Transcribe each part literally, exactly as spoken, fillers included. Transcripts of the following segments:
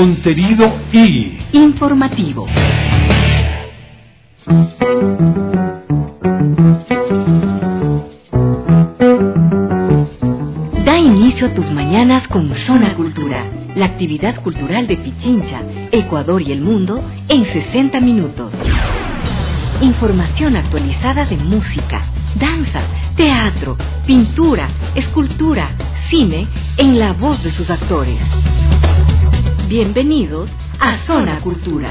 contenido y informativo. Da inicio a tus mañanas con Zona Cultura, la actividad cultural de Pichincha, Ecuador y el mundo en sesenta minutos. Información actualizada de música, danza, teatro, pintura, escultura, cine, en la voz de sus actores. Bienvenidos a Zona Cultura.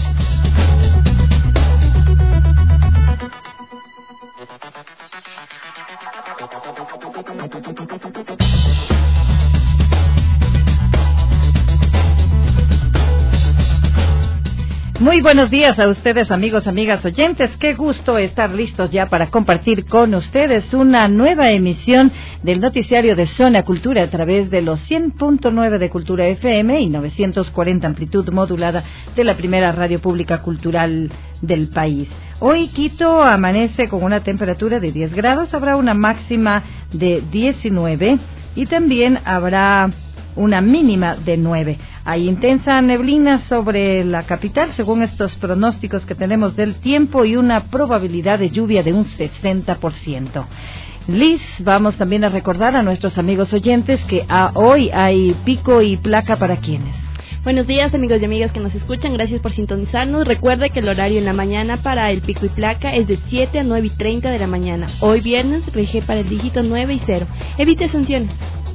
Muy buenos días a ustedes, amigos, amigas, oyentes. Qué gusto estar listos ya para compartir con ustedes una nueva emisión del noticiario de Zona Cultura a través de los cien punto nueve de Cultura F M y novecientos cuarenta amplitud modulada de la primera radio pública cultural del país. Hoy Quito amanece con una temperatura de diez grados, habrá una máxima de diecinueve y también habrá una mínima de nueve. Hay intensa neblina sobre la capital, según estos pronósticos que tenemos del tiempo, y una probabilidad de lluvia de un sesenta por ciento. Liz, vamos también a recordar a nuestros amigos oyentes que a hoy hay pico y placa para quienes. Buenos días, amigos y amigas que nos escuchan, gracias por sintonizarnos. Recuerde que el horario en la mañana para el pico y placa es de siete a nueve y treinta de la mañana. Hoy viernes rige para el dígito nueve y cero. Evite sanciones.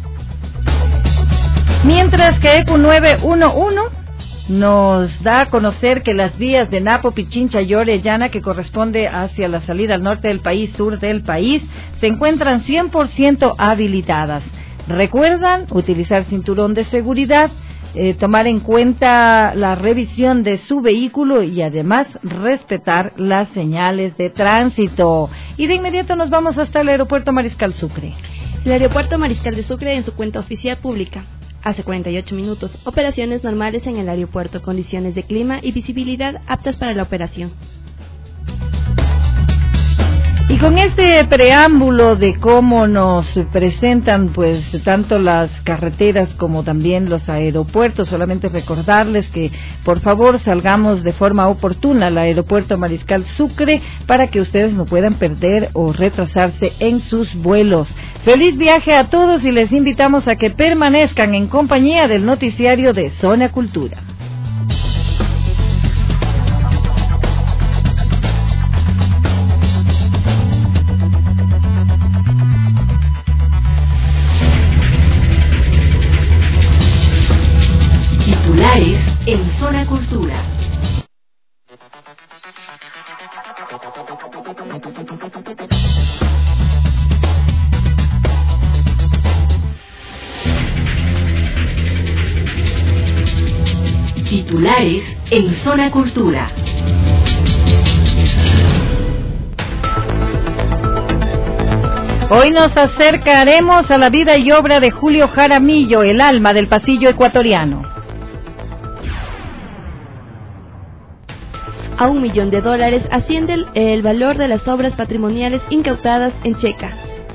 Mientras que E Q nueve uno uno nos da a conocer que las vías de Napo, Pichincha y Orellana, que corresponde hacia la salida al norte del país, sur del país, se encuentran cien por ciento habilitadas. Recuerdan utilizar cinturón de seguridad, eh, tomar en cuenta la revisión de su vehículo y además respetar las señales de tránsito. Y de inmediato nos vamos hasta el aeropuerto Mariscal Sucre. El aeropuerto Mariscal de Sucre, en su cuenta oficial pública, hace cuarenta y ocho minutos, operaciones normales en el aeropuerto, condiciones de clima y visibilidad aptas para la operación. Y con este preámbulo de cómo nos presentan pues tanto las carreteras como también los aeropuertos, solamente recordarles que por favor salgamos de forma oportuna al aeropuerto Mariscal Sucre para que ustedes no puedan perder o retrasarse en sus vuelos. Feliz viaje a todos y les invitamos a que permanezcan en compañía del noticiario de Zona Cultura. Titulares en Zona Cultura. Titulares en Zona Cultura. Hoy nos acercaremos a la vida y obra de Julio Jaramillo, el alma del pasillo ecuatoriano. A un millón de dólares asciende el, el valor de las obras patrimoniales incautadas en Checa.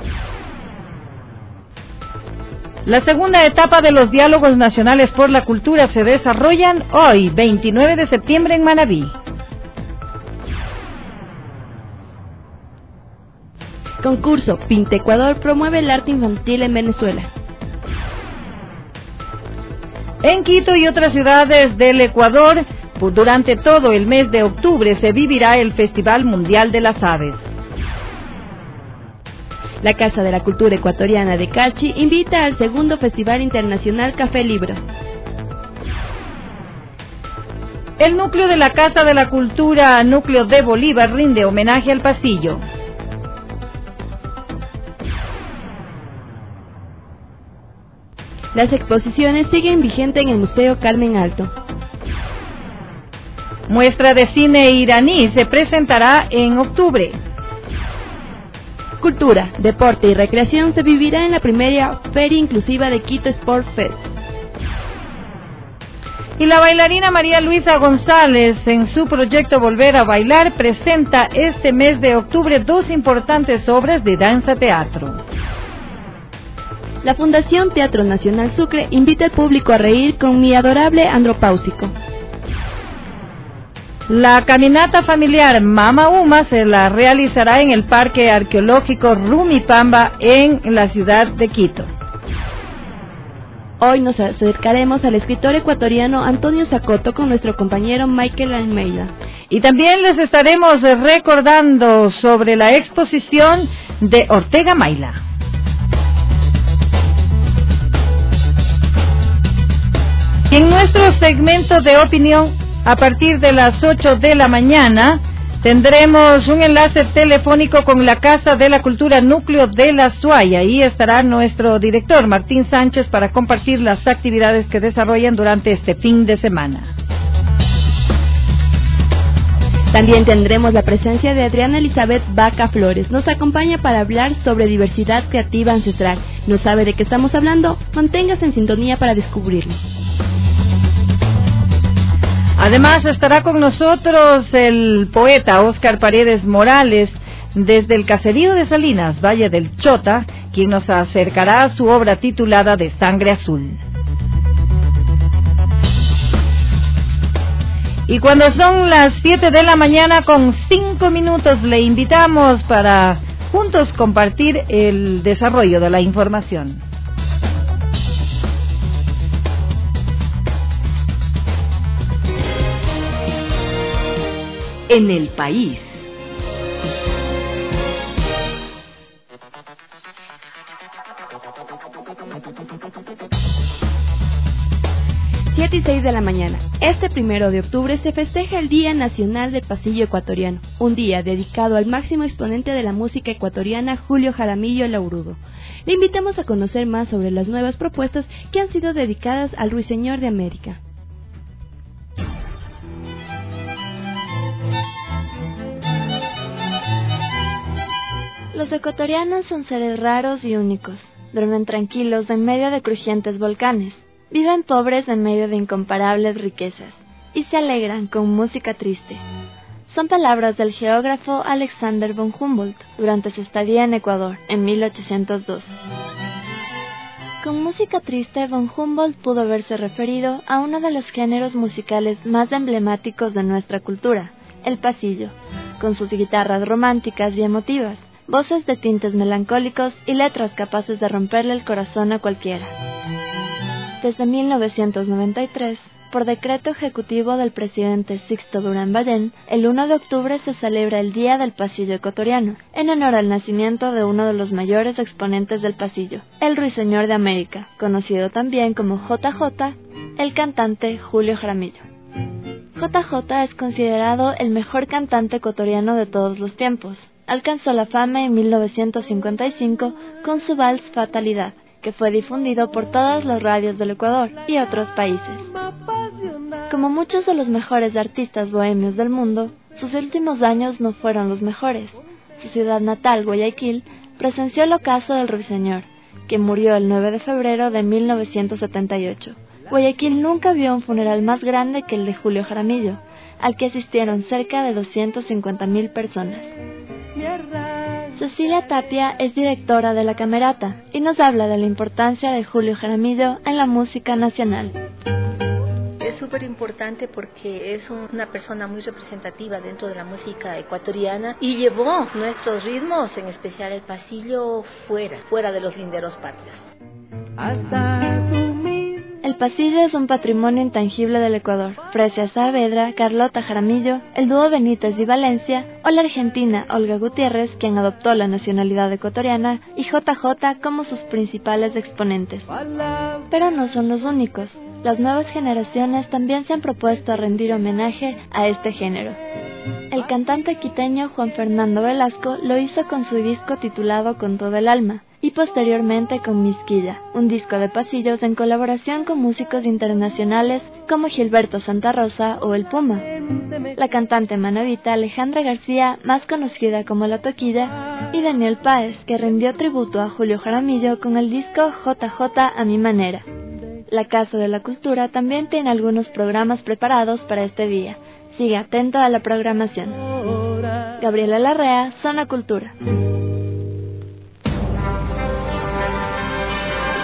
La segunda etapa de los diálogos nacionales por la cultura se desarrollan hoy, veintinueve de septiembre, en Manabí. Concurso Pinta Ecuador promueve el arte infantil en Venezuela. En Quito y otras ciudades del Ecuador, durante todo el mes de octubre se vivirá el Festival Mundial de las Aves. La Casa de la Cultura Ecuatoriana de Cachi invita al segundo Festival Internacional Café Libro. El núcleo de la Casa de la Cultura, núcleo de Bolívar, rinde homenaje al pasillo. Las exposiciones siguen vigentes en el Museo Carmen Alto. Muestra de cine iraní se presentará en octubre. Cultura, deporte y recreación se vivirá en la primera Feria Inclusiva de Quito Sport Fest. Y la bailarina María Luisa González, en su proyecto Volver a Bailar, presenta este mes de octubre dos importantes obras de danza-teatro. La Fundación Teatro Nacional Sucre invita al público a reír con Mi Adorable Andropáusico. La caminata familiar Mama Uma se la realizará en el Parque Arqueológico Rumipamba en la ciudad de Quito. Hoy nos acercaremos al escritor ecuatoriano Antonio Zacoto con nuestro compañero Michael Almeida. Y también les estaremos recordando sobre la exposición de Ortega Maila. Y en nuestro segmento de opinión, a partir de las ocho de la mañana, tendremos un enlace telefónico con la Casa de la Cultura Núcleo de la Suaya. Ahí estará nuestro director, Martín Sánchez, para compartir las actividades que desarrollan durante este fin de semana. También tendremos la presencia de Adriana Elizabeth Vaca Flores. Nos acompaña para hablar sobre diversidad creativa ancestral. ¿No sabe de qué estamos hablando? Manténgase en sintonía para descubrirlo. Además estará con nosotros el poeta Óscar Paredes Morales desde el caserío de Salinas, Valle del Chota, quien nos acercará a su obra titulada De Sangre Azul. Y cuando son las siete de la mañana con cinco minutos, le invitamos para juntos compartir el desarrollo de la información. En el país. siete y seis de la mañana. Este primero de octubre se festeja el Día Nacional del Pasillo Ecuatoriano, un día dedicado al máximo exponente de la música ecuatoriana, Julio Jaramillo Laurudo. Le invitamos a conocer más sobre las nuevas propuestas que han sido dedicadas al Ruiseñor de América. Los ecuatorianos son seres raros y únicos. Duermen tranquilos en medio de crujientes volcanes. Viven pobres en medio de incomparables riquezas. Y se alegran con música triste. Son palabras del geógrafo Alexander von Humboldt durante su estadía en Ecuador, en mil ochocientos dos. Con música triste, von Humboldt pudo haberse referido a uno de los géneros musicales más emblemáticos de nuestra cultura, el pasillo, con sus guitarras románticas y emotivas, voces de tintes melancólicos y letras capaces de romperle el corazón a cualquiera. Desde mil novecientos noventa y tres, por decreto ejecutivo del presidente Sixto Durán Ballén, el uno de octubre se celebra el Día del Pasillo Ecuatoriano, en honor al nacimiento de uno de los mayores exponentes del pasillo, el Ruiseñor de América, conocido también como J J, el cantante Julio Jaramillo. J J es considerado el mejor cantante ecuatoriano de todos los tiempos. Alcanzó la fama en mil novecientos cincuenta y cinco con su vals Fatalidad, que fue difundido por todas las radios del Ecuador y otros países. Como muchos de los mejores artistas bohemios del mundo, sus últimos años no fueron los mejores. Su ciudad natal, Guayaquil, presenció el ocaso del Ruiseñor, que murió el nueve de febrero de mil novecientos setenta y ocho. Guayaquil nunca vio un funeral más grande que el de Julio Jaramillo, al que asistieron cerca de doscientas cincuenta mil personas. Cecilia Tapia es directora de La Camerata y nos habla de la importancia de Julio Jaramillo en la música nacional. Es súper importante porque es un, una persona muy representativa dentro de la música ecuatoriana y llevó nuestros ritmos, en especial el pasillo, fuera, fuera de los linderos patrios. El pasillo es un patrimonio intangible del Ecuador. Frecia Saavedra, Carlota Jaramillo, el dúo Benítez y Valencia, o la argentina Olga Gutiérrez, quien adoptó la nacionalidad ecuatoriana, y J J como sus principales exponentes. Pero no son los únicos. Las nuevas generaciones también se han propuesto a rendir homenaje a este género. El cantante quiteño Juan Fernando Velasco lo hizo con su disco titulado Con todo el alma, y posteriormente con Misquilla, un disco de pasillos en colaboración con músicos internacionales como Gilberto Santa Rosa o El Puma. La cantante manabita Alejandra García, más conocida como La Toquilla, y Daniel Páez, que rindió tributo a Julio Jaramillo con el disco J J a mi manera. La Casa de la Cultura también tiene algunos programas preparados para este día. Sigue atento a la programación. Gabriela Larrea, Zona Cultura.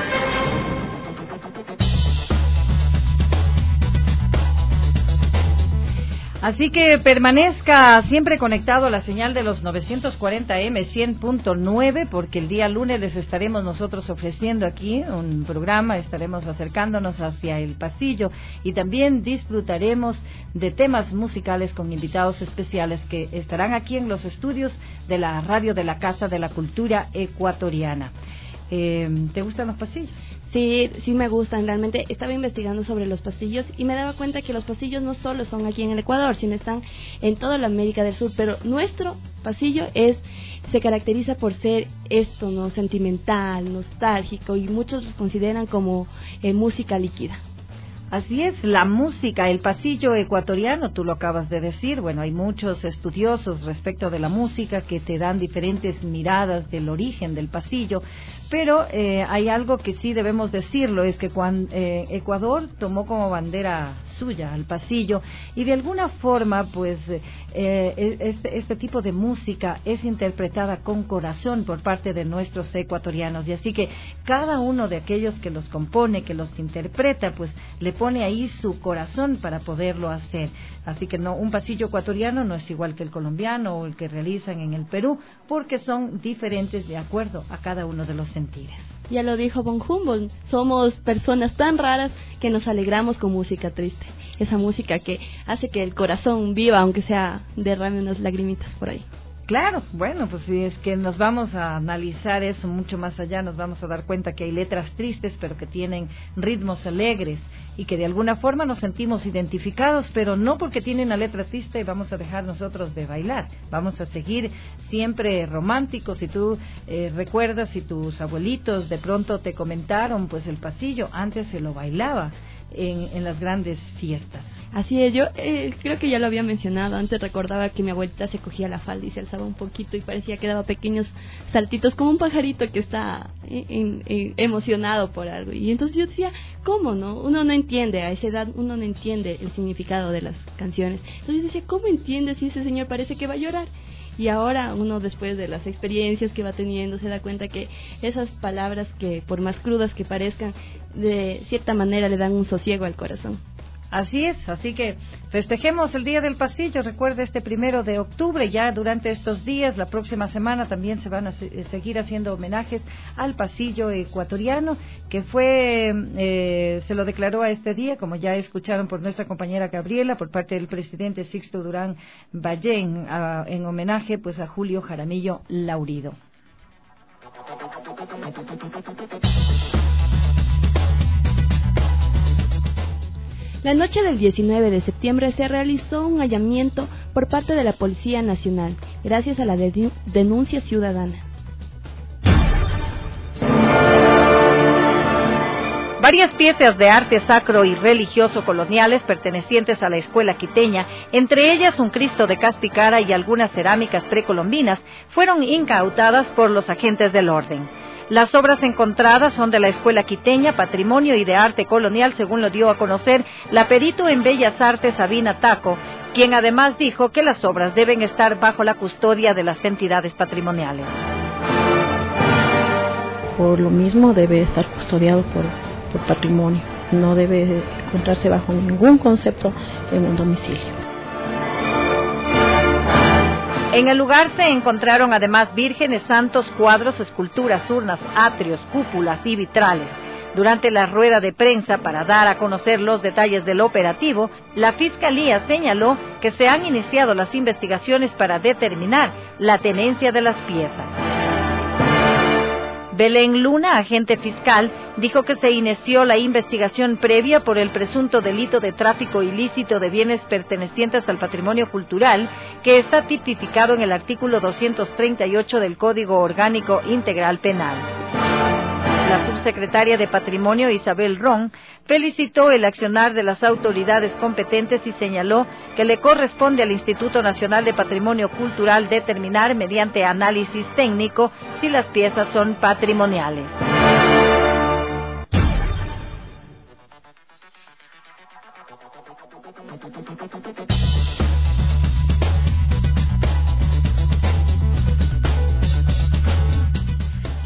Así que permanezca siempre conectado a la señal de los novecientos cuarenta eme cien punto nueve, porque el día lunes les estaremos nosotros ofreciendo aquí un programa, estaremos acercándonos hacia el pasillo y también disfrutaremos de temas musicales con invitados especiales que estarán aquí en los estudios de la radio de la Casa de la Cultura Ecuatoriana. Eh, ¿Te gustan los pasillos? Sí, sí me gustan. Realmente estaba investigando sobre los pasillos y me daba cuenta que los pasillos no solo son aquí en el Ecuador, sino están en toda la América del Sur. Pero nuestro pasillo es se caracteriza por ser esto, ¿no? Sentimental, nostálgico, y muchos los consideran como eh, música líquida. Así es, la música, el pasillo ecuatoriano, tú lo acabas de decir. Bueno, hay muchos estudiosos respecto de la música que te dan diferentes miradas del origen del pasillo, pero eh, hay algo que sí debemos decirlo, es que cuando eh, Ecuador tomó como bandera suya al pasillo, y de alguna forma pues eh, este, este tipo de música es interpretada con corazón por parte de nuestros ecuatorianos, y así que cada uno de aquellos que los compone, que los interpreta, pues le pone ahí su corazón para poderlo hacer. Así que no, un pasillo ecuatoriano no es igual que el colombiano o el que realizan en el Perú, porque son diferentes de acuerdo a cada uno de los sentires. Ya lo dijo von Humboldt, somos personas tan raras que nos alegramos con música triste. Esa música que hace que el corazón viva, aunque sea derrame unas lagrimitas por ahí. Claro, bueno, pues si es que nos vamos a analizar eso mucho más allá, nos vamos a dar cuenta que hay letras tristes, pero que tienen ritmos alegres, y que de alguna forma nos sentimos identificados, pero no porque tienen la letra triste vamos a dejar nosotros de bailar, vamos a seguir siempre románticos. Si tú eh, recuerdas, si tus abuelitos de pronto te comentaron, pues el pasillo antes se lo bailaba en, en las grandes fiestas. Así es, yo eh, creo que ya lo había mencionado, antes recordaba que mi abuelita se cogía la falda y se alzaba un poquito y parecía que daba pequeños saltitos como un pajarito que está en, en, emocionado por algo. Y entonces yo decía, ¿cómo no? Uno no entiende, a esa edad uno no entiende el significado de las canciones. Entonces yo decía, ¿cómo entiende si ese señor parece que va a llorar? Y ahora uno, después de las experiencias que va teniendo, se da cuenta que esas palabras, que por más crudas que parezcan, de cierta manera le dan un sosiego al corazón. Así es, así que festejemos el Día del Pasillo. Recuerde, este primero de octubre, ya durante estos días, la próxima semana también se van a se- seguir haciendo homenajes al pasillo ecuatoriano, que fue, eh, se lo declaró a este día, como ya escucharon por nuestra compañera Gabriela, por parte del presidente Sixto Durán Ballén, a, en homenaje pues a Julio Jaramillo Laurido. La noche del diecinueve de septiembre se realizó un allanamiento por parte de la Policía Nacional, gracias a la de- denuncia ciudadana. Varias piezas de arte sacro y religioso coloniales pertenecientes a la escuela quiteña, entre ellas un Cristo de Caspicara y algunas cerámicas precolombinas, fueron incautadas por los agentes del orden. Las obras encontradas son de la escuela quiteña, patrimonio y de arte colonial, según lo dio a conocer la perito en Bellas Artes Sabina Taco, quien además dijo que las obras deben estar bajo la custodia de las entidades patrimoniales. Por lo mismo debe estar custodiado por, por patrimonio, no debe encontrarse bajo ningún concepto en un domicilio. En el lugar se encontraron además vírgenes, santos, cuadros, esculturas, urnas, atrios, cúpulas y vitrales. Durante la rueda de prensa para dar a conocer los detalles del operativo, la Fiscalía señaló que se han iniciado las investigaciones para determinar la tenencia de las piezas. Belén Luna, agente fiscal, dijo que se inició la investigación previa por el presunto delito de tráfico ilícito de bienes pertenecientes al patrimonio cultural, que está tipificado en el artículo doscientos treinta y ocho del Código Orgánico Integral Penal. La subsecretaria de Patrimonio, Isabel Ron, felicitó el accionar de las autoridades competentes y señaló que le corresponde al Instituto Nacional de Patrimonio Cultural determinar mediante análisis técnico si las piezas son patrimoniales.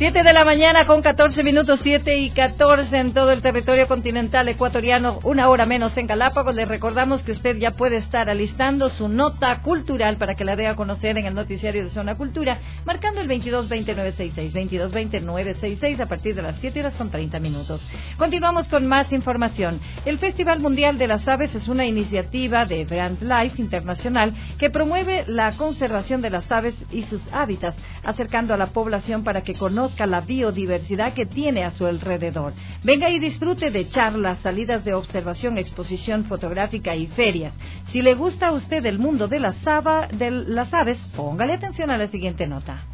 Siete de la mañana con catorce minutos, siete y catorce en todo el territorio continental ecuatoriano, una hora menos en Galápagos. Les recordamos que usted ya puede estar alistando su nota cultural para que la dé a conocer en el noticiario de Zona Cultura, marcando el veintidós veinte nueve sesenta y seis, veintidós veinte nueve sesenta y seis a partir de las siete horas con treinta minutos. Continuamos con más información. El Festival Mundial de las Aves es una iniciativa de BrandLife Internacional que promueve la conservación de las aves y sus hábitats, acercando a la población para que conozca la biodiversidad que tiene a su alrededor. Venga y disfrute de charlas, salidas de observación, exposición fotográfica y ferias. Si le gusta a usted el mundo de las, ava, de las aves, póngale atención a la siguiente nota.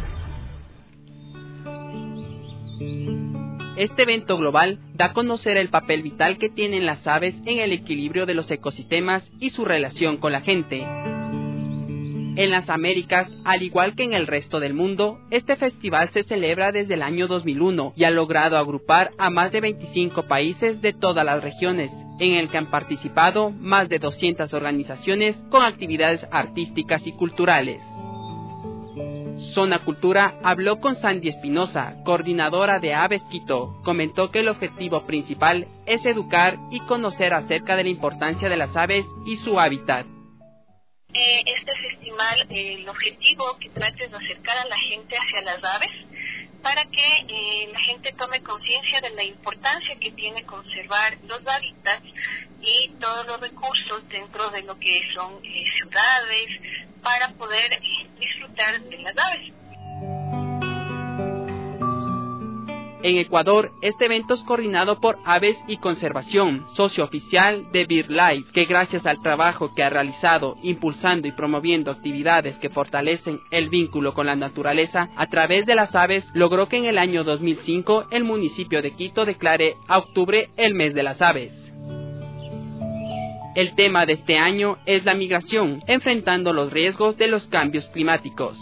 Este evento global da a conocer el papel vital que tienen las aves en el equilibrio de los ecosistemas y su relación con la gente. En las Américas, al igual que en el resto del mundo, este festival se celebra desde el año dos mil uno y ha logrado agrupar a más de veinticinco países de todas las regiones, en el que han participado más de doscientas organizaciones con actividades artísticas y culturales. Zona Cultura habló con Sandy Espinosa, coordinadora de Aves Quito. Comentó que el objetivo principal es educar y conocer acerca de la importancia de las aves y su hábitat. Eh, este festival, eh, el objetivo que trata es acercar a la gente hacia las aves para que eh, la gente tome conciencia de la importancia que tiene conservar los hábitats y todos los recursos dentro de lo que son eh, ciudades para poder eh, disfrutar de las aves. En Ecuador, este evento es coordinado por Aves y Conservación, socio oficial de BirdLife, que gracias al trabajo que ha realizado, impulsando y promoviendo actividades que fortalecen el vínculo con la naturaleza a través de las aves, logró que en el año dos mil cinco el municipio de Quito declare a octubre el mes de las aves. El tema de este año es la migración, enfrentando los riesgos de los cambios climáticos.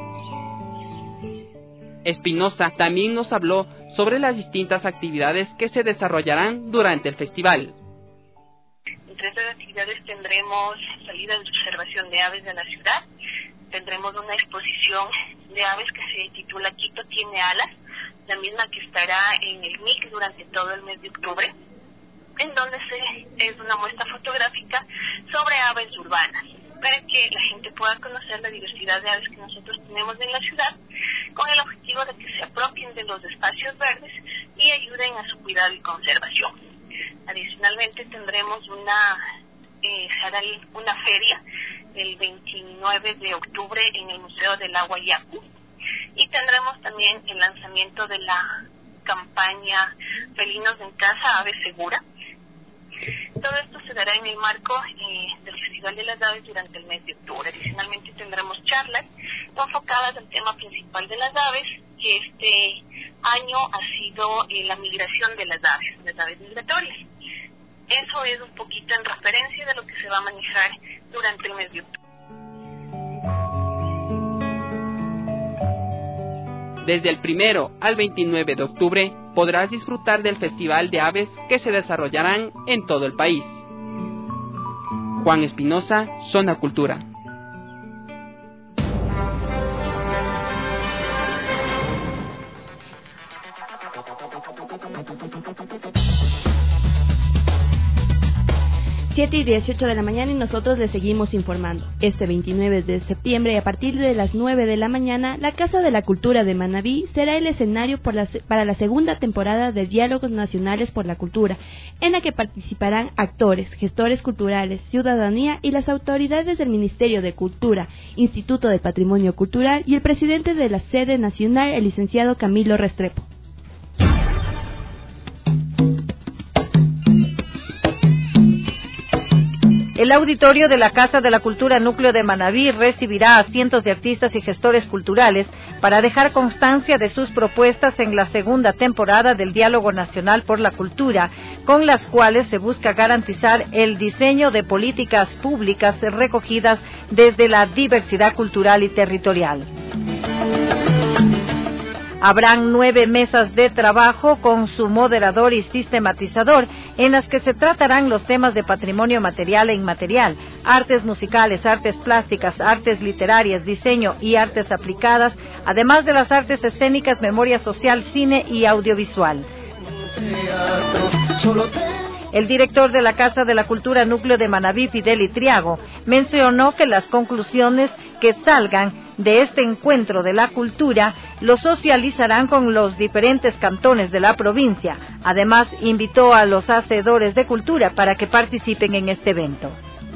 Espinosa también nos habló sobre las distintas actividades que se desarrollarán durante el festival. Entre estas actividades tendremos salidas de observación de aves de la ciudad, tendremos una exposición de aves que se titula Quito tiene alas, la misma que estará en el M I C durante todo el mes de octubre, en donde se, es una muestra fotográfica sobre aves urbanas, para que la gente pueda conocer la diversidad de aves que nosotros tenemos en la ciudad, con el objetivo de que se apropien de los espacios verdes y ayuden a su cuidado y conservación. Adicionalmente tendremos una, eh, una feria el veintinueve de octubre en el Museo del Agua Yacu, y tendremos también el lanzamiento de la campaña Felinos en Casa, Ave Segura. Todo esto se dará en el marco eh, del Festival de las Aves durante el mes de octubre. Adicionalmente tendremos charlas enfocadas al tema principal de las aves, que este año ha sido eh, la migración de las aves, las aves migratorias. Eso es un poquito en referencia de lo que se va a manejar durante el mes de octubre. Desde el primero al veintinueve de octubre podrás disfrutar del Festival de Aves que se desarrollarán en todo el país. Juan Espinosa, Zona Cultura. siete y dieciocho de la mañana y nosotros les seguimos informando. Este veintinueve de septiembre y a partir de las nueve de la mañana, la Casa de la Cultura de Manabí será el escenario por la, para la segunda temporada de Diálogos Nacionales por la Cultura, en la que participarán actores, gestores culturales, ciudadanía y las autoridades del Ministerio de Cultura, Instituto de Patrimonio Cultural y el presidente de la sede nacional, el licenciado Camilo Restrepo. El auditorio de la Casa de la Cultura Núcleo de Manabí recibirá a cientos de artistas y gestores culturales para dejar constancia de sus propuestas en la segunda temporada del Diálogo Nacional por la Cultura, con las cuales se busca garantizar el diseño de políticas públicas recogidas desde la diversidad cultural y territorial. Habrán nueve mesas de trabajo con su moderador y sistematizador, en las que se tratarán los temas de patrimonio material e inmaterial, artes musicales, artes plásticas, artes literarias, diseño y artes aplicadas, además de las artes escénicas, memoria social, cine y audiovisual. El director de la Casa de la Cultura Núcleo de Manabí, Fidel Itriago, mencionó que las conclusiones que salgan de este encuentro de la cultura lo socializarán con los diferentes cantones de la provincia. Además, invitó a los hacedores de cultura para que participen en este evento.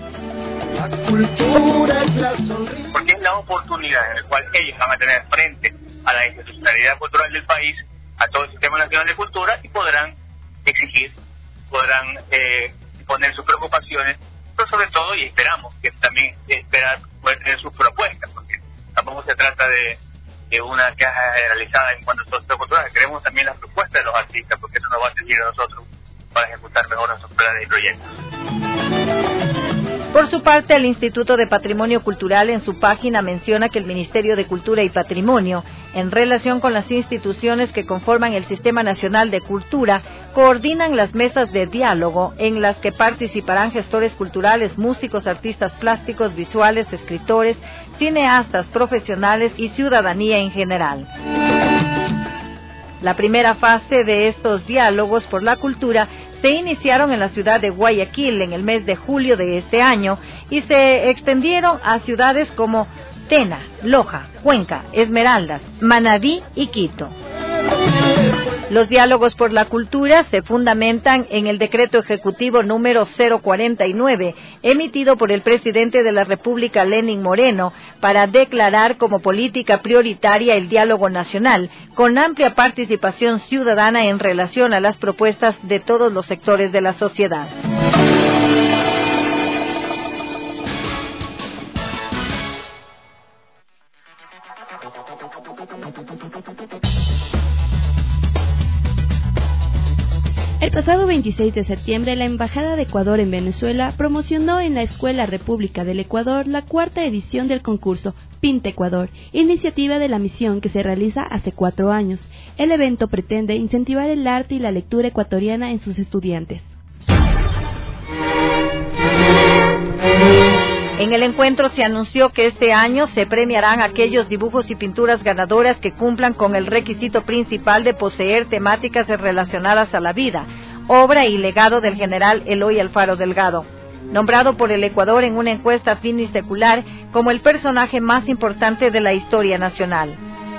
Porque es la oportunidad en la cual ellos van a tener frente a la institucionalidad cultural del país, a todo el Sistema Nacional de Cultura, y podrán exigir, podrán eh, poner sus preocupaciones, pero sobre todo, y esperamos que también esperar poder tener sus propuestas, porque tampoco se trata de, de una caja generalizada en cuanto a todo esto cultural. Queremos también las propuestas de los artistas, porque eso nos va a servir a nosotros para ejecutar mejor nuestros planes y proyectos. Por su parte, el Instituto de Patrimonio Cultural en su página menciona que el Ministerio de Cultura y Patrimonio, en relación con las instituciones que conforman el Sistema Nacional de Cultura, coordinan las mesas de diálogo en las que participarán gestores culturales, músicos, artistas plásticos, visuales, escritores, cineastas, profesionales y ciudadanía en general. La primera fase de estos diálogos por la cultura se iniciaron en la ciudad de Guayaquil en el mes de julio de este año y se extendieron a ciudades como Tena, Loja, Cuenca, Esmeraldas, Manabí y Quito. Los diálogos por la cultura se fundamentan en el decreto ejecutivo número cero cuarenta y nueve, emitido por el presidente de la República, Lenín Moreno, para declarar como política prioritaria el diálogo nacional, con amplia participación ciudadana en relación a las propuestas de todos los sectores de la sociedad. El pasado veintiséis de septiembre, la Embajada de Ecuador en Venezuela promocionó en la Escuela República del Ecuador la cuarta edición del concurso Pinta Ecuador, iniciativa de la misión que se realiza hace cuatro años. El evento pretende incentivar el arte y la lectura ecuatoriana en sus estudiantes. En el encuentro se anunció que este año se premiarán aquellos dibujos y pinturas ganadoras que cumplan con el requisito principal de poseer temáticas relacionadas a la vida, obra y legado del general Eloy Alfaro Delgado, nombrado por el Ecuador en una encuesta finisecular como el personaje más importante de la historia nacional.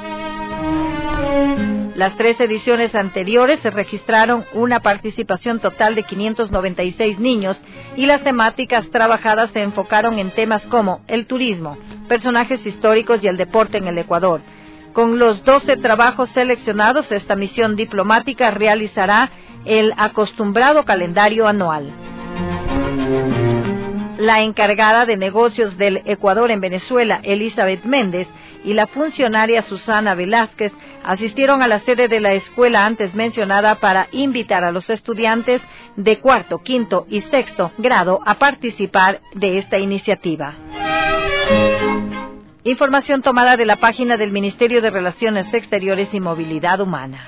Las tres ediciones anteriores se registraron una participación total de quinientos noventa y seis niños y las temáticas trabajadas se enfocaron en temas como el turismo, personajes históricos y el deporte en el Ecuador. Con los doce trabajos seleccionados, esta misión diplomática realizará el acostumbrado calendario anual. La encargada de negocios del Ecuador en Venezuela, Elizabeth Méndez, y la funcionaria Susana Velázquez asistieron a la sede de la escuela antes mencionada para invitar a los estudiantes de cuarto, quinto y sexto grado a participar de esta iniciativa. Información tomada de la página del Ministerio de Relaciones Exteriores y Movilidad Humana.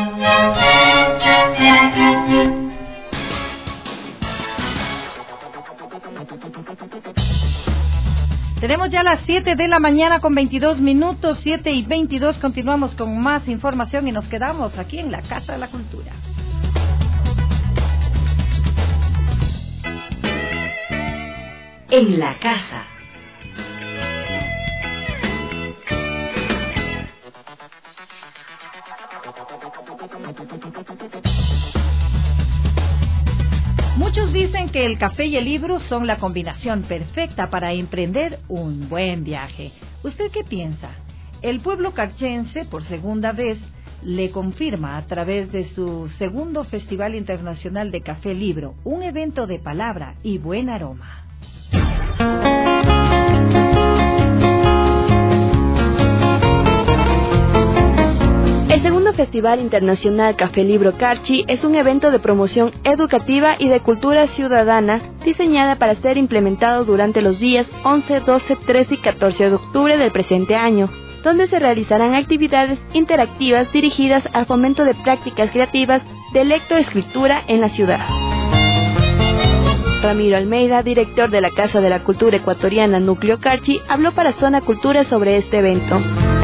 Tenemos ya las siete de la mañana con veintidós minutos, siete y veintidós, continuamos con más información y nos quedamos aquí en la Casa de la Cultura. En la casa. Muchos dicen que el café y el libro son la combinación perfecta para emprender un buen viaje. ¿Usted qué piensa? El pueblo carchense, por segunda vez, le confirma a través de su segundo Festival Internacional de Café Libro, un evento de palabra y buen aroma. El segundo Festival Internacional Café Libro Carchi es un evento de promoción educativa y de cultura ciudadana diseñada para ser implementado durante los días once, doce, trece y catorce de octubre del presente año, donde se realizarán actividades interactivas dirigidas al fomento de prácticas creativas de lectoescritura en la ciudad. Ramiro Almeida, director de la Casa de la Cultura Ecuatoriana Núcleo Carchi, habló para Zona Cultura sobre este evento.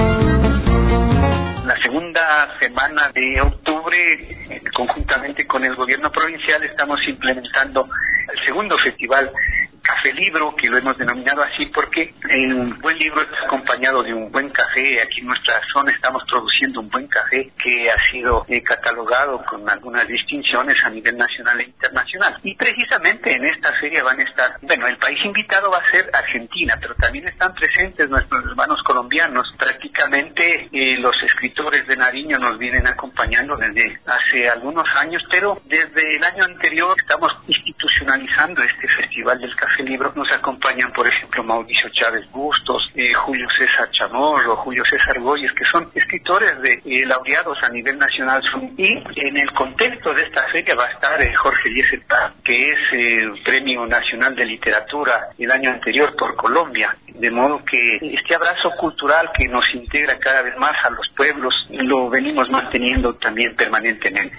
La segunda semana de octubre, conjuntamente con el gobierno provincial, estamos implementando el segundo festival Café Libro, que lo hemos denominado así porque un buen libro está acompañado de un buen café. Aquí en nuestra zona estamos produciendo un buen café que ha sido eh, catalogado con algunas distinciones a nivel nacional e internacional. Y precisamente en esta feria van a estar, bueno, el país invitado va a ser Argentina, pero también están presentes nuestros hermanos colombianos. Prácticamente eh, los escritores de Nariño nos vienen acompañando desde hace algunos años, pero desde el año anterior estamos institucionalizando este Festival del Café Libro. Nos acompañan, por ejemplo, Mauricio Chávez Bustos, eh, Julio César Chamorro, Julio César Goyes, que son escritores de eh, laureados a nivel nacional. Y en el contexto de esta feria va a estar eh, Jorge Eliezer Paz, que es eh, Premio Nacional de Literatura el año anterior por Colombia. De modo que este abrazo cultural que nos integra cada vez más a los pueblos lo venimos manteniendo también permanentemente.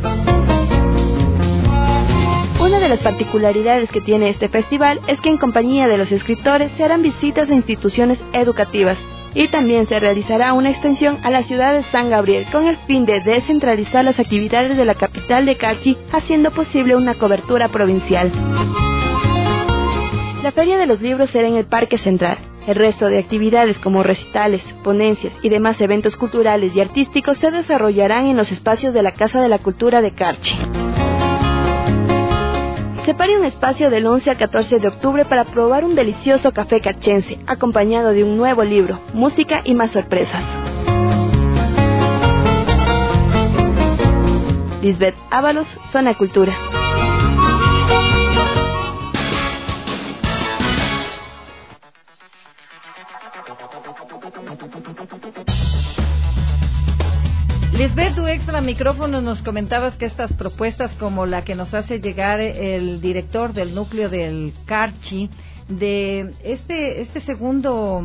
Una de las particularidades que tiene este festival es que en compañía de los escritores se harán visitas a instituciones educativas y también se realizará una extensión a la ciudad de San Gabriel con el fin de descentralizar las actividades de la capital de Carchi, haciendo posible una cobertura provincial. La Feria de los Libros será en el Parque Central. El resto de actividades como recitales, ponencias y demás eventos culturales y artísticos se desarrollarán en los espacios de la Casa de la Cultura de Carchi. Separe un espacio del once al catorce de octubre para probar un delicioso café carchense, acompañado de un nuevo libro, música y más sorpresas. Lisbeth Ábalos, Zona Cultura. Lisbeth, tu extra micrófono, nos comentabas que estas propuestas como la que nos hace llegar el director del núcleo del Carchi, de este, este segundo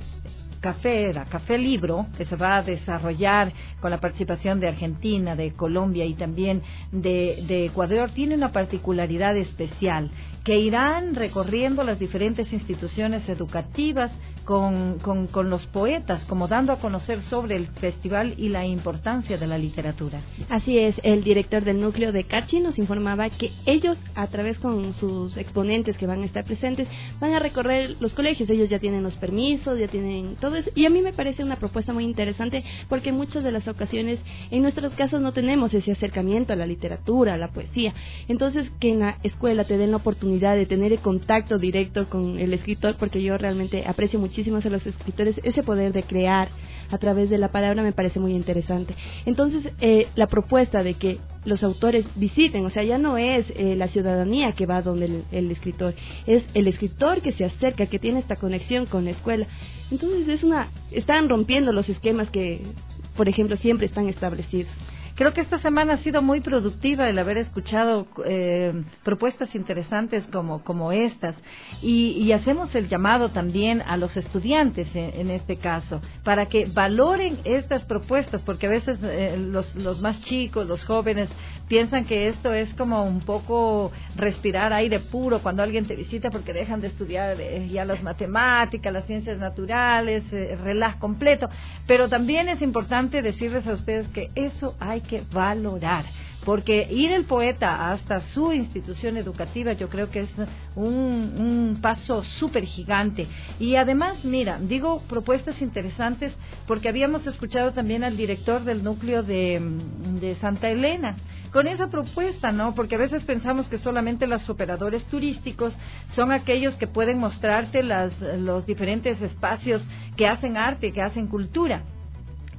café, la Café Libro, que se va a desarrollar con la participación de Argentina, de Colombia y también de, de Ecuador, tiene una particularidad especial, que irán recorriendo las diferentes instituciones educativas con, con, con los poetas, como dando a conocer sobre el festival y la importancia de la literatura. Así es, el director del núcleo de Carchi nos informaba que ellos, a través con sus exponentes que van a estar presentes, van a recorrer los colegios. Ellos ya tienen los permisos, ya tienen todo eso, y a mí me parece una propuesta muy interesante porque en muchas de las ocasiones, en nuestros casos, no tenemos ese acercamiento a la literatura, a la poesía. Entonces, que en la escuela te den la oportunidad de tener el contacto directo con el escritor, porque yo realmente aprecio muchísimo a los escritores, ese poder de crear a través de la palabra me parece muy interesante. Entonces, eh, la propuesta de que los autores visiten, o sea, ya no es eh, la ciudadanía que va donde el, el escritor, es el escritor que se acerca, que tiene esta conexión con la escuela. Entonces, es una, están rompiendo los esquemas que, por ejemplo, siempre están establecidos. Creo que esta semana ha sido muy productiva el haber escuchado eh, propuestas interesantes como, como estas y, y hacemos el llamado también a los estudiantes en, en este caso para que valoren estas propuestas, porque a veces eh, los, los más chicos, los jóvenes piensan que esto es como un poco respirar aire puro cuando alguien te visita, porque dejan de estudiar eh, ya las matemáticas, las ciencias naturales, eh, relax completo, pero también es importante decirles a ustedes que eso hay que valorar, porque ir el poeta hasta su institución educativa yo creo que es un, un paso súper gigante. Y además, mira, digo propuestas interesantes porque habíamos escuchado también al director del núcleo de, de Santa Elena con esa propuesta, ¿no? Porque a veces pensamos que solamente los operadores turísticos son aquellos que pueden mostrarte las, los diferentes espacios que hacen arte, que hacen cultura.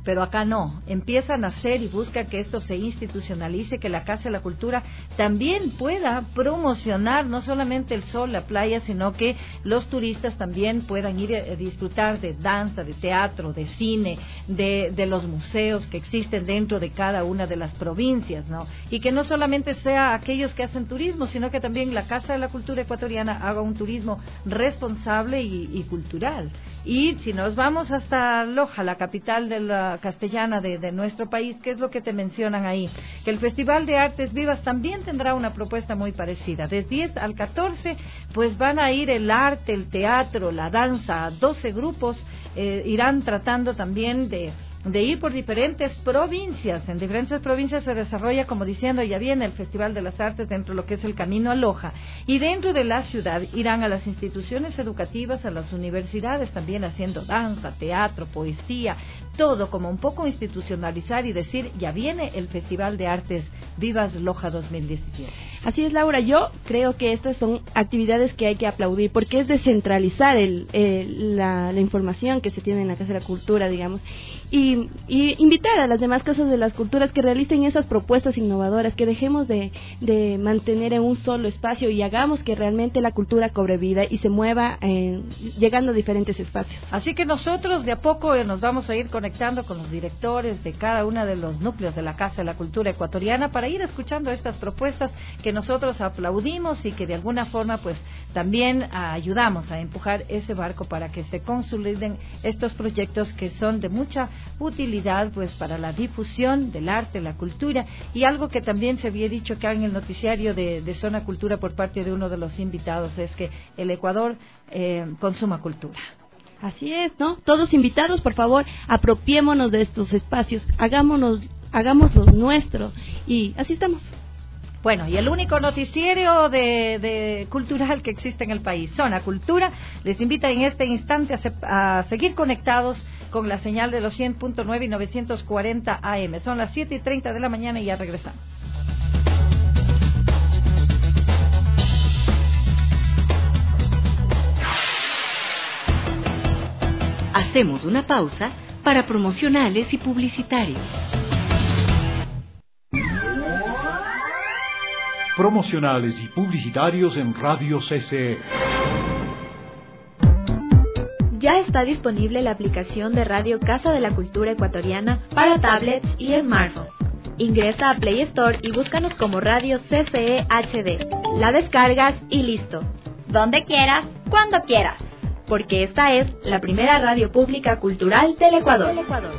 pero acá no. Empiezan a hacer y buscan que esto se institucionalice, que la Casa de la Cultura también pueda promocionar no solamente el sol, la playa, sino que los turistas también puedan ir a disfrutar de danza, de teatro, de cine, de, de los museos que existen dentro de cada una de las provincias, ¿no? Y que no solamente sea aquellos que hacen turismo, sino que también la Casa de la Cultura Ecuatoriana haga un turismo responsable y, y cultural. Y si nos vamos hasta Loja, la capital de la castellana de, de nuestro país, ¿qué es lo que te mencionan ahí? Que el Festival de Artes Vivas también tendrá una propuesta muy parecida. Del diez al catorce, pues van a ir el arte, el teatro, la danza, doce grupos, eh, irán tratando también de... de ir por diferentes provincias. En diferentes provincias se desarrolla, como diciendo, ya viene el Festival de las Artes dentro de lo que es el Camino a Loja, y dentro de la ciudad irán a las instituciones educativas, a las universidades, también haciendo danza, teatro, poesía, todo como un poco institucionalizar y decir, ya viene el Festival de Artes Vivas Loja dos mil diecisiete. Así es, Laura, yo creo que estas son actividades que hay que aplaudir, porque es descentralizar el, el, la, la información que se tiene en la Casa de la Cultura, digamos, y Y, y invitar a las demás casas de las culturas que realicen esas propuestas innovadoras, que dejemos de, de mantener en un solo espacio y hagamos que realmente la cultura cobre vida y se mueva eh, llegando a diferentes espacios. Así que nosotros de a poco nos vamos a ir conectando con los directores de cada uno de los núcleos de la Casa de la Cultura Ecuatoriana para ir escuchando estas propuestas que nosotros aplaudimos y que de alguna forma pues también ayudamos a empujar ese barco para que se consoliden estos proyectos que son de mucha utilidad pues para la difusión del arte, la cultura, y algo que también se había dicho acá en el noticiario de, de Zona Cultura por parte de uno de los invitados es que el Ecuador eh, consuma cultura. Así es, ¿no? Todos invitados, por favor, apropiémonos de estos espacios, hagámonos, hagámoslo nuestro y así estamos. Bueno, y el único noticiero de, de cultural que existe en el país, Zona Cultura, les invita en este instante a, se, a seguir conectados con la señal de los cien punto nueve y novecientos cuarenta A M. Son las siete y treinta de la mañana y ya regresamos. Hacemos una pausa para promocionales y publicitarios. Promocionales y publicitarios en Radio C C E. Ya está disponible la aplicación de Radio Casa de la Cultura Ecuatoriana para tablets y smartphones. Ingresa a Play Store y búscanos como Radio C C E H D. La descargas y listo. Donde quieras, cuando quieras. Porque esta es la primera radio pública cultural del Ecuador.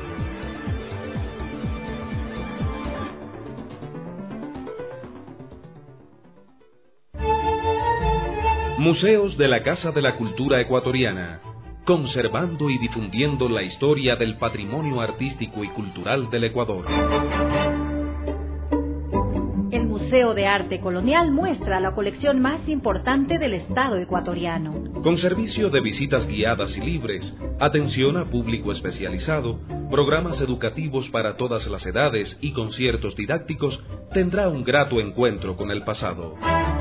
Museos de la Casa de la Cultura Ecuatoriana, conservando y difundiendo la historia del patrimonio artístico y cultural del Ecuador. El Museo de Arte Colonial muestra la colección más importante del Estado ecuatoriano. Con servicio de visitas guiadas y libres, atención a público especializado, programas educativos para todas las edades y conciertos didácticos, tendrá un grato encuentro con el pasado.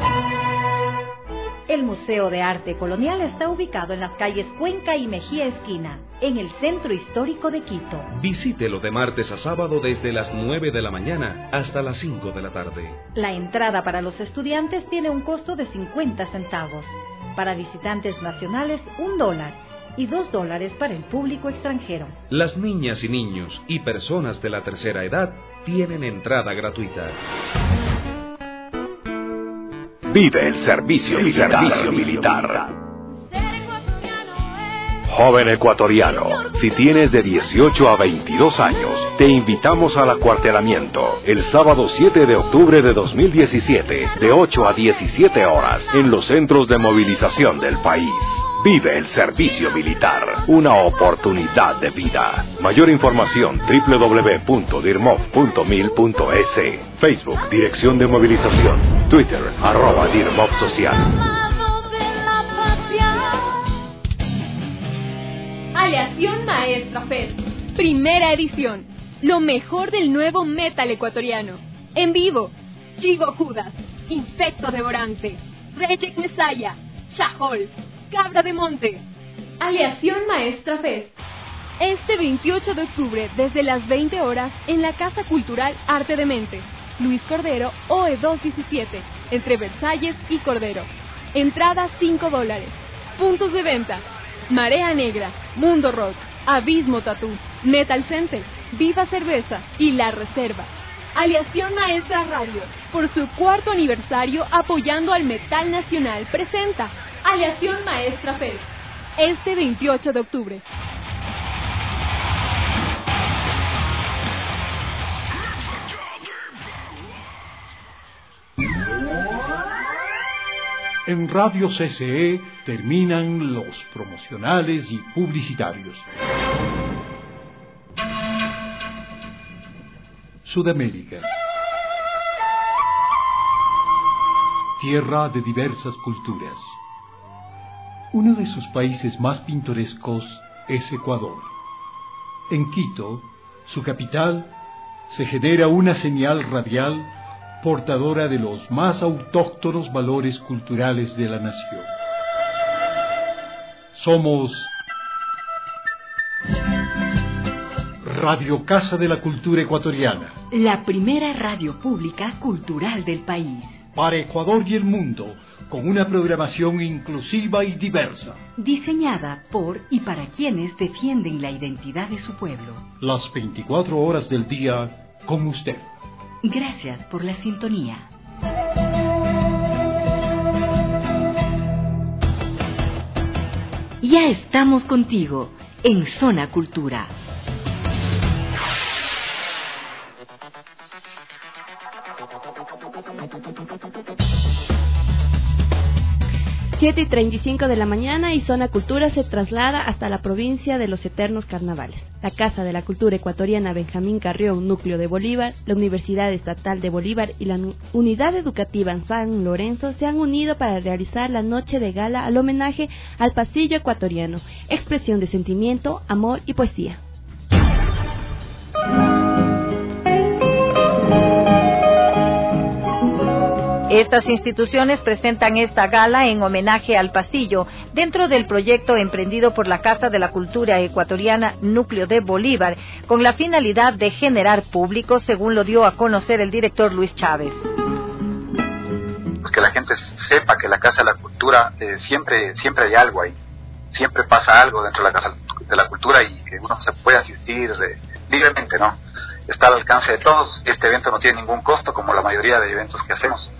El Museo de Arte Colonial está ubicado en las calles Cuenca y Mejía Esquina, en el centro histórico de Quito. Visítelo de martes a sábado desde las nueve de la mañana hasta las cinco de la tarde. La entrada para los estudiantes tiene un costo de cincuenta centavos. Para visitantes nacionales, un dólar. Y dos dólares para el público extranjero. Las niñas y niños y personas de la tercera edad tienen entrada gratuita. Vive el servicio militar. Servicio militar. Joven ecuatoriano, si tienes de dieciocho a veintidós años, te invitamos al acuartelamiento el sábado siete de octubre de dos mil diecisiete, de ocho a diecisiete horas, en los centros de movilización del país. Vive el servicio militar, una oportunidad de vida. Mayor información doble u doble u doble u punto dirmov punto mil punto es. Facebook, Dirección de Movilización. Twitter, arroba Dirmov Social. Aleación Maestra Fest, primera edición. Lo mejor del nuevo metal ecuatoriano. En vivo, Chivo Judas, Insecto Devorante, Reject Messiah, Shahol, Cabra de Monte. Aleación Maestra Fest. Este veintiocho de octubre, desde las veinte horas, en la Casa Cultural Arte de Mente, Luis Cordero, O E doscientos diecisiete, entre Versalles y Cordero. Entrada cinco dólares. Puntos de venta: Marea Negra, Mundo Rock, Abismo Tatú, Metal Center, Viva Cerveza y La Reserva. Aliación Maestra Radio, por su cuarto aniversario apoyando al metal nacional, presenta Aliación Maestra Fest, este veintiocho de octubre. En Radio C C E terminan los promocionales y publicitarios. Sudamérica. Tierra de diversas culturas. Uno de sus países más pintorescos es Ecuador. En Quito, su capital, se genera una señal radial portadora de los más autóctonos valores culturales de la nación. Somos Radio Casa de la Cultura Ecuatoriana, la primera radio pública cultural del país. Para Ecuador y el mundo, con una programación inclusiva y diversa. Diseñada por y para quienes defienden la identidad de su pueblo. Las veinticuatro horas del día con usted. Gracias por la sintonía. Ya estamos contigo en Zona Cultura. siete y treinta y cinco de la mañana y Zona Cultura se traslada hasta la provincia de los Eternos Carnavales. La Casa de la Cultura Ecuatoriana Benjamín Carrión, Núcleo de Bolívar, la Universidad Estatal de Bolívar y la Unidad Educativa en San Lorenzo se han unido para realizar la noche de gala al homenaje al pasillo ecuatoriano, expresión de sentimiento, amor y poesía. Estas instituciones presentan esta gala en homenaje al pasillo dentro del proyecto emprendido por la Casa de la Cultura Ecuatoriana Núcleo de Bolívar con la finalidad de generar público, según lo dio a conocer el director Luis Chávez. Pues que la gente sepa que la Casa de la Cultura eh, siempre, siempre hay algo ahí, siempre pasa algo dentro de la Casa de la Cultura y que uno se puede asistir eh, libremente, ¿no? Está al alcance de todos. Este evento no tiene ningún costo como la mayoría de eventos que hacemos.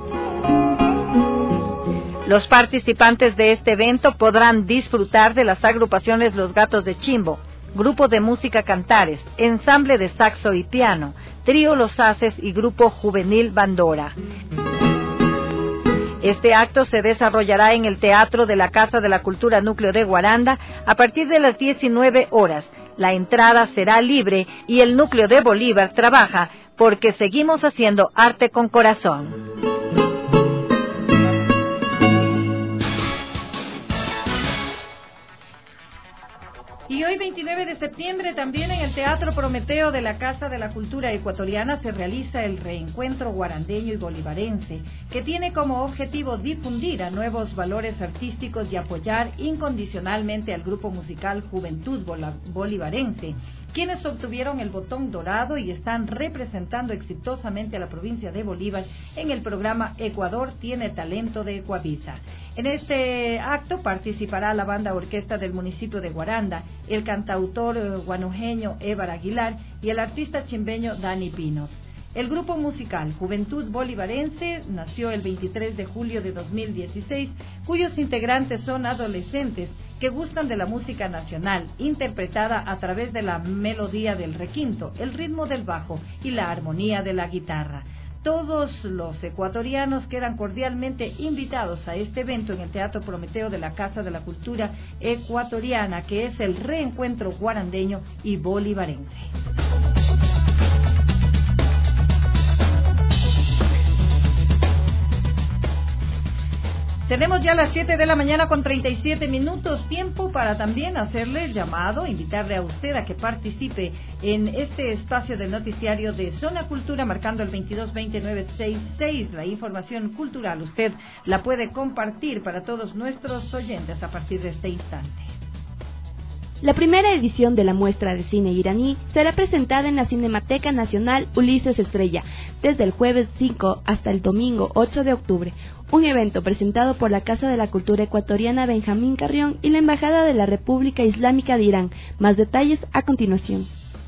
Los participantes de este evento podrán disfrutar de las agrupaciones Los Gatos de Chimbo, Grupo de Música Cantares, Ensamble de Saxo y Piano, Trío Los Haces y Grupo Juvenil Bandora. Este acto se desarrollará en el Teatro de la Casa de la Cultura Núcleo de Guaranda a partir de las diecinueve horas. La entrada será libre y el Núcleo de Bolívar trabaja porque seguimos haciendo arte con corazón. Y hoy, veintinueve de septiembre, también en el Teatro Prometeo de la Casa de la Cultura Ecuatoriana se realiza el reencuentro guarandeño y bolivarense, que tiene como objetivo difundir a nuevos valores artísticos y apoyar incondicionalmente al grupo musical Juventud Bolivarense, quienes obtuvieron el botón dorado y están representando exitosamente a la provincia de Bolívar en el programa Ecuador tiene talento de Ecuavisa. En este acto participará la banda orquesta del municipio de Guaranda, el cantautor guanujeño Évar Aguilar y el artista chimbeño Dani Pinos. El grupo musical Juventud Bolivarense nació el veintitrés de julio de dos mil dieciséis, cuyos integrantes son adolescentes que gustan de la música nacional, interpretada a través de la melodía del requinto, el ritmo del bajo y la armonía de la guitarra. Todos los ecuatorianos quedan cordialmente invitados a este evento en el Teatro Prometeo de la Casa de la Cultura Ecuatoriana, que es el reencuentro guarandeño y bolivarense. Tenemos ya las siete de la mañana con treinta y siete minutos, tiempo para también hacerle el llamado, invitarle a usted a que participe en este espacio del noticiario de Zona Cultura, marcando el veintidós veinte nueve sesenta y seis. La información cultural usted la puede compartir para todos nuestros oyentes a partir de este instante. La primera edición de la muestra de cine iraní será presentada en la Cinemateca Nacional Ulises Estrella desde el jueves cinco hasta el domingo ocho de octubre, un evento presentado por la Casa de la Cultura Ecuatoriana Benjamín Carrión y la Embajada de la República Islámica de Irán. Más detalles a continuación.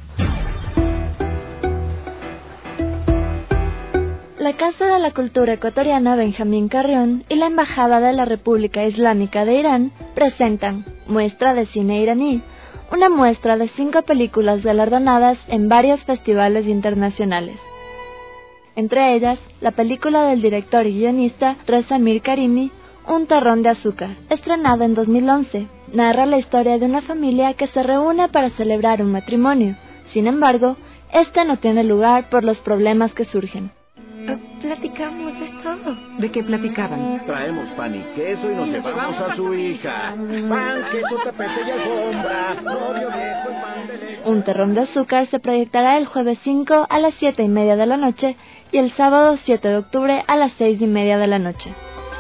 La Casa de la Cultura Ecuatoriana Benjamín Carrión y la Embajada de la República Islámica de Irán presentan Muestra de Cine Iraní, una muestra de cinco películas galardonadas en varios festivales internacionales. Entre ellas, la película del director y guionista Reza Mir Karimi, Un terrón de azúcar, estrenada en dos mil once, narra la historia de una familia que se reúne para celebrar un matrimonio. Sin embargo, este no tiene lugar por los problemas que surgen. Platicamos de todo. ¿De qué platicaban? Traemos pan y queso y nos, y nos llevamos, llevamos a su hija. Pan, queso, tapete y alfombra. Novio viejo y pan de leche. Un terrón de azúcar se proyectará el jueves cinco a las siete y media de la noche y el sábado siete de octubre a las seis y media de la noche.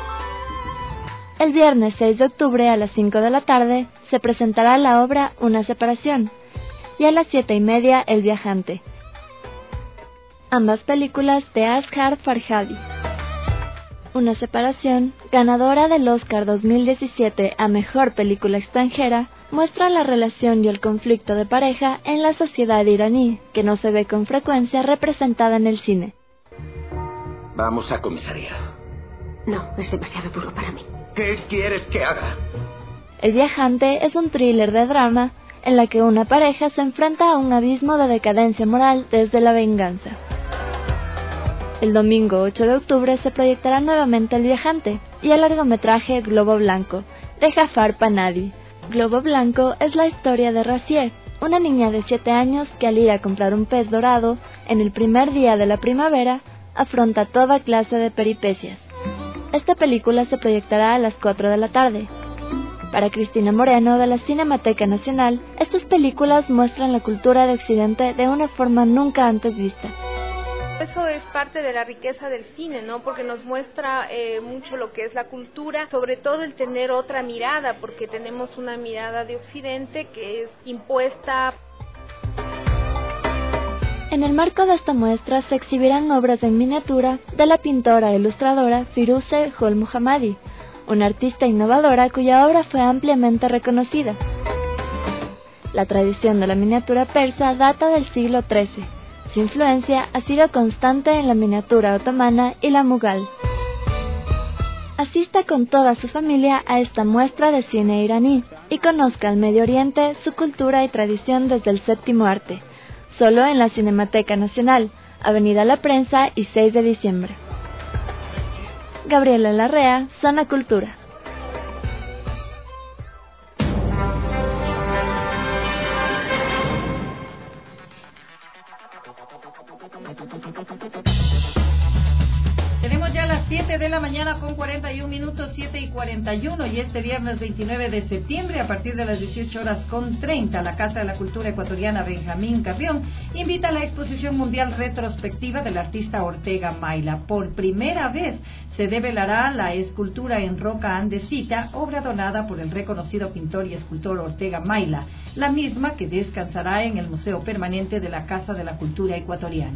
El viernes seis de octubre a las cinco de la tarde se presentará la obra Una separación y a las siete y media El viajante. Ambas películas de Asghar Farhadi. Una separación, ganadora del Oscar dos mil diecisiete a Mejor Película Extranjera, muestra la relación y el conflicto de pareja en la sociedad iraní, que no se ve con frecuencia representada en el cine. Vamos a comisaría. No, es demasiado duro para mí. ¿Qué quieres que haga? El viajante es un thriller de drama en la que una pareja se enfrenta a un abismo de decadencia moral desde la venganza. El domingo ocho de octubre se proyectará nuevamente El viajante y el largometraje Globo Blanco, de Jafar Panadi. Globo Blanco es la historia de Razieh, una niña de siete años que al ir a comprar un pez dorado, en el primer día de la primavera, afronta toda clase de peripecias. Esta película se proyectará a las cuatro de la tarde. Para Cristina Moreno, de la Cinemateca Nacional, estas películas muestran la cultura de Occidente de una forma nunca antes vista. Eso es parte de la riqueza del cine, ¿no? Porque nos muestra eh, mucho lo que es la cultura, sobre todo el tener otra mirada, porque tenemos una mirada de Occidente que es impuesta. En el marco de esta muestra se exhibirán obras en miniatura de la pintora e ilustradora Firuze Hol Mohammadi, una artista innovadora cuya obra fue ampliamente reconocida. La tradición de la miniatura persa data del siglo trece. Su influencia ha sido constante en la miniatura otomana y la mughal. Asista con toda su familia a esta muestra de cine iraní y conozca al Medio Oriente, su cultura y tradición desde el séptimo arte, solo en la Cinemateca Nacional, Avenida La Prensa y seis de diciembre. Gabriela Larrea, Zona Cultura. Tenemos ya las siete de la mañana con cuarenta y un minutos, siete y cuarenta y uno, y este viernes veintinueve de septiembre, a partir de las dieciocho horas con treinta, la Casa de la Cultura Ecuatoriana Benjamín Carrión invita a la exposición mundial retrospectiva del artista Ortega Mayla. Por primera vez se develará la escultura en roca andesita, obra donada por el reconocido pintor y escultor Ortega Mayla, la misma que descansará en el Museo Permanente de la Casa de la Cultura Ecuatoriana.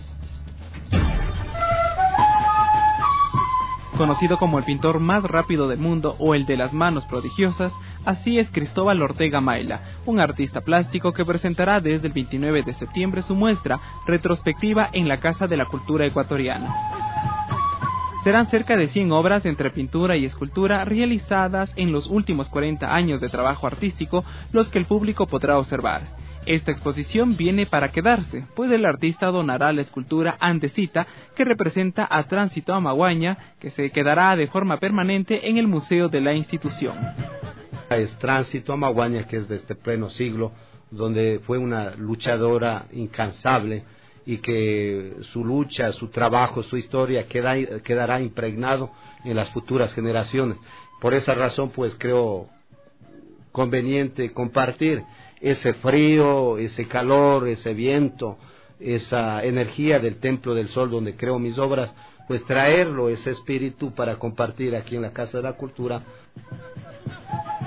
Conocido como el pintor más rápido del mundo o el de las manos prodigiosas, así es Cristóbal Ortega Mayla, un artista plástico que presentará desde el veintinueve de septiembre su muestra retrospectiva en la Casa de la Cultura Ecuatoriana. Serán cerca de cien obras entre pintura y escultura realizadas en los últimos cuarenta años de trabajo artístico, los que el público podrá observar. Esta exposición viene para quedarse, pues el artista donará la escultura andesita que representa a Tránsito Amaguaña, que se quedará de forma permanente en el museo de la institución. Es Tránsito Amaguaña, que es de este pleno siglo, donde fue una luchadora incansable y que su lucha, su trabajo, su historia queda, quedará impregnado en las futuras generaciones. Por esa razón, pues creo conveniente compartir ese frío, ese calor, ese viento, esa energía del Templo del Sol donde creo mis obras, pues traerlo, ese espíritu para compartir aquí en la Casa de la Cultura.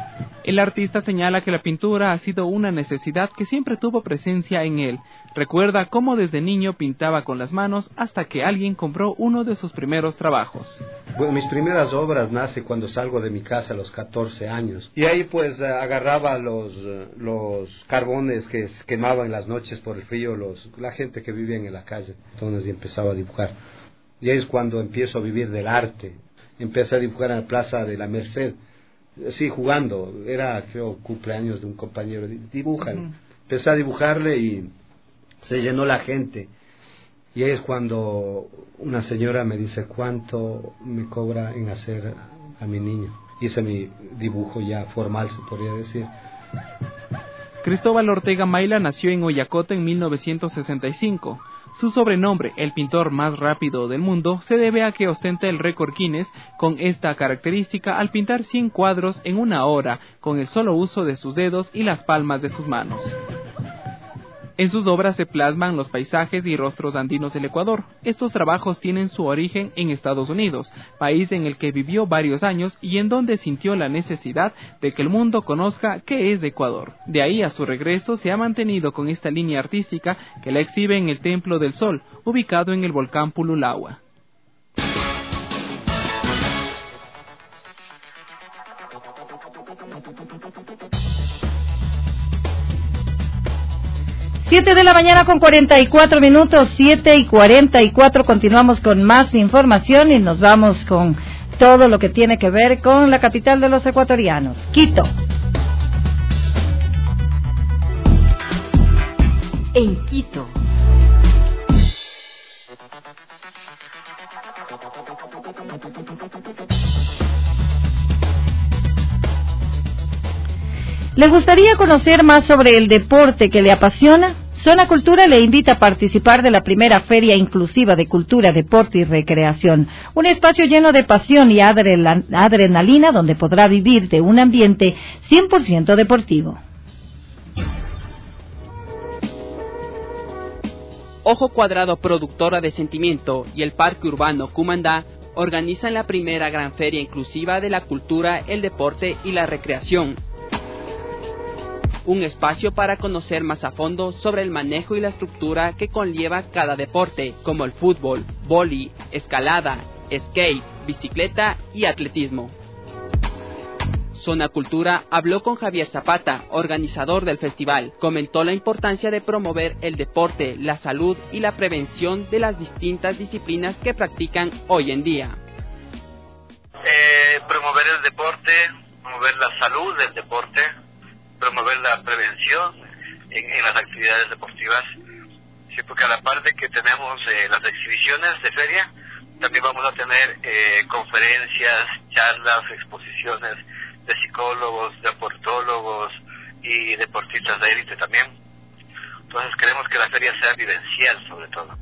El artista señala que la pintura ha sido una necesidad que siempre tuvo presencia en él. Recuerda cómo desde niño pintaba con las manos hasta que alguien compró uno de sus primeros trabajos. Bueno, mis primeras obras nace cuando salgo de mi casa a los catorce años. Y ahí pues eh, agarraba los, eh, los carbones que se quemaban en las noches por el frío, los, la gente que vivía en la calle. Entonces empezaba a dibujar. Y ahí es cuando empiezo a vivir del arte. Empecé a dibujar en la Plaza de la Merced. Sí, jugando. Era, creo, cumpleaños de un compañero. Dibujan. Uh-huh. Empecé a dibujarle y se llenó la gente. Y ahí es cuando una señora me dice, ¿cuánto me cobra en hacer a mi niño? Hice mi dibujo ya formal, se podría decir. Cristóbal Ortega Mayla nació en Oyacote en mil novecientos sesenta y cinco. Su sobrenombre, el pintor más rápido del mundo, se debe a que ostenta el récord Guinness con esta característica al pintar cien cuadros en una hora, con el solo uso de sus dedos y las palmas de sus manos. En sus obras se plasman los paisajes y rostros andinos del Ecuador. Estos trabajos tienen su origen en Estados Unidos, país en el que vivió varios años y en donde sintió la necesidad de que el mundo conozca qué es Ecuador. De ahí a su regreso se ha mantenido con esta línea artística que la exhibe en el Templo del Sol, ubicado en el volcán Pululagua. Siete de la mañana con cuarenta y cuatro minutos, siete y cuarenta y cuatro, continuamos con más información y nos vamos con todo lo que tiene que ver con la capital de los ecuatorianos, Quito. En Quito. ¿Le gustaría conocer más sobre el deporte que le apasiona? Zona Cultura le invita a participar de la primera Feria Inclusiva de Cultura, Deporte y Recreación, un espacio lleno de pasión y adrenalina donde podrá vivir de un ambiente cien por ciento deportivo. Ojo Cuadrado, productora de Sentimiento, y el Parque Urbano Cumandá organizan la primera gran feria inclusiva de la cultura, el deporte y la recreación. Un espacio para conocer más a fondo sobre el manejo y la estructura que conlleva cada deporte, como el fútbol, vóley, escalada, skate, bicicleta y atletismo. Zona Cultura habló con Javier Zapata, organizador del festival. Comentó la importancia de promover el deporte, la salud y la prevención de las distintas disciplinas que practican hoy en día. Eh, promover el deporte, promover la salud del deporte, promover la prevención en, en las actividades deportivas. Sí, porque a la par de que tenemos eh, las exhibiciones de feria, también vamos a tener eh, conferencias, charlas, exposiciones de psicólogos, deportólogos y deportistas de élite también. Entonces queremos que la feria sea vivencial sobre todo.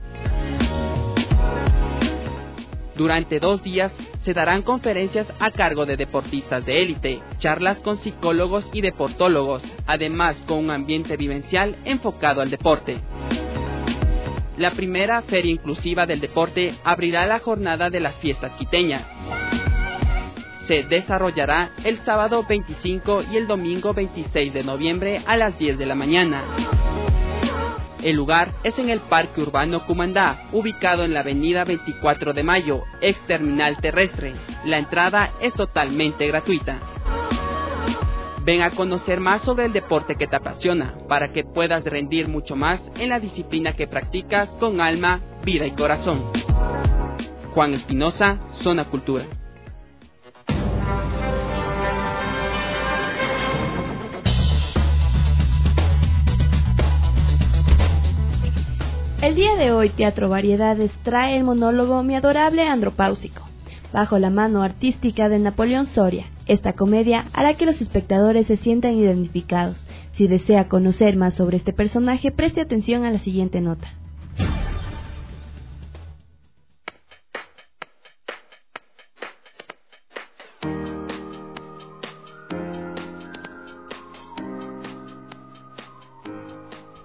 Durante dos días se darán conferencias a cargo de deportistas de élite, charlas con psicólogos y deportólogos, además con un ambiente vivencial enfocado al deporte. La primera Feria Inclusiva del Deporte abrirá la jornada de las fiestas quiteñas. Se desarrollará el sábado veinticinco y el domingo veintiséis de noviembre a las diez de la mañana. El lugar es en el Parque Urbano Cumandá, ubicado en la avenida veinticuatro de mayo, ex terminal terrestre. La entrada es totalmente gratuita. Ven a conocer más sobre el deporte que te apasiona, para que puedas rendir mucho más en la disciplina que practicas con alma, vida y corazón. Juan Espinosa, Zona Cultura. El día de hoy Teatro Variedades trae el monólogo Mi adorable andropáusico, bajo la mano artística de Napoleón Soria. Esta comedia hará que los espectadores se sientan identificados. Si desea conocer más sobre este personaje, preste atención a la siguiente nota.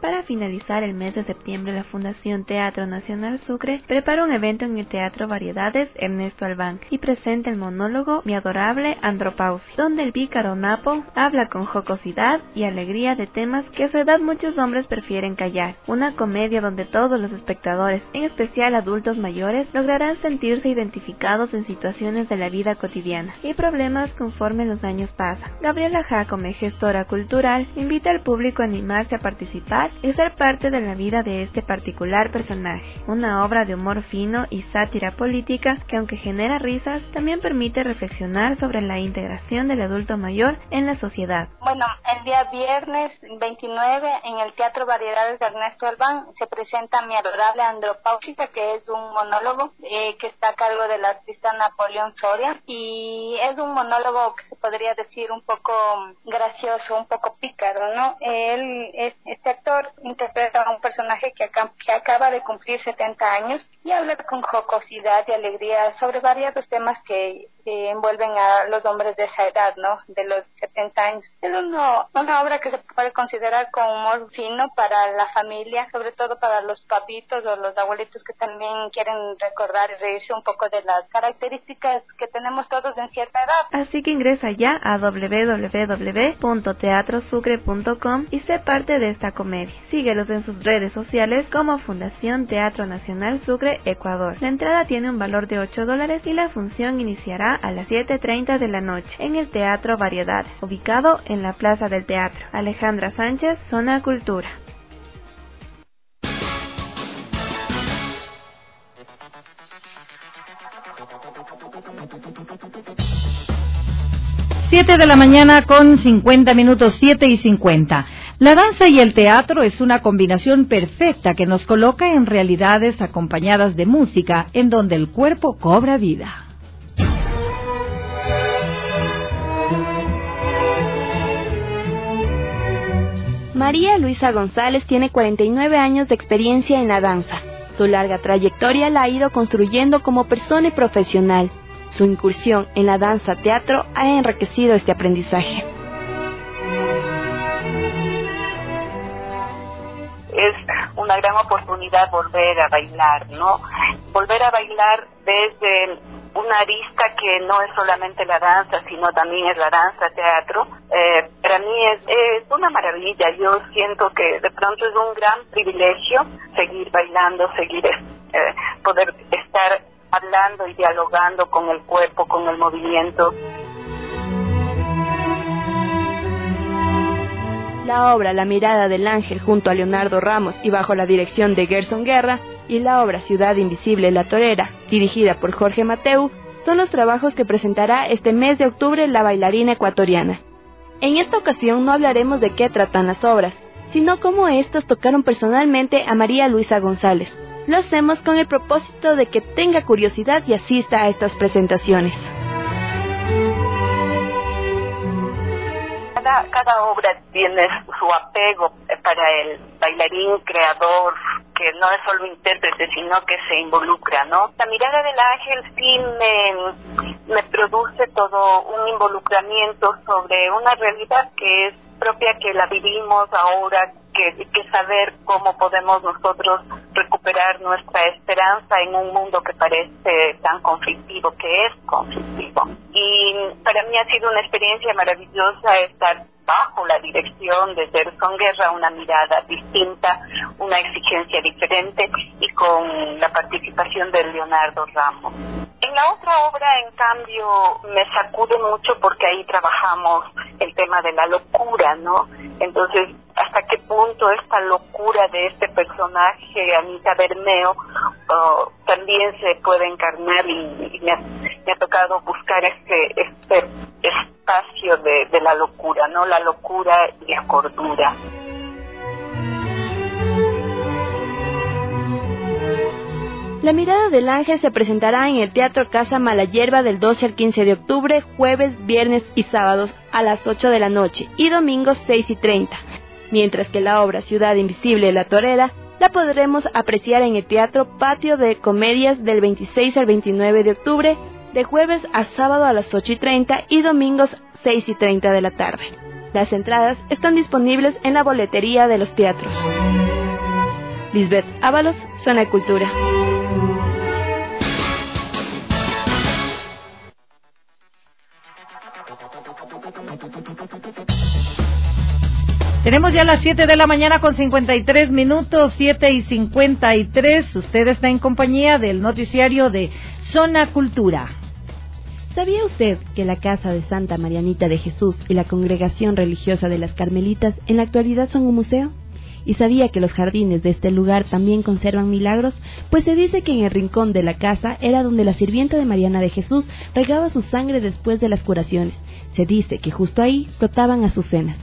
para finalizar el mes de septiembre, la Fundación Teatro Nacional Sucre prepara un evento en el Teatro Variedades Ernesto Albán y presenta el monólogo Mi adorable andropausia, donde el pícaro Napo habla con jocosidad y alegría de temas que a su edad muchos hombres prefieren callar. Una comedia donde todos los espectadores, en especial adultos mayores, lograrán sentirse identificados en situaciones de la vida cotidiana y problemas conforme los años pasan. Gabriela Jacome, gestora cultural, invita al público a animarse a participar y ser parte de la vida de este particular personaje. Una obra de humor fino y sátira política que, aunque genera risas, también permite reflexionar sobre la integración del adulto mayor en la sociedad. Bueno, el día viernes veintinueve en el Teatro Variedades de Ernesto Albán se presenta Mi adorable andropausia, que es un monólogo eh, que está a cargo del artista Napoleón Soria, y es un monólogo que se podría decir un poco gracioso, un poco pícaro, ¿no? Él, este actor interpreta a un personaje que, acá, que acaba de cumplir setenta años y habla con jocosidad y alegría sobre varios temas que, que envuelven a los hombres de esa edad, ¿no? De los setenta años. Es uno, una obra que se puede considerar con humor fino para la familia, sobre todo para los papitos o los abuelitos que también quieren recordar y reírse un poco de las características que tenemos todos en cierta edad. Así que ingresa ya a doble u doble u doble u punto teatro sucre punto com y sé parte de esta comedia. Síguelos en sus redes sociales como Fundación Teatro Nacional Sucre, Ecuador. La entrada tiene un valor de ocho dólares y la función iniciará a las siete treinta de la noche en el Teatro Variedades, ubicado en la Plaza del Teatro. Alejandra Sánchez, Zona Cultura. Siete de la mañana con cincuenta minutos, siete y cincuenta. La danza y el teatro es una combinación perfecta que nos coloca en realidades acompañadas de música, en donde el cuerpo cobra vida. María Luisa González tiene cuarenta y nueve años de experiencia en la danza. Su larga trayectoria la ha ido construyendo como persona y profesional. Su incursión en la danza-teatro ha enriquecido este aprendizaje. Es una gran oportunidad volver a bailar, ¿no? Volver a bailar desde una arista que no es solamente la danza, sino también es la danza-teatro. Eh, para mí es, es una maravilla. Yo siento que de pronto es un gran privilegio seguir bailando, seguir eh, poder estar hablando y dialogando con el cuerpo, con el movimiento. La obra La mirada del ángel junto a Leonardo Ramos y bajo la dirección de Gerson Guerra y la obra Ciudad Invisible La Torera, dirigida por Jorge Mateu, son los trabajos que presentará este mes de octubre la bailarina ecuatoriana. En esta ocasión no hablaremos de qué tratan las obras, sino cómo estas tocaron personalmente a María Luisa González. Lo hacemos con el propósito de que tenga curiosidad y asista a estas presentaciones. Cada, cada obra tiene su apego para el bailarín creador, que no es solo intérprete, sino que se involucra, ¿no? La mirada del ángel sí me, me produce todo un involucramiento sobre una realidad que es propia, que la vivimos ahora, que, que saber cómo podemos nosotros recuperar nuestra esperanza en un mundo que parece tan conflictivo, que es conflictivo. Y para mí ha sido una experiencia maravillosa estar bajo la dirección de Gerson Guerra, una mirada distinta, una exigencia diferente, y con la participación de Leonardo Ramos. En la otra obra, en cambio, me sacude mucho porque ahí trabajamos el tema de la locura, ¿no? Entonces, hasta qué punto esta locura de este personaje, Anita Bermeo, uh, también se puede encarnar, y, y me, ha, me ha tocado buscar este, este espacio de, de la locura, ¿no? La locura y la cordura. La mirada del ángel se presentará en el Teatro Casa Malayerba del doce al quince de octubre, jueves, viernes y sábados a las ocho de la noche y domingos seis y treinta, mientras que la obra Ciudad Invisible La Torera la podremos apreciar en el Teatro Patio de Comedias del veintiséis al veintinueve de octubre, de jueves a sábado a las ocho y treinta y domingos seis y treinta de la tarde. Las entradas están disponibles en la boletería de los teatros. Lisbeth Ábalos, Zona Cultura. Tenemos ya las siete de la mañana con cincuenta y tres minutos, siete y cincuenta y tres. Usted está en compañía del noticiario de Zona Cultura. ¿Sabía usted que la Casa de Santa Marianita de Jesús y la Congregación Religiosa de las Carmelitas en la actualidad son un museo? ¿Y sabía que los jardines de este lugar también conservan milagros? Pues se dice que en el rincón de la casa era donde la sirvienta de Mariana de Jesús regaba su sangre después de las curaciones. Se dice que justo ahí flotaban azucenas.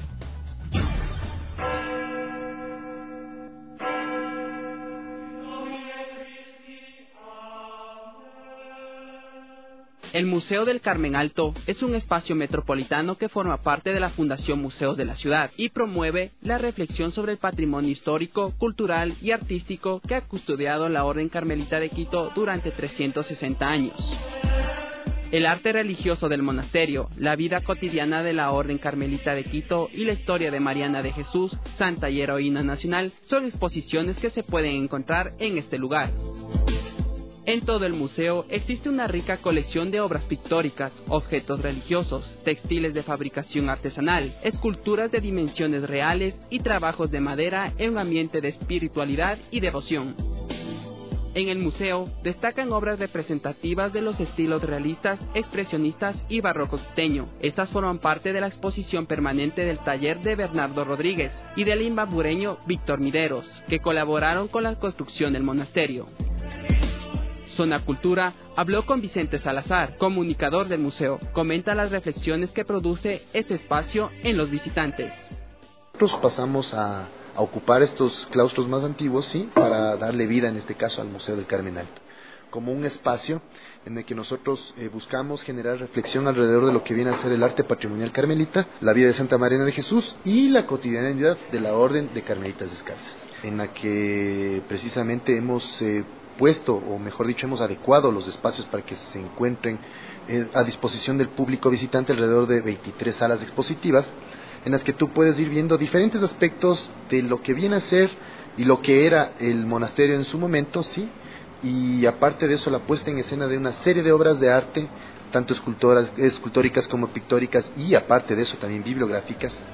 El Museo del Carmen Alto es un espacio metropolitano que forma parte de la Fundación Museos de la Ciudad y promueve la reflexión sobre el patrimonio histórico, cultural y artístico que ha custodiado la Orden Carmelita de Quito durante trescientos sesenta años. El arte religioso del monasterio, la vida cotidiana de la Orden Carmelita de Quito y la historia de Mariana de Jesús, santa y heroína nacional, son exposiciones que se pueden encontrar en este lugar. En todo el museo existe una rica colección de obras pictóricas, objetos religiosos, textiles de fabricación artesanal, esculturas de dimensiones reales y trabajos de madera en un ambiente de espiritualidad y devoción. En el museo destacan obras representativas de los estilos realistas, expresionistas y barroco quiteño. Estas forman parte de la exposición permanente del taller de Bernardo Rodríguez y del imbabureño Víctor Mideros, que colaboraron con la construcción del monasterio. Zona Cultura habló con Vicente Salazar, comunicador del museo. Comenta las reflexiones que produce este espacio en los visitantes. Nosotros pasamos a, a ocupar estos claustros más antiguos, sí, para darle vida en este caso al Museo del Carmen Alto, como un espacio en el que nosotros eh, buscamos generar reflexión alrededor de lo que viene a ser el arte patrimonial carmelita, la vida de Santa Mariana de Jesús y la cotidianidad de la Orden de Carmelitas Descalzas, en la que precisamente hemos eh, puesto, o mejor dicho, hemos adecuado los espacios para que se encuentren eh, a disposición del público visitante alrededor de veintitrés salas expositivas, en las que tú puedes ir viendo diferentes aspectos de lo que viene a ser y lo que era el monasterio en su momento, sí, y aparte de eso la puesta en escena de una serie de obras de arte, tanto escultoras, escultóricas como pictóricas, y aparte de eso también bibliográficas.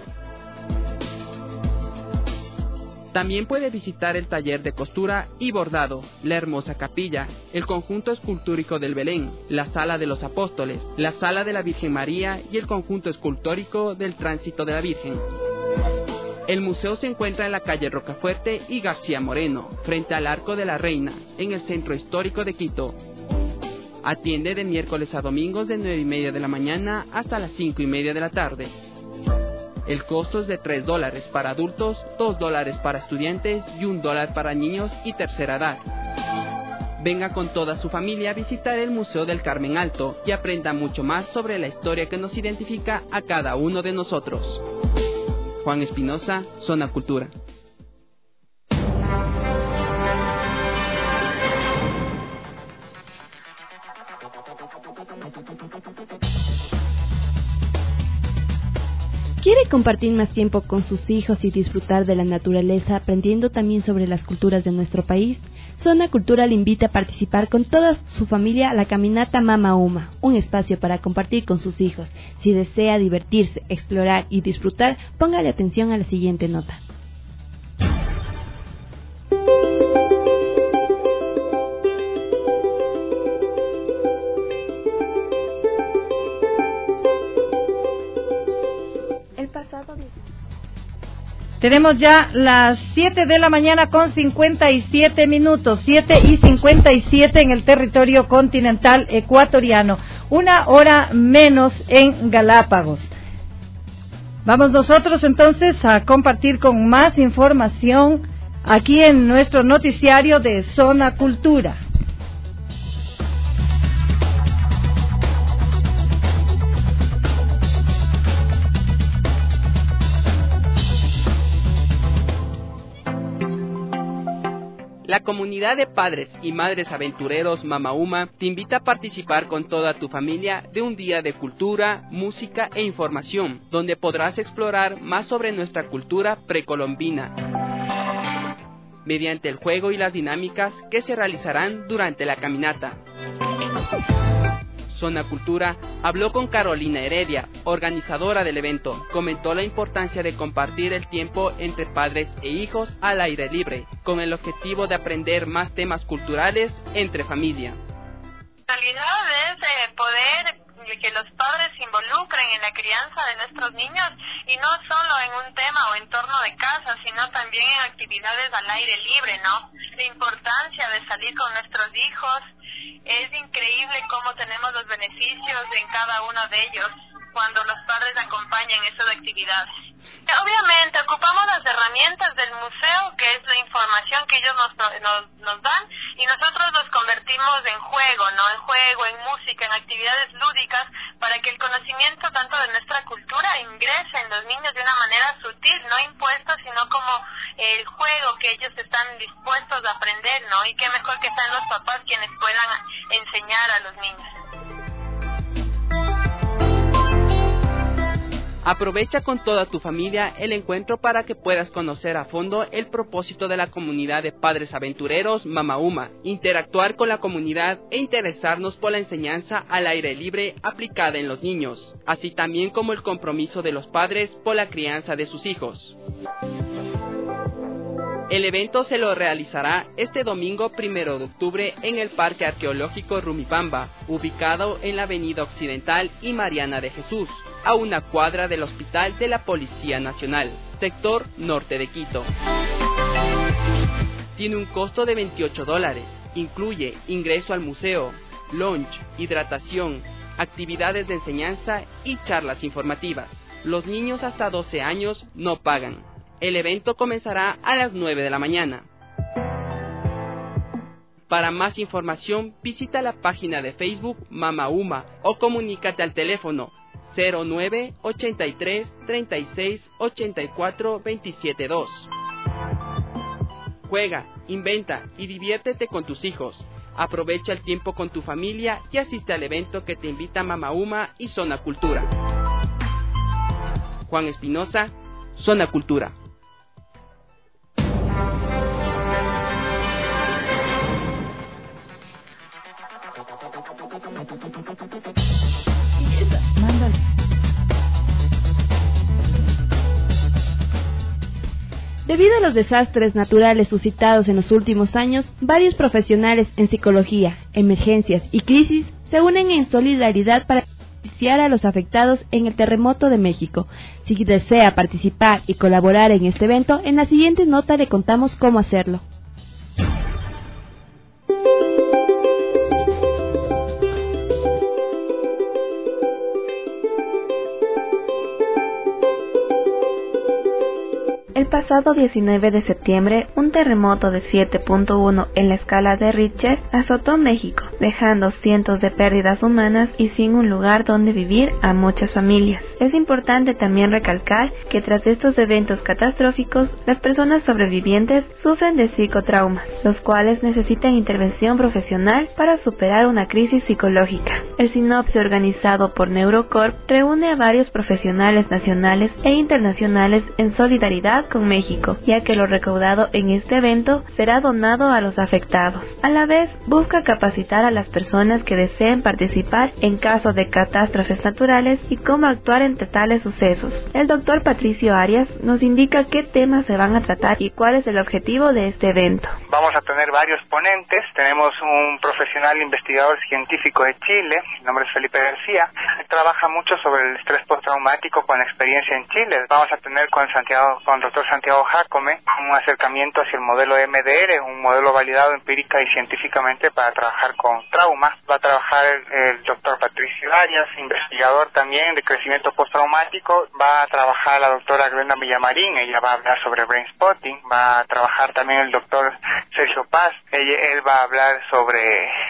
También puede visitar el taller de costura y bordado, la hermosa capilla, el conjunto escultórico del Belén, la sala de los apóstoles, la sala de la Virgen María y el conjunto escultórico del Tránsito de la Virgen. El museo se encuentra en la calle Rocafuerte y García Moreno, frente al Arco de la Reina, en el centro histórico de Quito. Atiende de miércoles a domingos de nueve y media de la mañana hasta las cinco y media de la tarde. El costo es de tres dólares para adultos, dos dólares para estudiantes y un dólar para niños y tercera edad. Venga con toda su familia a visitar el Museo del Carmen Alto y aprenda mucho más sobre la historia que nos identifica a cada uno de nosotros. Juan Espinosa, Zona Cultura. ¿Quiere compartir más tiempo con sus hijos y disfrutar de la naturaleza, aprendiendo también sobre las culturas de nuestro país? Zona Cultura le invita a participar con toda su familia a la caminata Mama Uma, un espacio para compartir con sus hijos. Si desea divertirse, explorar y disfrutar, póngale atención a la siguiente nota. Tenemos ya las siete de la mañana con cincuenta y siete minutos, siete y cincuenta y siete en el territorio continental ecuatoriano, una hora menos en Galápagos. Vamos nosotros entonces a compartir con más información aquí en nuestro noticiario de Zona Cultura. La La comunidad de padres y madres aventureros Mamauma te invita a participar con toda tu familia de un día de cultura, música e información, donde podrás explorar más sobre nuestra cultura precolombina, mediante el juego y las dinámicas que se realizarán durante la caminata. Zona Cultura habló con Carolina Heredia, organizadora del evento. Comentó la importancia de compartir el tiempo entre padres e hijos al aire libre, con el objetivo de aprender más temas culturales entre familia. La realidad es eh, poder que los padres se involucren en la crianza de nuestros niños, y no solo en un tema o entorno de casa, sino también en actividades al aire libre, ¿no? La importancia de salir con nuestros hijos. Es increíble cómo tenemos los beneficios en cada uno de ellos cuando los padres acompañan estas actividades. Obviamente ocupamos las herramientas del museo, que es la información que ellos nos, nos, nos dan, y nosotros los convertimos en juego, ¿no? En juego, en música, en actividades lúdicas, para que el conocimiento tanto de nuestra cultura ingrese en los niños de una manera sutil, no impuesta, sino como el juego que ellos están dispuestos a aprender, ¿no? Y qué mejor que sean los papás quienes puedan enseñar a los niños. Aprovecha con toda tu familia el encuentro para que puedas conocer a fondo el propósito de la comunidad de padres aventureros Mamauma, interactuar con la comunidad e interesarnos por la enseñanza al aire libre aplicada en los niños, así también como el compromiso de los padres por la crianza de sus hijos. El evento se lo realizará este domingo primero de octubre en el Parque Arqueológico Rumipamba, ubicado en la Avenida Occidental y Mariana de Jesús, a una cuadra del Hospital de la Policía Nacional, sector norte de Quito. Tiene un costo de veintiocho dólares, incluye ingreso al museo, lunch, hidratación, actividades de enseñanza y charlas informativas. Los niños hasta doce años no pagan. El evento comenzará a las nueve de la mañana. Para más información, visita la página de Facebook Mamauma o comunícate al teléfono cero nueve ochenta y tres treinta y seis ochenta y cuatro veintisiete dos. Juega, inventa y diviértete con tus hijos. Aprovecha el tiempo con tu familia y asiste al evento que te invita Mamauma y Zona Cultura. Juan Espinosa, Zona Cultura. Debido a los desastres naturales suscitados en los últimos años, varios profesionales en psicología, emergencias y crisis se unen en solidaridad para beneficiar a los afectados en el terremoto de México. Si desea participar y colaborar en este evento, en la siguiente nota le contamos cómo hacerlo. El pasado diecinueve de septiembre, un terremoto de siete punto uno en la escala de Richter azotó México, dejando cientos de pérdidas humanas y sin un lugar donde vivir a muchas familias. Es importante también recalcar que tras estos eventos catastróficos, las personas sobrevivientes sufren de psicotraumas, los cuales necesitan intervención profesional para superar una crisis psicológica. El sinopsis organizado por Neurocorp reúne a varios profesionales nacionales e internacionales en solidaridad con México, ya que lo recaudado en este evento será donado a los afectados. A la vez, busca capacitar a las personas que deseen participar en caso de catástrofes naturales y cómo actuar ante tales sucesos. El doctor Patricio Arias nos indica qué temas se van a tratar y cuál es el objetivo de este evento. Vamos a tener varios ponentes. Tenemos un profesional investigador científico de Chile, su nombre es Felipe García. Él trabaja mucho sobre el estrés postraumático con experiencia en Chile. Vamos a tener con Santiago, con doctor Santiago Jacome, un acercamiento hacia el modelo M D R, un modelo validado empírica y científicamente para trabajar con trauma. Va a trabajar el, el doctor Patricio Arias, investigador también de crecimiento postraumático. Va a trabajar la doctora Glenda Villamarín, ella va a hablar sobre brain spotting. Va a trabajar también el doctor Sergio Paz, ella, él va a hablar sobre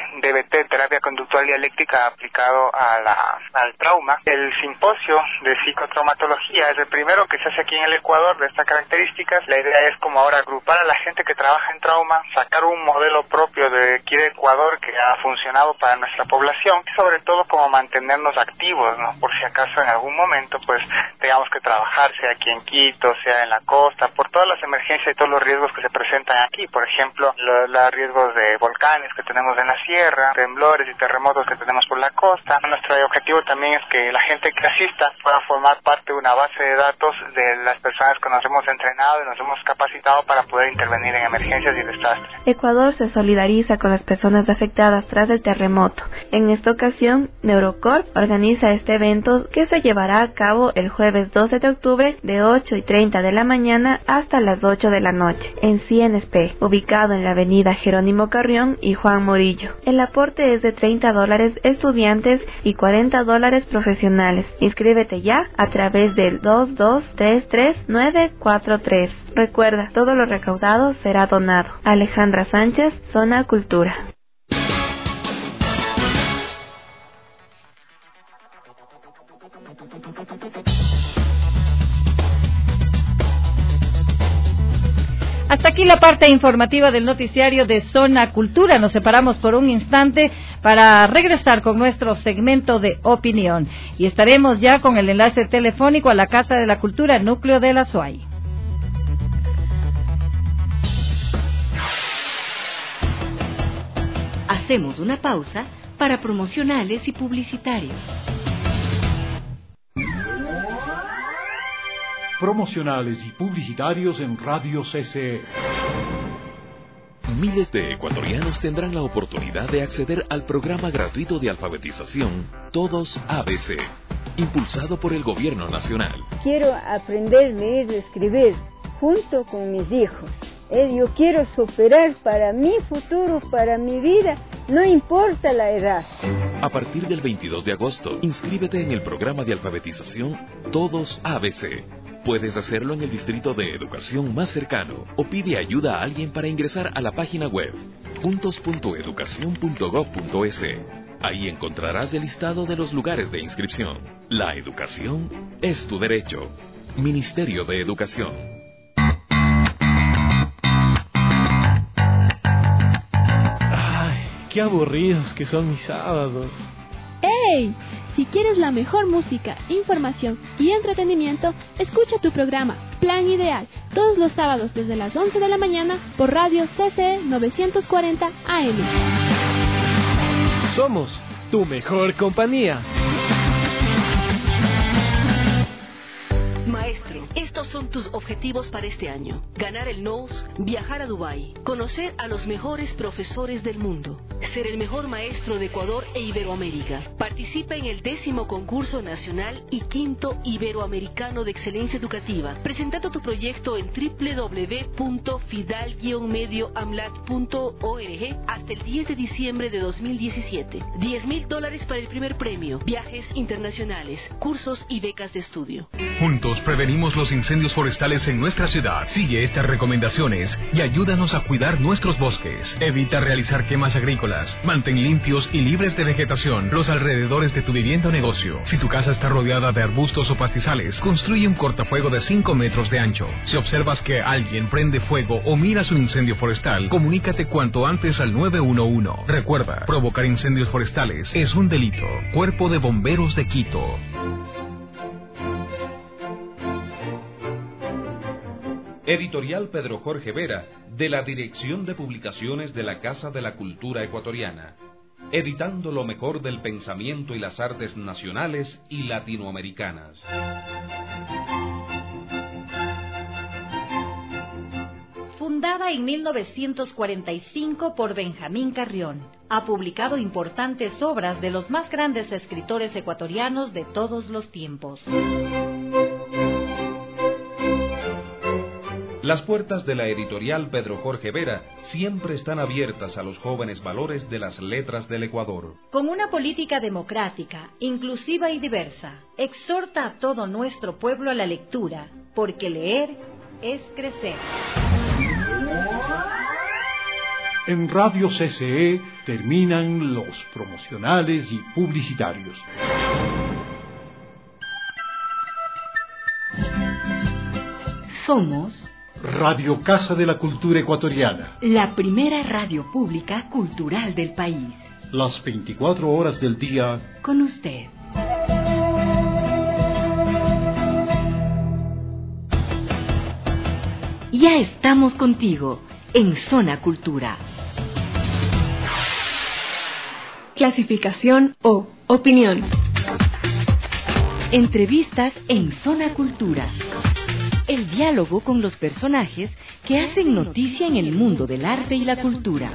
D B T, terapia conductual dialéctica aplicado a la, al trauma. El simposio de psicotraumatología es el primero que se hace aquí en el Ecuador de estas características. La idea es como ahora agrupar a la gente que trabaja en trauma, sacar un modelo propio de aquí de Ecuador que ha funcionado para nuestra población, y sobre todo como mantenernos activos, ¿no? Por si acaso en algún momento pues tengamos que trabajar, sea aquí en Quito, sea en la costa, por todas las emergencias y todos los riesgos que se presentan aquí. Por ejemplo, los, los riesgos de volcanes que tenemos en la sierra, temblores y terremotos que tenemos por la costa. Nuestro objetivo también es que la gente que asista pueda formar parte de una base de datos de las personas que nos hemos entrenado y nos hemos capacitado para poder intervenir en emergencias y desastres. Ecuador se solidariza con las personas afectadas tras el terremoto. En esta ocasión, Neurocorp organiza este evento que se llevará a cabo el jueves doce de octubre de ocho y treinta de la mañana hasta las ocho de la noche en C N S P, ubicado en la avenida Jerónimo Carrión y Juan Morillo. El aporte es de treinta dólares estudiantes y cuarenta dólares profesionales. Inscríbete ya a través del dos dos tres tres nueve cuatro tres. Recuerda, todo lo recaudado será donado. Alejandra Sánchez, Zona Cultura. Hasta aquí la parte informativa del noticiario de Zona Cultura. Nos separamos por un instante para regresar con nuestro segmento de opinión. Y estaremos ya con el enlace telefónico a la Casa de la Cultura, Núcleo de la Suay. Hacemos una pausa para promocionales y publicitarios. Promocionales y publicitarios en Radio C C E. Miles de ecuatorianos tendrán la oportunidad de acceder al programa gratuito de alfabetización Todos A B C, impulsado por el Gobierno Nacional. Quiero aprender a leer y escribir junto con mis hijos. Eh, yo quiero superar para mi futuro, para mi vida, no importa la edad. A partir del veintidós de agosto, inscríbete en el programa de alfabetización Todos A B C. Puedes hacerlo en el distrito de educación más cercano o pide ayuda a alguien para ingresar a la página web juntos punto educación punto gob punto es. Ahí encontrarás el listado de los lugares de inscripción. La educación es tu derecho. Ministerio de Educación. Ay, qué aburridos que son mis sábados. ¡Ey! Si quieres la mejor música, información y entretenimiento, escucha tu programa Plan Ideal todos los sábados desde las once de la mañana por Radio C C E novecientos cuarenta A M. Somos tu mejor compañía. Maestro, estos son tus objetivos para este año. Ganar el N O S, viajar a Dubái, conocer a los mejores profesores del mundo, ser el mejor maestro de Ecuador e Iberoamérica. Participa en el décimo concurso nacional y quinto iberoamericano de excelencia educativa. Presentando tu proyecto en doble u doble u doble u punto fidal guion medio amlat punto org hasta el diez de diciembre de dos mil diecisiete. diez mil dólares para el primer premio, viajes internacionales, cursos y becas de estudio. Juntos prevenimos los incendios forestales en nuestra ciudad. Sigue estas recomendaciones y ayúdanos a cuidar nuestros bosques. Evita realizar quemas agrícolas. Mantén limpios y libres de vegetación los alrededores de tu vivienda o negocio. Si tu casa está rodeada de arbustos o pastizales, construye un cortafuego de cinco metros de ancho. Si observas que alguien prende fuego o miras un incendio forestal, comunícate cuanto antes al nueve uno uno. Recuerda, provocar incendios forestales es un delito. Cuerpo de Bomberos de Quito. Editorial Pedro Jorge Vera, de la Dirección de Publicaciones de la Casa de la Cultura Ecuatoriana, editando lo mejor del pensamiento y las artes nacionales y latinoamericanas. Fundada en mil novecientos cuarenta y cinco por Benjamín Carrión, ha publicado importantes obras de los más grandes escritores ecuatorianos de todos los tiempos. Las puertas de la editorial Pedro Jorge Vera siempre están abiertas a los jóvenes valores de las letras del Ecuador. Con una política democrática, inclusiva y diversa, exhorta a todo nuestro pueblo a la lectura, porque leer es crecer. En Radio C C E terminan los promocionales y publicitarios. Somos Radio Casa de la Cultura Ecuatoriana, la primera radio pública cultural del país. Las veinticuatro horas del día con usted. Ya estamos contigo en Zona Cultura. Clasificación O. Opinión. Entrevistas en Zona Cultura. El diálogo con los personajes que hacen noticia en el mundo del arte y la cultura.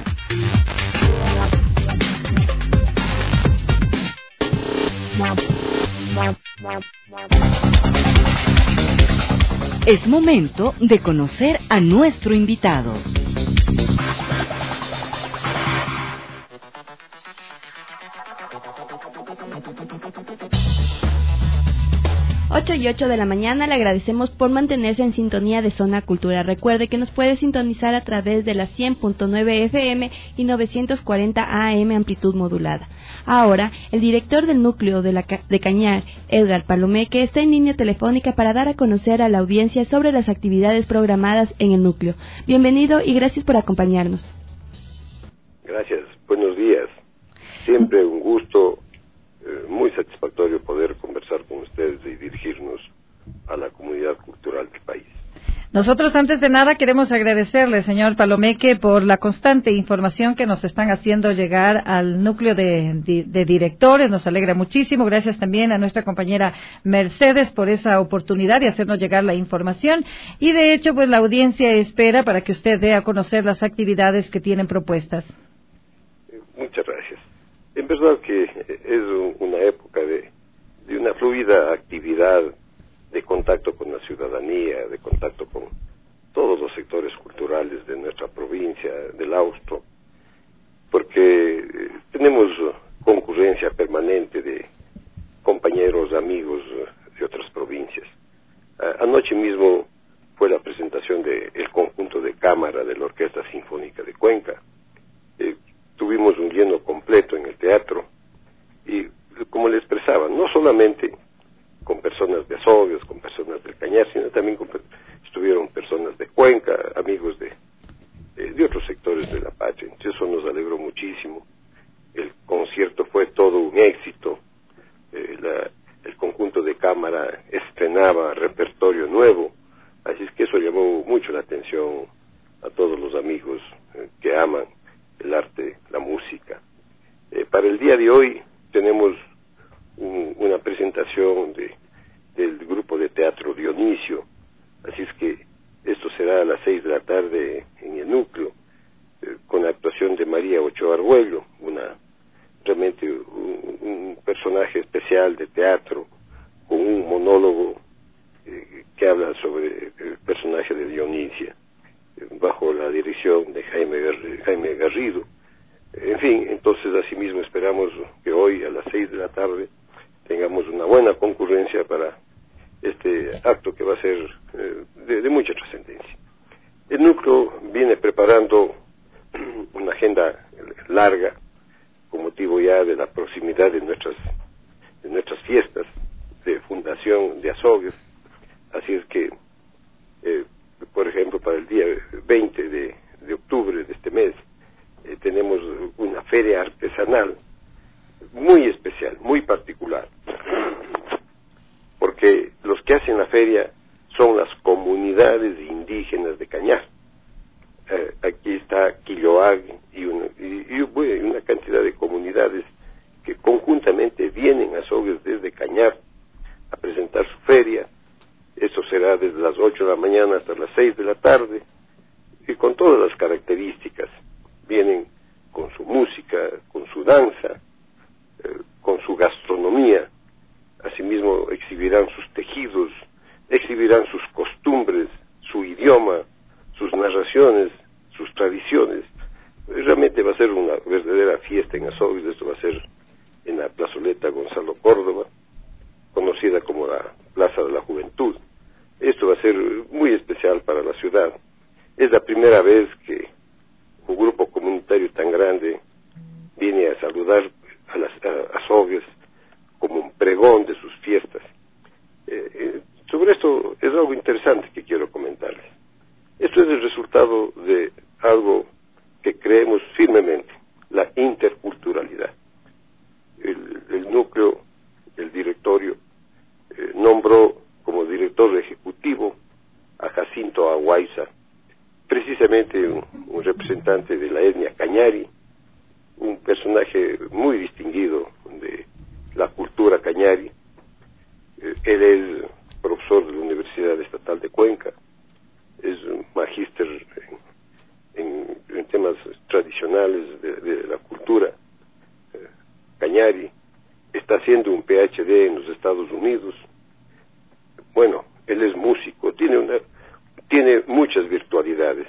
Es momento de conocer a nuestro invitado. ocho y ocho de la mañana, le agradecemos por mantenerse en sintonía de Zona Cultura. Recuerde que nos puede sintonizar a través de la cien punto nueve F M y novecientos cuarenta A M amplitud modulada. Ahora, el director del núcleo de, la, de Cañar, Edgar Palomeque, está en línea telefónica para dar a conocer a la audiencia sobre las actividades programadas en el núcleo. Bienvenido y gracias por acompañarnos. Gracias, buenos días. Siempre un gusto. Eh, muy satisfactorio poder conversar con ustedes y dirigirnos a la comunidad cultural del país. Nosotros, antes de nada, queremos agradecerle, señor Palomeque, por la constante información que nos están haciendo llegar al núcleo de, de, de directores. Nos alegra muchísimo. Gracias también a nuestra compañera Mercedes por esa oportunidad de hacernos llegar la información. Y, de hecho, pues la audiencia espera para que usted dé a conocer las actividades que tienen propuestas. Eh, muchas gracias. En verdad que es una época de, de una fluida actividad de contacto con la ciudadanía, de contacto con todos los sectores culturales de nuestra provincia, del Austro, porque tenemos concurrencia permanente de compañeros, amigos de otras provincias. Anoche mismo fue la presentación del conjunto de cámara de la Orquesta Sinfónica de Cuenca. Eh, Tuvimos un lleno completo en el teatro y, como le expresaba, no solamente con personas de Azogues, con personas del Cañar, sino también con, estuvieron personas de Cuenca, amigos de, de, de otros sectores de la patria. Entonces eso nos alegró muchísimo. El concierto fue todo un éxito. Eh, la, el conjunto de cámara estrenaba repertorio nuevo, así es que eso llamó mucho la atención a todos los amigos eh, que aman el arte, la música. Eh, para el día de hoy tenemos un, una presentación de, del grupo de teatro Dionisio, así es que esto será a las seis de la tarde en el núcleo, eh, con la actuación de María Ochoa Arguello, una realmente un, un personaje especial de teatro, con un monólogo eh, que habla sobre el personaje de Dionisia, bajo la dirección de Jaime, Jaime Garrido. En fin, entonces asimismo esperamos que hoy a las seis de la tarde tengamos una buena concurrencia para este acto que va a ser eh, de, de mucha trascendencia. El núcleo viene preparando una agenda larga con motivo ya de la proximidad de nuestras, de nuestras fiestas de fundación de Azogues, así es que eh, por ejemplo, para el día veinte de, de octubre de este mes, eh, tenemos una feria artesanal muy especial, muy particular, porque los que hacen la feria son las comunidades indígenas de Cañar. Eh, aquí está Quilloag y una, y, y una cantidad de comunidades que conjuntamente vienen a Azogues desde Cañar a presentar su feria. Eso será desde las ocho de la mañana hasta las seis de la tarde, y con todas las características. Vienen con su música, con su danza, eh, con su gastronomía. Asimismo exhibirán sus tejidos, exhibirán sus costumbres, su idioma, sus narraciones, sus tradiciones. Realmente va a ser una verdadera fiesta en Azogues. Esto va a ser en la plazoleta Gonzalo Córdoba, conocida como la Plaza de la Juventud. Esto va a ser muy especial para la ciudad. Es la primera vez que un grupo comunitario tan grande viene a saludar a las a, a Azogues como un pregón de sus fiestas. Eh, eh, sobre esto es algo interesante que quiero comentarles. Esto es el resultado de algo que creemos firmemente, la interculturalidad. El, el núcleo, el directorio, eh, nombró como director ejecutivo a Jacinto Aguaiza, precisamente un, un representante de la etnia Cañari, un personaje muy distinguido de la cultura Cañari. Eh, él es profesor de la Universidad Estatal de Cuenca, es un magíster en, en, en temas tradicionales de, de la cultura eh, Cañari, está haciendo un P H D en los Estados Unidos. Bueno, él es músico, tiene una, tiene muchas virtualidades,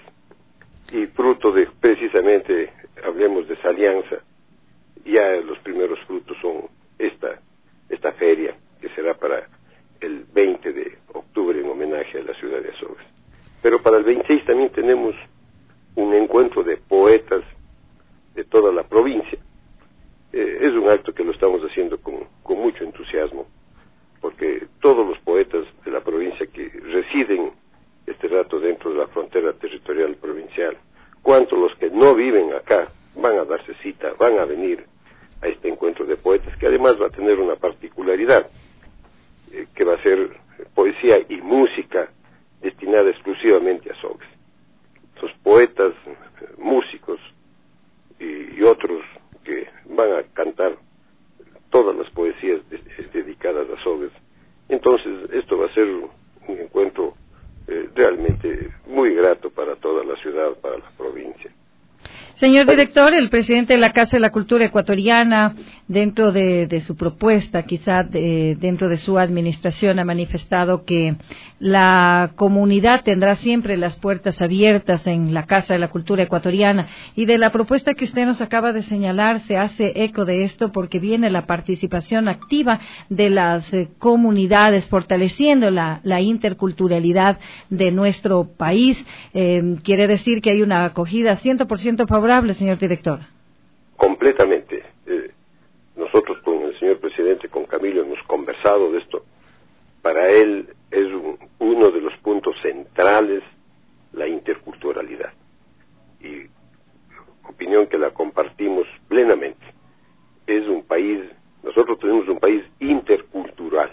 y fruto de, precisamente, hablemos de esa alianza, ya los primeros frutos son esta, esta feria, que será para el veinte de octubre en homenaje a la ciudad de Azogues. Pero para el veintiséis también tenemos un encuentro de poetas de toda la provincia. Eh, es un acto que lo estamos haciendo con, con mucho entusiasmo, porque todos los poetas de la provincia que residen este rato dentro de la frontera territorial provincial, cuanto los que no viven acá, van a darse cita, van a venir a este encuentro de poetas, que además va a tener una particularidad, eh, que va a ser poesía y música destinada exclusivamente a Azogues. Los poetas, músicos y, y otros que van a cantar todas las poesías de, dedicadas a Azogues. Entonces, esto va a ser un encuentro eh, realmente muy grato para toda la ciudad, para la provincia. Señor director, el presidente de la Casa de la Cultura Ecuatoriana, dentro de, de su propuesta, quizá de, dentro de su administración, ha manifestado que la comunidad tendrá siempre las puertas abiertas en la Casa de la Cultura Ecuatoriana. Y de la propuesta que usted nos acaba de señalar, se hace eco de esto porque viene la participación activa de las eh, comunidades, fortaleciendo la, la interculturalidad de nuestro país. Eh, quiere decir que hay una acogida cien por ciento favorable, señor director. Completamente. Eh, nosotros con el señor presidente, con Camilo, hemos conversado de esto. Para él es un, uno de los puntos centrales la interculturalidad. Y opinión que la compartimos plenamente. Es un país, nosotros tenemos un país intercultural.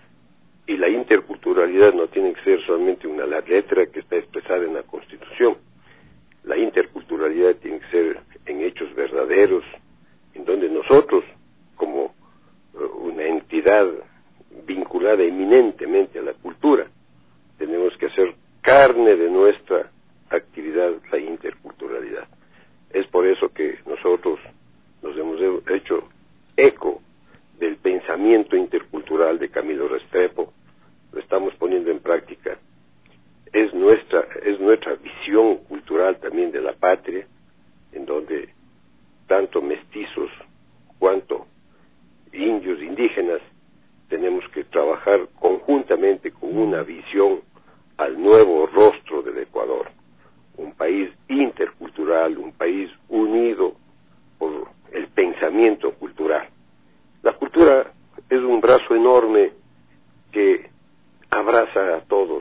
Y la interculturalidad no tiene que ser solamente una letra que está expresada en la Constitución. La interculturalidad tiene que ser en hechos verdaderos, en donde nosotros, como uh, una entidad vinculada eminentemente a la cultura, tenemos que hacer carne de nuestra actividad la interculturalidad. Es por eso que nosotros nos hemos hecho eco del pensamiento intercultural de Camilo Restrepo, lo estamos poniendo en práctica. Es nuestra, es nuestra visión cultural también de la patria, en donde tanto mestizos cuanto indios, indígenas, tenemos que trabajar conjuntamente con una visión al nuevo rostro del Ecuador. Un país intercultural, un país unido por el pensamiento cultural. La cultura es un brazo enorme que abraza a todos,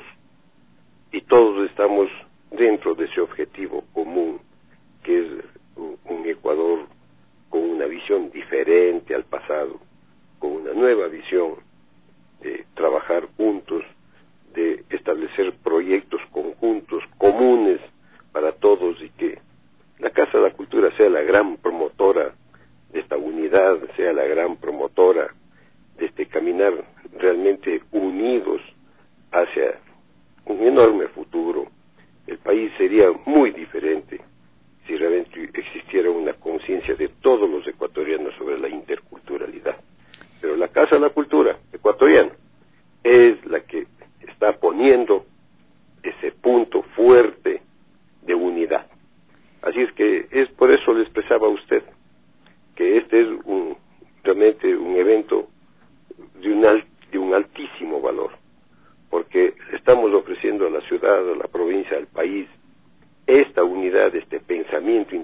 y todos estamos dentro de ese objetivo común, que es un Ecuador con una visión diferente al pasado, con una nueva visión de trabajar juntos, de establecer proyectos conjuntos, comunes para todos, y que la Casa de la Cultura sea la gran promotora de esta unidad, sea la gran promotora de este caminar realmente unidos hacia un enorme futuro. El país sería muy diferente si realmente existiera una conciencia de todos los ecuatorianos sobre la interculturalidad. Pero la Casa de la Cultura ecuatoriana es la que está poniendo ese punto fuerte de unidad. Así es que es por eso le expresaba a usted que este es un, realmente un evento de un, alt, de un altísimo valor, porque estamos ofreciendo a la ciudad, a la provincia, al país, esta unidad, este pensamiento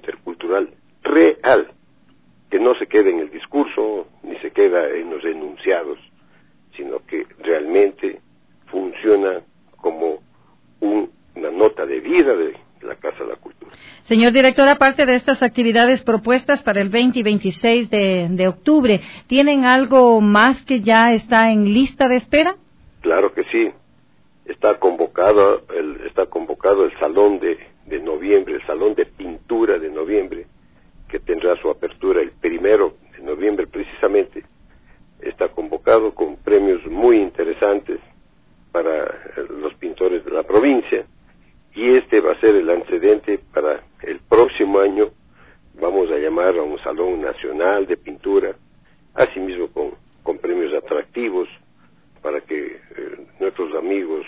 vida de la Casa de la Cultura. Señor director, aparte de estas actividades propuestas para el veinte y veintiséis de, de octubre, ¿tienen algo más que ya está en lista de espera? Claro que sí. Está convocado el, está convocado el Salón de, de Noviembre, el Salón de Pintura de Noviembre, que tendrá su apertura el primero de noviembre precisamente. Está convocado con premios muy interesantes para los pintores de la provincia, y este va a ser el antecedente para el próximo año. Vamos a llamar a un Salón Nacional de Pintura, asimismo con, con premios atractivos, para que eh, nuestros amigos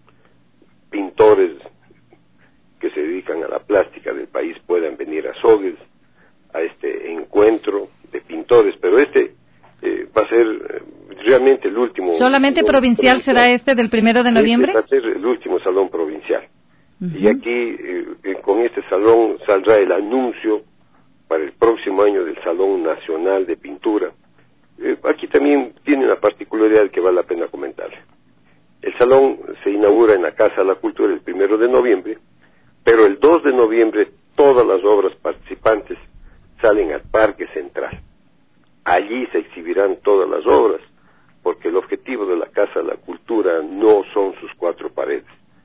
pintores que se dedican a la plástica del país puedan venir a Sogues a este encuentro de pintores, pero este eh, va a ser eh, realmente el último. ¿Solamente provincial, provincial será este del primero de noviembre? Este va a ser el último salón provincial. Uh-huh. Y aquí eh, eh, con este salón saldrá el anuncio para el próximo año del Salón Nacional de Pintura. Eh, aquí también tiene una particularidad que vale la pena comentar. El salón se inaugura en la Casa de la Cultura el primero de noviembre, pero el dos de noviembre todas las obras participantes salen al Parque Central. Allí se exhibirán todas las obras, porque el objetivo de la Casa de la Cultura no son sus cuatro paredes.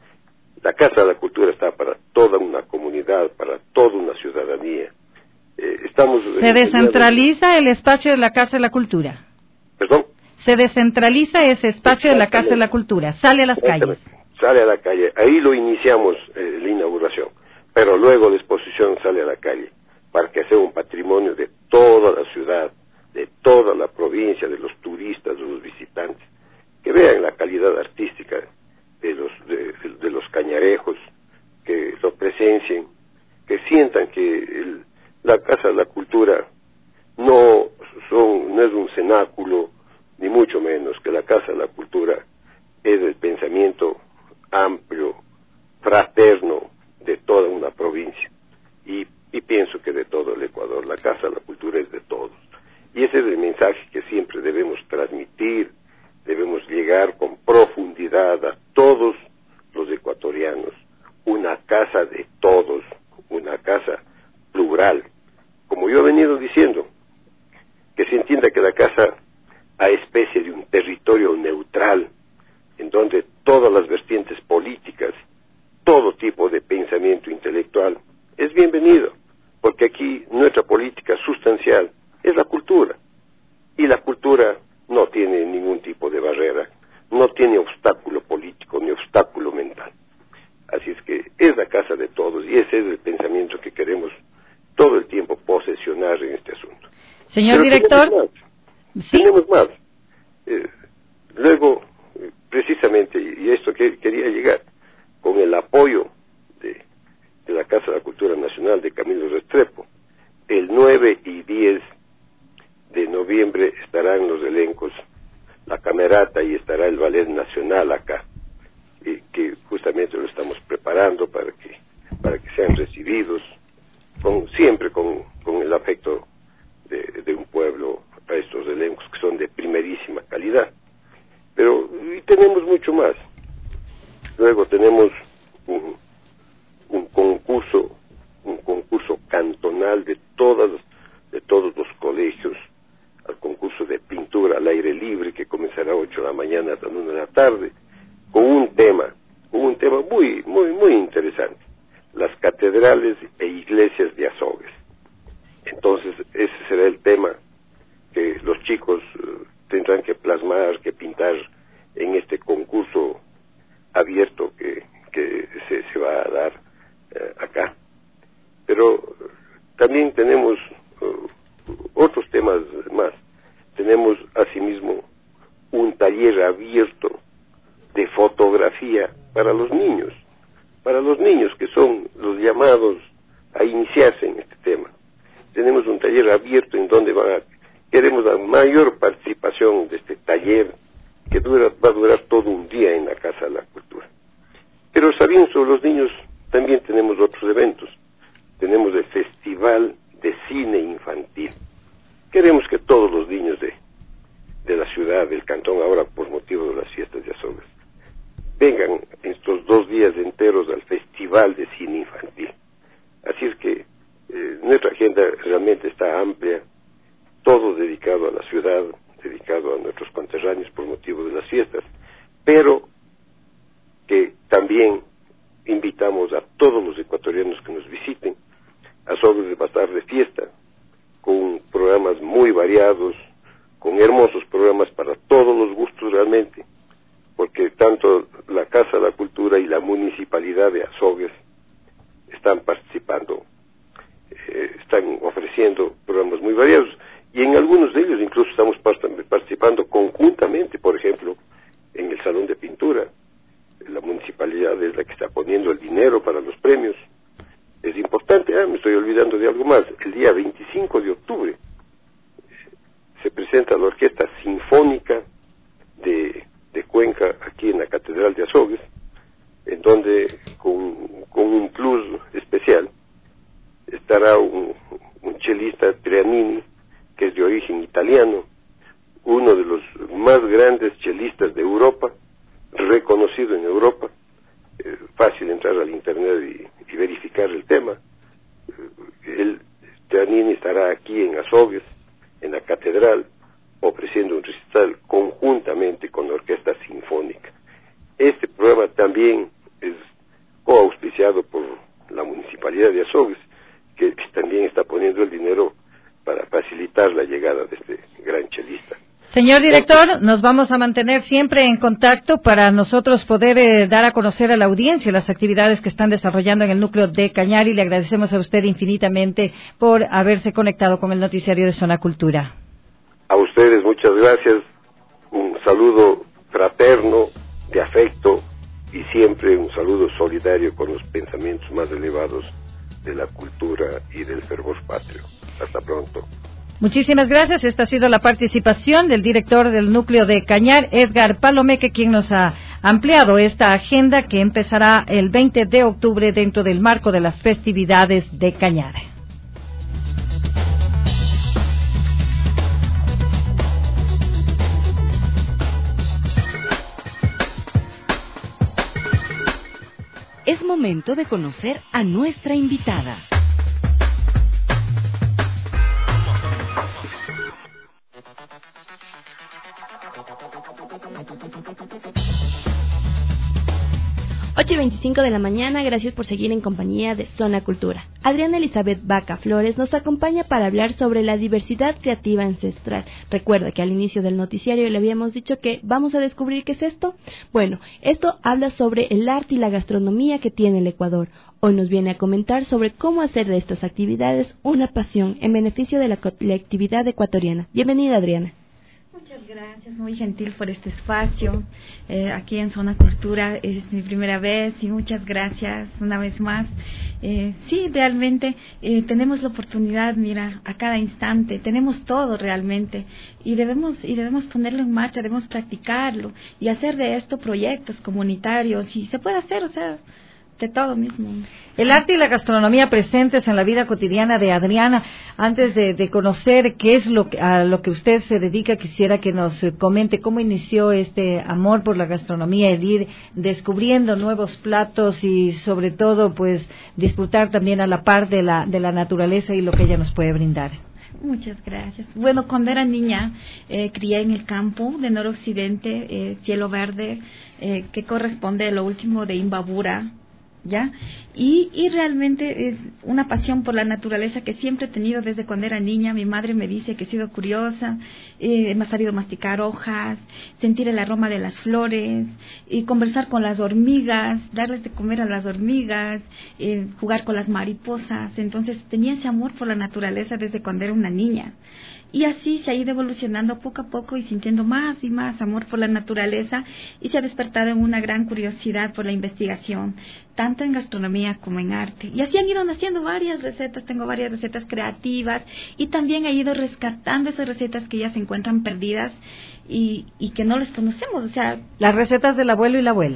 La Casa de la Cultura está para toda una comunidad, para toda una ciudadanía. Eh, estamos ¿Se descentraliza el espacio de la Casa de la Cultura? ¿Perdón? Se descentraliza ese espacio de la Casa de la Cultura, sale a las calles. Sale a la calle, ahí lo iniciamos eh, la inauguración, pero luego la exposición sale a la calle, para que sea un patrimonio de toda la ciudad, de toda la provincia, de los turistas, de los visitantes, que vean la calidad artística de los, de, de los cañarejos, que lo presencien, que sientan que el, la Casa de la Cultura no, son, no es un cenáculo, ni mucho menos, que la Casa de la Cultura es el pensamiento amplio, fraterno de toda una provincia, y, y pienso que de todo el Ecuador. La Casa de la Cultura es de todos, y ese es el mensaje que siempre debemos transmitir. Debemos llegar con profundidad a todos los ecuatorianos, una casa de todos, una casa plural. Como yo he venido diciendo, que se entienda que la casa a especie de un territorio neutral, en donde todas las vertientes políticas, todo tipo de pensamiento intelectual, es bienvenido, porque aquí nuestra política sustancial es la cultura, y la cultura no tiene ningún tipo de barrera, no tiene obstáculo político ni obstáculo mental. Así es que es la casa de todos, y ese es el pensamiento que queremos todo el tiempo posesionar en este asunto. Señor Pero director, tenemos más. ¿Sí? Tenemos más. Eh, luego, eh, precisamente, y esto que quería llegar, con el apoyo de, de la Casa de la Cultura Nacional de Camilo Restrepo, el nueve y diez de noviembre estarán los elencos, la Camerata, y estará el Ballet Nacional acá, y que justamente lo estamos preparando para que para que sean recibidos con, siempre con, con el afecto de, de un pueblo a estos elencos que son de primerísima calidad. Pero y tenemos mucho más. Luego tenemos un, un concurso, un concurso cantonal de todas de todos los colegios, al concurso de pintura al aire libre, que comenzará a ocho de la mañana hasta una de la tarde, con un tema, con un tema muy, muy, muy interesante: las catedrales e iglesias de Azogues. Entonces, ese será el tema que los chicos uh, tendrán que plasmar, que pintar en este concurso abierto que, que se, se va a dar uh, acá. Pero uh, también tenemos uh, otros temas más. Tenemos asimismo un taller abierto de fotografía para los niños, para los niños que son los llamados a iniciarse en este tema. Tenemos un taller abierto en donde van a, queremos la mayor participación de este taller, que dura, va a durar todo un día en la Casa de la Cultura. Pero sabiendo sobre los niños, también tenemos otros eventos. Tenemos el Festival de Cine Infantil. Queremos que todos los niños de, de la ciudad, del cantón, ahora por motivo de las fiestas de Azogues, vengan estos dos días enteros al Festival de Cine motivo de las fiestas, pero que también invitamos a todos los ecuatorianos que nos visiten. Azogues va a estar de fiesta, con programas muy variados, con hermosos programas para todos los gustos realmente, porque tanto la Casa de la Cultura y la Municipalidad de Azogues están participando, eh, están ofreciendo programas muy variados, y en algunos de ellos incluso estamos participando conjuntamente, por ejemplo, en el Salón de Pintura. La municipalidad es la que está poniendo el dinero para los premios. Es importante, ah, me estoy olvidando de algo más, el día veinticinco de octubre se presenta la Orquesta Sinfónica de, de Cuenca aquí en la Catedral de Azogues, en donde con, con un plus especial estará un, un chelista Trianini, que es de origen italiano, uno de los más grandes chelistas de Europa, reconocido en Europa, eh, fácil entrar al internet y, y verificar el tema. El Trianini estará aquí en Azogues, en la catedral, ofreciendo un recital conjuntamente con la Orquesta Sinfónica. Este programa también es coauspiciado por la Municipalidad de Azogues, que, que también está poniendo el dinero para facilitar la llegada de este gran chelista. Señor director, nos vamos a mantener siempre en contacto para nosotros poder eh, dar a conocer a la audiencia las actividades que están desarrollando en el núcleo de Cañar, y le agradecemos a usted infinitamente por haberse conectado con el noticiario de Zona Cultura. A ustedes muchas gracias, un saludo fraterno, de afecto, y siempre un saludo solidario con los pensamientos más elevados de la cultura y del fervor patrio. Hasta pronto. Muchísimas gracias. Esta ha sido la participación del director del núcleo de Cañar, Edgar Palomeque, quien nos ha ampliado esta agenda que empezará el veinte de octubre dentro del marco de las festividades de Cañar. Es momento de conocer a nuestra invitada. ocho y veinticinco de la mañana, gracias por seguir en compañía de Zona Cultura. Adriana Elizabeth Vaca Flores nos acompaña para hablar sobre la diversidad creativa ancestral. Recuerda que al inicio del noticiario le habíamos dicho que vamos a descubrir qué es esto. Bueno, esto habla sobre el arte y la gastronomía que tiene el Ecuador. Hoy nos viene a comentar sobre cómo hacer de estas actividades una pasión en beneficio de la colectividad ecuatoriana. Bienvenida, Adriana. Muchas gracias, muy gentil por este espacio. Eh, aquí en Zona Cultura es mi primera vez y muchas gracias una vez más. Eh, sí, realmente eh, tenemos la oportunidad, mira, a cada instante, tenemos todo realmente y debemos y debemos ponerlo en marcha, debemos practicarlo y hacer de esto proyectos comunitarios, y se puede hacer, o sea, de todo mismo. El arte y la gastronomía presentes en la vida cotidiana de Adriana. Antes de, de conocer qué es lo que, a lo que usted se dedica, quisiera que nos comente cómo inició este amor por la gastronomía, el ir descubriendo nuevos platos y sobre todo pues disfrutar también a la par de la, de la naturaleza y lo que ella nos puede brindar. Muchas gracias. Bueno, cuando era niña eh, crié en el campo de noroccidente, eh, cielo verde, eh, que corresponde a lo último de Imbabura, ¿ya? Y, y realmente es una pasión por la naturaleza que siempre he tenido desde cuando era niña. Mi madre me dice que he sido curiosa, eh, me ha sabido masticar hojas, sentir el aroma de las flores, y conversar con las hormigas, darles de comer a las hormigas, eh, jugar con las mariposas. Entonces tenía ese amor por la naturaleza desde cuando era una niña. Y así se ha ido evolucionando poco a poco y sintiendo más y más amor por la naturaleza, y se ha despertado en una gran curiosidad por la investigación, tanto en gastronomía como en arte. Y así han ido naciendo varias recetas, tengo varias recetas creativas, y también he ido rescatando esas recetas que ya se encuentran perdidas y, y que no les conocemos. O sea, las recetas del abuelo y la abuela.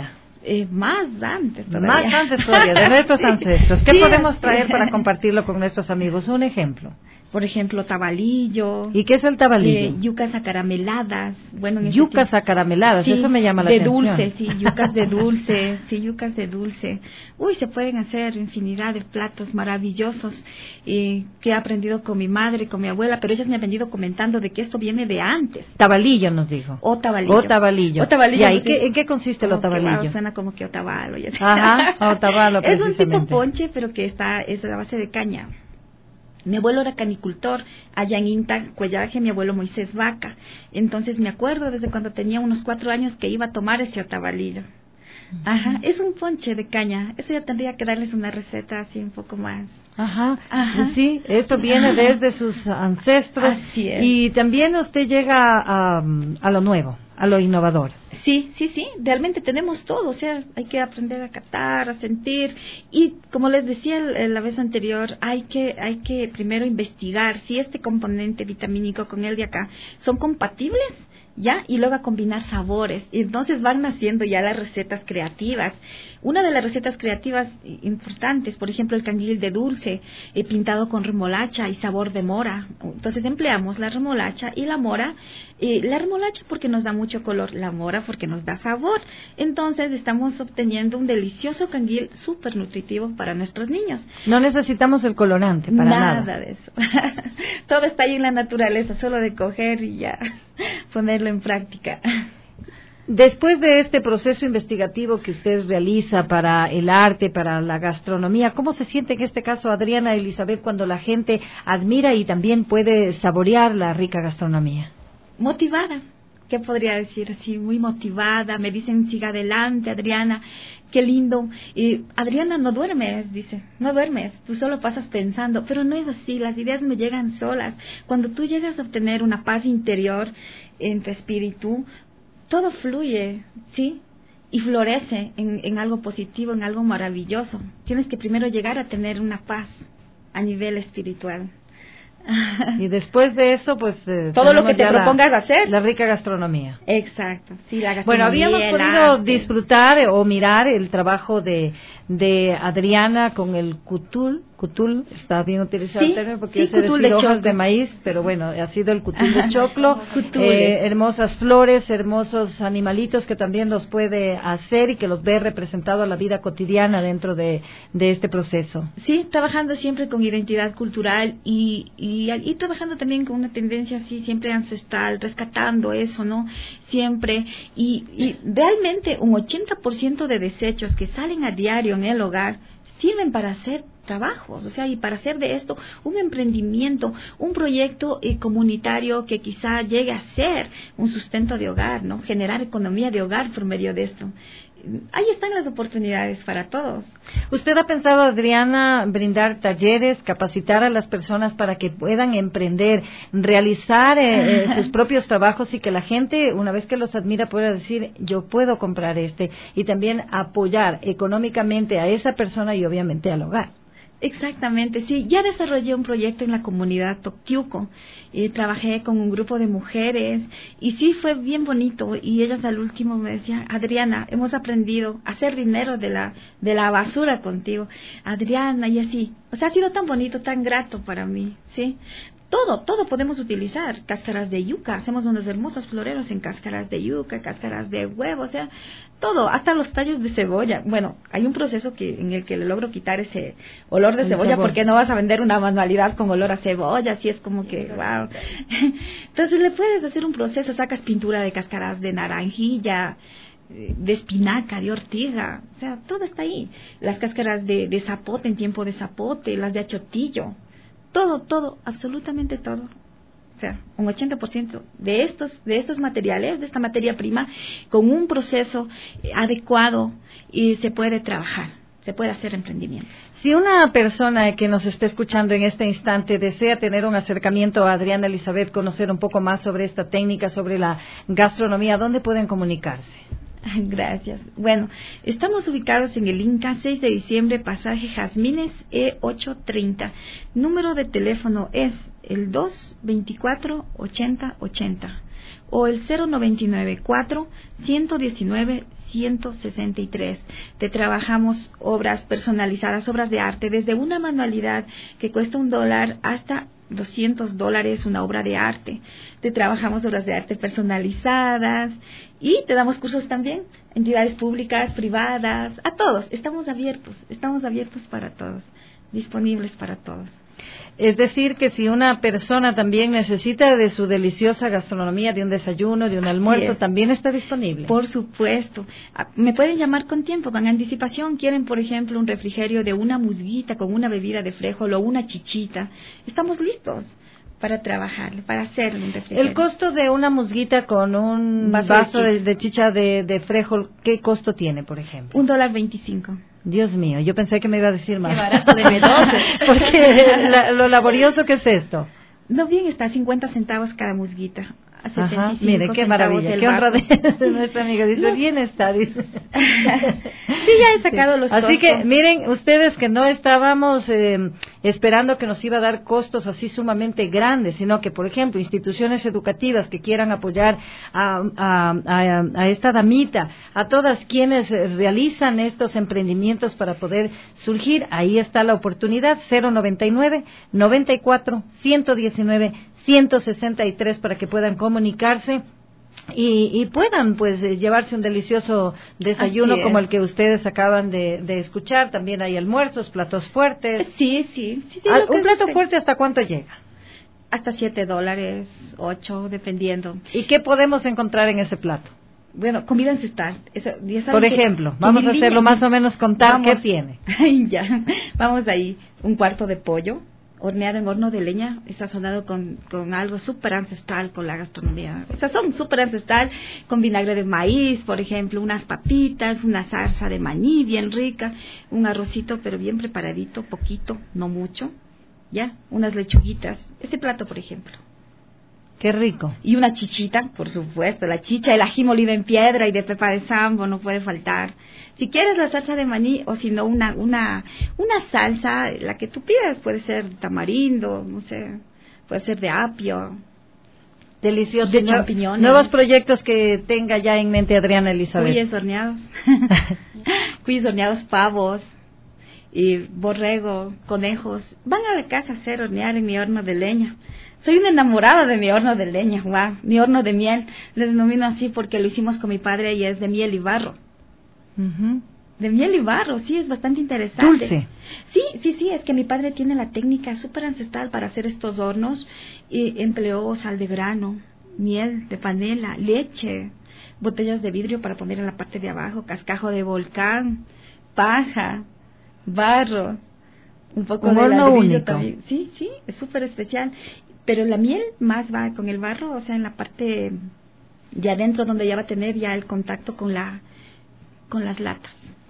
Eh, más antes todavía. Más antes todavía, de nuestros ancestros. ¿Qué Sí, podemos así. traer para compartirlo con nuestros amigos? Un ejemplo. Por ejemplo, tabalillo. ¿Y qué es el tabalillo? Eh, yucas acarameladas. Bueno, en yucas este acarameladas, sí, eso me llama la de atención. dulce, sí, yucas de dulce, sí, yucas de dulce. Uy, se pueden hacer infinidad de platos maravillosos eh, que he aprendido con mi madre, con mi abuela, pero ellas me han venido comentando de que esto viene de antes. Tabalillo nos dijo. O tabalillo. O tabalillo. O tabalillo. Ya, ¿y sí. qué, en qué consiste el Como que, otabalillo? wow, suena como que otavalo. Ya. Ajá, otavalo, Es un tipo precisamente. ponche, pero que está es a base de caña. Mi abuelo era canicultor allá en Inta, Cuellaje, mi abuelo Moisés Vaca. Entonces me acuerdo desde cuando tenía unos cuatro años que iba a tomar ese otabalillo. Ajá, es un ponche de caña. Eso ya tendría que darles una receta así un poco más. Ajá, Ajá. sí, esto viene Ajá. desde sus ancestros. Así es. Y también usted llega a, a lo nuevo, a lo innovador. Sí, sí, sí, realmente tenemos todo, o sea, hay que aprender a captar, a sentir y como les decía el, la vez anterior, hay que hay que primero investigar si este componente vitamínico con el de acá son compatibles, ya, y luego a combinar sabores, y entonces van naciendo ya las recetas creativas. Una de las recetas creativas importantes, por ejemplo, el canguil de dulce, eh, pintado con remolacha y sabor de mora. Entonces empleamos la remolacha y la mora, eh, la remolacha porque nos da mucho color, la mora porque nos da sabor. Entonces estamos obteniendo un delicioso canguil súper nutritivo para nuestros niños. No necesitamos el colorante para nada. Nada de eso. Todo está ahí en la naturaleza, solo de coger y ya ponerlo en práctica. Después de este proceso investigativo que usted realiza para el arte, para la gastronomía, ¿cómo se siente en este caso Adriana Elizabeth cuando la gente admira y también puede saborear la rica gastronomía? Motivada, ¿qué podría decir? Así, muy motivada. Me dicen, siga adelante, Adriana, qué lindo. Y Adriana, no duermes, dice, no duermes, tú solo pasas pensando, pero no es así, las ideas me llegan solas. Cuando tú llegas a obtener una paz interior en tu espíritu, todo fluye, ¿sí? Y florece en, en algo positivo, en algo maravilloso. Tienes que primero llegar a tener una paz a nivel espiritual. Y después de eso, pues... Eh, todo lo que te propongas la, hacer. La rica gastronomía. Exacto, sí, la gastronomía. Bueno, habíamos podido arte. disfrutar o mirar el trabajo de, de Adriana con el cutul. Cutul, está bien utilizado sí, el término porque sí, es decir de hojas choclo. de maíz, pero bueno, ha sido el cutul de choclo. eh, hermosas flores, hermosos animalitos que también los puede hacer y que los ve representado a la vida cotidiana dentro de, de este proceso. Sí, trabajando siempre con identidad cultural y, y, y trabajando también con una tendencia así siempre ancestral, rescatando eso, ¿no? Siempre. Y, y realmente un ochenta por ciento de desechos que salen a diario en el hogar sirven para hacer trabajos, o sea, y para hacer de esto un emprendimiento, un proyecto eh, comunitario que quizá llegue a ser un sustento de hogar, ¿no? Generar economía de hogar por medio de esto. Ahí están las oportunidades para todos. ¿Usted ha pensado, Adriana, brindar talleres, capacitar a las personas para que puedan emprender, realizar eh, eh, sus propios trabajos y que la gente, una vez que los admira, pueda decir, yo puedo comprar este, y también apoyar económicamente a esa persona y obviamente al hogar? Exactamente, sí. Ya desarrollé un proyecto en la comunidad Toctiuco y trabajé con un grupo de mujeres y sí fue bien bonito y ellas al último me decían, Adriana, hemos aprendido a hacer dinero de la de la basura contigo, Adriana, y así. O sea, ha sido tan bonito, tan grato para mí, ¿sí? Todo, todo podemos utilizar, cáscaras de yuca, hacemos unos hermosos floreros en cáscaras de yuca, cáscaras de huevo, o sea, todo, hasta los tallos de cebolla. Bueno, hay un proceso que en el que le logro quitar ese olor de El cebolla, sabor. Porque no vas a vender una manualidad con olor a cebolla, así es como que, wow. Entonces le puedes hacer un proceso, sacas pintura de cáscaras de naranjilla, de espinaca, de ortiga, o sea, todo está ahí. Las cáscaras de, de zapote en tiempo de zapote, las de achotillo. Todo, todo, absolutamente todo. O sea, un ochenta por ciento de estos, de estos materiales, de esta materia prima, con un proceso adecuado y se puede trabajar, se puede hacer emprendimientos. Si una persona que nos está escuchando en este instante desea tener un acercamiento a Adriana Elizabeth, conocer un poco más sobre esta técnica, sobre la gastronomía, ¿dónde pueden comunicarse? Gracias. Bueno, estamos ubicados en el Inca, seis de diciembre, pasaje Jazmines E ochocientos treinta. Número de teléfono es el dos veinticuatro ochenta ochenta. o el cero noventa y nueve cuatro ciento diecinueve ciento sesenta y tres. Te trabajamos obras personalizadas, obras de arte, desde una manualidad que cuesta un dólar hasta doscientos dólares una obra de arte. Te trabajamos obras de arte personalizadas y te damos cursos también, entidades públicas, privadas, a todos. Estamos abiertos, estamos abiertos para todos, disponibles para todos. Es decir, que si una persona también necesita de su deliciosa gastronomía, de un desayuno, de un almuerzo, también está disponible. Por supuesto. Me pueden llamar con tiempo, con anticipación. Quieren, por ejemplo, un refrigerio de una musguita con una bebida de frijol o una chichita. Estamos listos para trabajar, para hacer un refrigerio. El costo de una musguita con un vaso, vaso de, de chicha de, de frijol, ¿qué costo tiene, por ejemplo? Un dólar veinticinco. Dios mío, yo pensé que me iba a decir más. Qué barato de B doce. Porque la, lo laborioso que es esto. No, bien, está cincuenta centavos cada musguita. Ajá, mire, qué maravilla, qué honra de nuestra amiga. Dice, no. Bien está, dice. Sí, ya he sacado sí. los Así costos. que, miren, ustedes que no estábamos eh, esperando que nos iba a dar costos así sumamente grandes, sino que, por ejemplo, instituciones educativas que quieran apoyar a, a, a, a esta damita, a todas quienes realizan estos emprendimientos para poder surgir, ahí está la oportunidad, cero noventa y nueve, noventa y cuatro, ciento diecinueve, ciento sesenta y tres para que puedan comunicarse y, y puedan pues llevarse un delicioso desayuno como el que ustedes acaban de, de escuchar. También hay almuerzos, platos fuertes. Sí, sí. sí, sí ¿Un plato fuerte hasta cuánto llega? Hasta siete dólares, ocho, dependiendo. ¿Y qué podemos encontrar en ese plato? Bueno, comida ancestral. Eso, Por ejemplo, vamos a hacerlo más o menos contar vamos, qué tiene. Ya, vamos ahí. Un cuarto de pollo horneado en horno de leña, sazonado con, con algo súper ancestral, con la gastronomía. Sazón súper ancestral, con vinagre de maíz, por ejemplo, unas papitas, una salsa de maní bien rica, un arrocito pero bien preparadito, poquito, no mucho, ya, unas lechuguitas. Este plato, por ejemplo. Qué rico. Y una chichita, por supuesto, la chicha, el ají molido en piedra y de pepa de sambo, no puede faltar. Si quieres la salsa de maní o si no una, una, una salsa, la que tú pidas, puede ser tamarindo, no sé, puede ser de apio. Delicioso. De champiñones. Nuevos proyectos que tenga ya en mente Adriana Elizabeth. Cuyes horneados. Cuyes horneados, pavos. Y borrego, conejos, van a la casa a hacer hornear en mi horno de leña. Soy una enamorada de mi horno de leña, wow, mi horno de miel, le denomino así porque lo hicimos con mi padre y es de miel y barro. Uh-huh. De miel y barro, sí, es bastante interesante. Dulce. Sí, sí, sí, es que mi padre tiene la técnica súper ancestral para hacer estos hornos y empleó sal de grano, miel de panela, leche, botellas de vidrio para poner en la parte de abajo, cascajo de volcán, paja, barro, un poco un de horno ladrillo único. También. Sí, sí, es súper especial. Pero la miel más va con el barro, o sea, en la parte de adentro donde ya va a tener ya el contacto con la con las latas.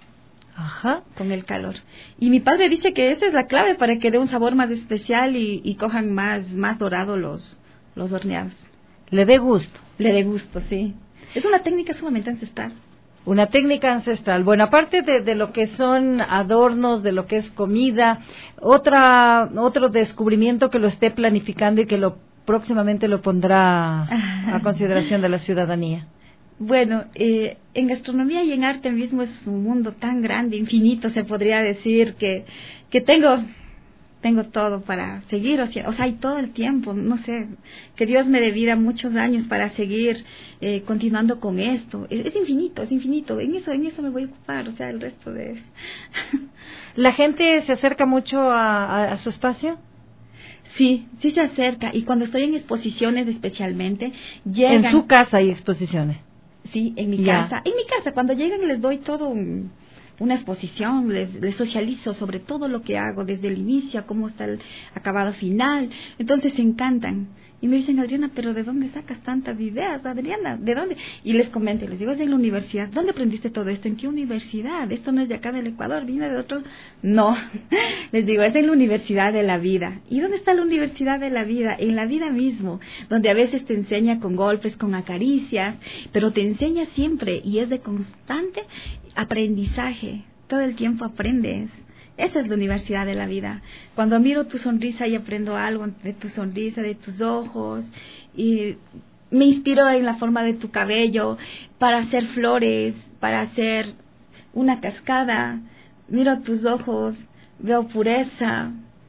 Ajá. Con el calor. Y mi padre dice que esa es la clave para que dé un sabor más especial y, y cojan más más dorado los los horneados. Le dé gusto. Le dé gusto, sí. Es una técnica sumamente ancestral. Una técnica ancestral. Bueno, aparte de, de lo que son adornos, de lo que es comida, otra otro descubrimiento que lo esté planificando y que lo próximamente lo pondrá a consideración de la ciudadanía. Bueno, eh, en gastronomía y en arte mismo es un mundo tan grande, infinito, se podría decir que que tengo tengo todo para seguir, o sea, o sea, hay todo el tiempo, no sé, que Dios me dé vida muchos años para seguir eh, continuando con esto. Es, es infinito, es infinito. En eso, en eso me voy a ocupar, o sea, el resto de. ¿La gente se acerca mucho a, a, a su espacio? Sí, sí se acerca. Y cuando estoy en exposiciones, especialmente, llegan. En su casa hay exposiciones. Sí, en mi ya. casa. En mi casa, cuando llegan les doy todo un. una exposición, les, les socializo sobre todo lo que hago desde el inicio, a cómo está el acabado final. Entonces se encantan y me dicen, Adriana, pero ¿de dónde sacas tantas ideas, Adriana? ¿De dónde? Y les comento, les digo, es de la universidad. ¿Dónde aprendiste todo esto? ¿En qué universidad? Esto no es de acá del Ecuador, viene de otro. No, les digo, es de la universidad de la vida. ¿Y dónde está la universidad de la vida? En la vida mismo, donde a veces te enseña con golpes, con acaricias, pero te enseña siempre y es de constante aprendizaje. Todo el tiempo aprendes. Esa es la universidad de la vida. Cuando miro tu sonrisa y aprendo algo de tu sonrisa, de tus ojos, y me inspiro en la forma de tu cabello para hacer flores, para hacer una cascada, miro tus ojos, veo pureza,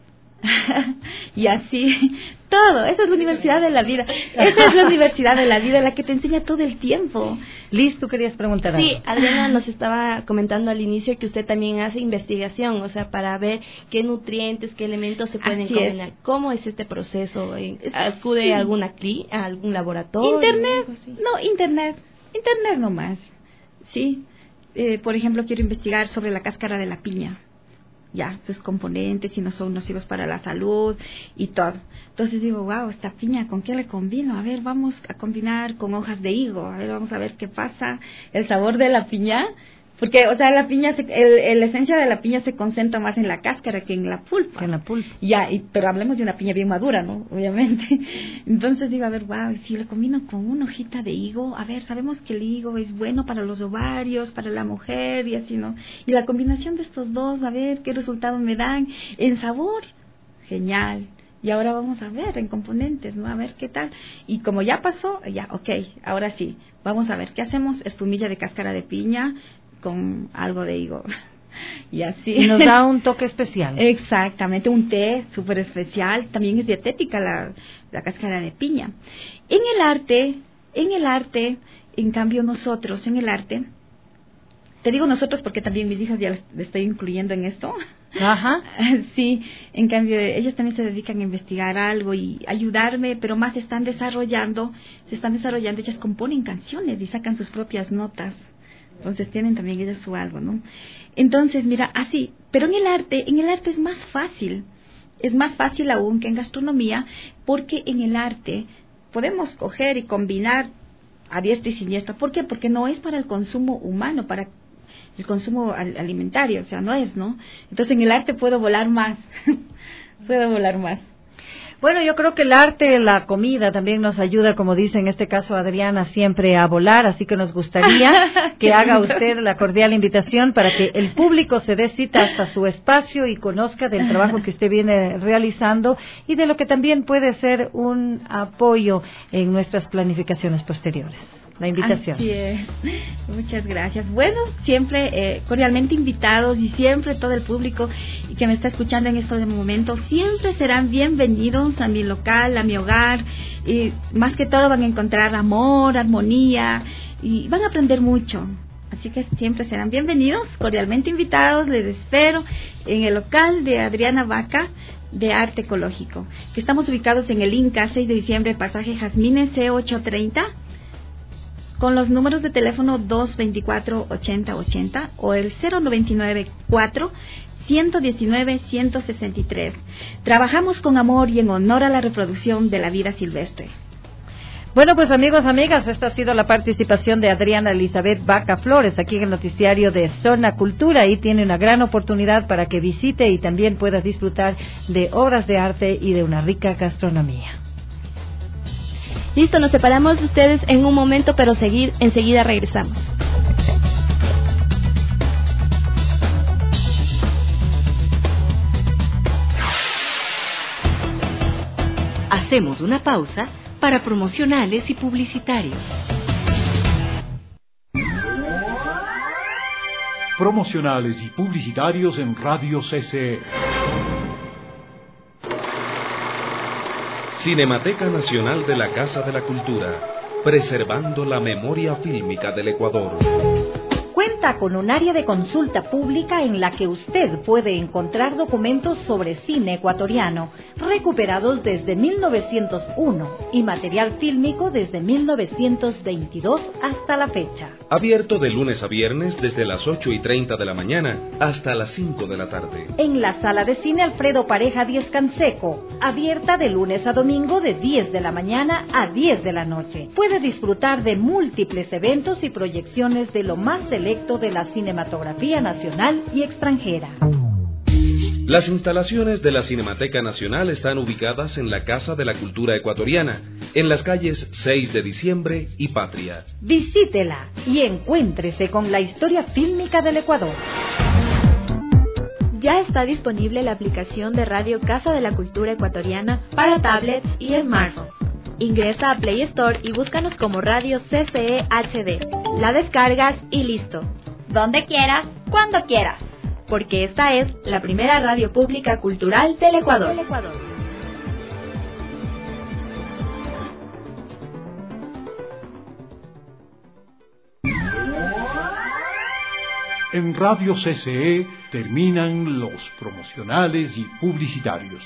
y así, todo. Esa es la universidad de la vida. Esa es la universidad de la vida, la que te enseña todo el tiempo. Liz, ¿tú querías preguntar algo? Sí, Adriana nos estaba comentando al inicio que usted también hace investigación, o sea, para ver qué nutrientes, qué elementos se pueden Así combinar. es. ¿Cómo es este proceso? ¿Acude Sí. a alguna cli a algún laboratorio? Internet, no, internet, internet nomás, sí. Eh, por ejemplo, quiero investigar sobre la cáscara de la piña. Ya, sus componentes, si no son nocivos para la salud y todo. Entonces digo, wow, esta piña, ¿con qué le combino? A ver, vamos a combinar con hojas de higo. A ver, vamos a ver qué pasa. El sabor de la piña, porque, o sea, la piña, se, el, el, la esencia de la piña se concentra más en la cáscara que en la pulpa. Que en la pulpa. Ya, y, pero hablemos de una piña bien madura, ¿no? Obviamente. Entonces digo, a ver, wow, si le combino con una hojita de higo, a ver, sabemos que el higo es bueno para los ovarios, para la mujer y así, ¿no? Y la combinación de estos dos, a ver qué resultado me dan en sabor. Genial. Y ahora vamos a ver en componentes, ¿no? A ver qué tal. Y como ya pasó, ya, ok, ahora sí, vamos a ver, ¿qué hacemos? Espumilla de cáscara de piña con algo de higo. Y así. Y nos da un toque especial. Exactamente, un té súper especial. También es dietética la, la cáscara de piña. En el arte, en el arte, en cambio nosotros, en el arte, te digo nosotros porque también mis hijas ya les, les estoy incluyendo en esto. Ajá. Sí, en cambio ellos también se dedican a investigar algo y ayudarme, pero más están desarrollando, se están desarrollando, ellas componen canciones y sacan sus propias notas. Entonces tienen también ellos su algo, ¿no? Entonces, mira, así, pero en el arte, en el arte es más fácil, es más fácil aún que en gastronomía, porque en el arte podemos coger y combinar a diestra y siniestra. ¿Por qué? Porque no es para el consumo humano, para el consumo al- alimentario, o sea, no es, ¿no? Entonces en el arte puedo volar más, puedo volar más. Bueno, yo creo que el arte, la comida también nos ayuda, como dice en este caso Adriana, siempre a volar, así que nos gustaría que haga usted la cordial invitación para que el público se dé cita hasta su espacio y conozca del trabajo que usted viene realizando y de lo que también puede ser un apoyo en nuestras planificaciones posteriores. La invitación. Así es. Muchas gracias. Bueno, siempre eh, cordialmente invitados y siempre todo el público que me está escuchando en este momento, siempre serán bienvenidos a mi local, a mi hogar. Y más que todo van a encontrar amor, armonía y van a aprender mucho. Así que siempre serán bienvenidos, cordialmente invitados. Les espero en el local de Adriana Vaca de Arte Ecológico, que estamos ubicados en el Inca, seis de diciembre, pasaje Jazmines C ochocientos treinta. Con los números de teléfono dos veinticuatro ochenta ochenta o el cero noventa y nueve cuatro ciento diecinueve ciento sesenta y tres. Trabajamos con amor y en honor a la reproducción de la vida silvestre. Bueno, pues amigos, amigas, esta ha sido la participación de Adriana Elizabeth Vaca Flores aquí en el noticiario de Zona Cultura. Ahí tiene una gran oportunidad para que visite y también pueda disfrutar de obras de arte y de una rica gastronomía. Listo, nos separamos de ustedes en un momento, pero seguir, enseguida regresamos. Hacemos una pausa para promocionales y publicitarios. Promocionales y publicitarios en Radio C C E. Cinemateca Nacional de la Casa de la Cultura, preservando la memoria fílmica del Ecuador. Cuenta con un área de consulta pública en la que usted puede encontrar documentos sobre cine ecuatoriano, recuperados desde mil novecientos uno y material fílmico desde mil novecientos veintidós hasta la fecha. Abierto de lunes a viernes desde las ocho y treinta de la mañana hasta las cinco de la tarde. En la sala de cine Alfredo Pareja Diez Canseco, abierta de lunes a domingo de diez de la mañana a diez de la noche. Puede disfrutar de múltiples eventos y proyecciones de lo más selecto de la cinematografía nacional y extranjera. Las instalaciones de la Cinemateca Nacional están ubicadas en la Casa de la Cultura Ecuatoriana, en las calles seis de diciembre y Patria. Visítela y encuéntrese con la historia fílmica del Ecuador. Ya está disponible la aplicación de Radio Casa de la Cultura Ecuatoriana para tablets y smartphones. Ingresa a Play Store y búscanos como Radio C C E H D. La descargas y listo. Donde quieras, cuando quieras. Porque esta es la primera radio pública cultural del Ecuador. Del Ecuador. En Radio C C E terminan los promocionales y publicitarios.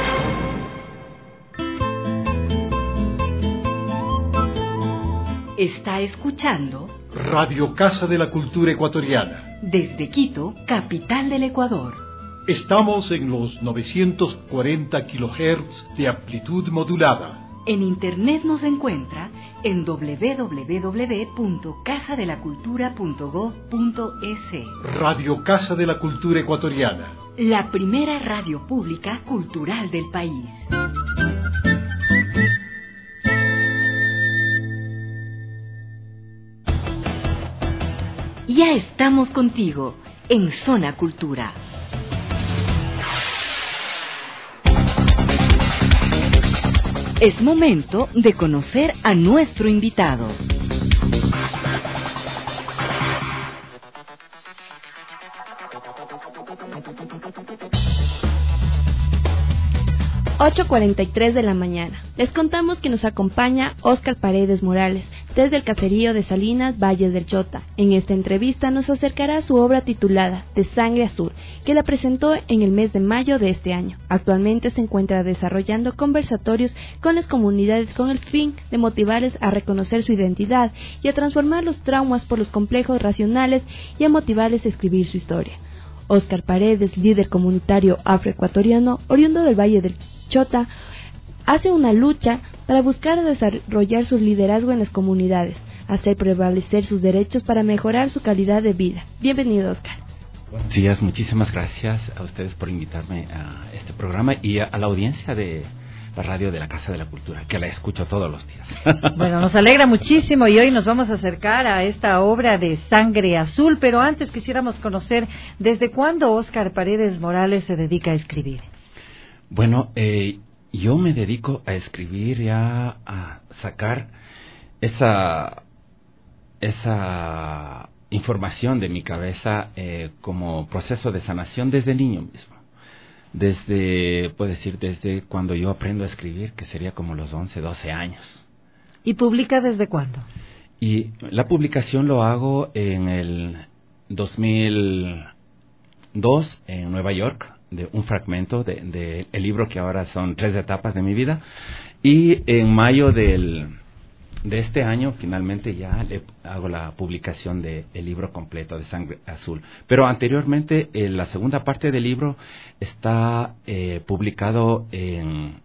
Está escuchando Radio Casa de la Cultura Ecuatoriana. Desde Quito, capital del Ecuador. Estamos en los novecientos cuarenta kilohertz de amplitud modulada. En internet nos encuentra en doble u doble u doble u punto casa de la cultura punto gob punto es. Radio Casa de la Cultura Ecuatoriana. La primera radio pública cultural del país. Ya estamos contigo en Zona Cultura. Es momento de conocer a nuestro invitado. ocho cuarenta y tres de la mañana. Les contamos que nos acompaña Óscar Paredes Morales, desde el caserío de Salinas, Valles del Chota. En esta entrevista nos acercará su obra titulada De Sangre Azul, que la presentó en el mes de mayo de este año. Actualmente se encuentra desarrollando conversatorios con las comunidades con el fin de motivarles a reconocer su identidad y a transformar los traumas por los complejos racionales y a motivarles a escribir su historia. Óscar Paredes, líder comunitario afroecuatoriano, oriundo del Valle del Chota, hace una lucha para buscar desarrollar su liderazgo en las comunidades, hacer prevalecer sus derechos para mejorar su calidad de vida. Bienvenido, Óscar. Buenos días, muchísimas gracias a ustedes por invitarme a este programa y a, a la audiencia de la radio de la Casa de la Cultura, que la escucho todos los días. Bueno, nos alegra muchísimo y hoy nos vamos a acercar a esta obra de Sangre Azul, pero antes quisiéramos conocer desde cuándo Óscar Paredes Morales se dedica a escribir. Bueno, eh, yo me dedico a escribir y a, a sacar esa, esa información de mi cabeza eh, como proceso de sanación desde niño mismo. Desde, puedo decir, desde cuando yo aprendo a escribir, que sería como los once, doce años. ¿Y publica desde cuándo? Y la publicación lo hago en el dos mil dos en Nueva York, de un fragmento del de, de libro que ahora son tres etapas de mi vida. Y en mayo del, de este año, finalmente ya le hago la publicación del de libro completo de Sangre Azul. Pero anteriormente, eh, la segunda parte del libro está eh, publicado en...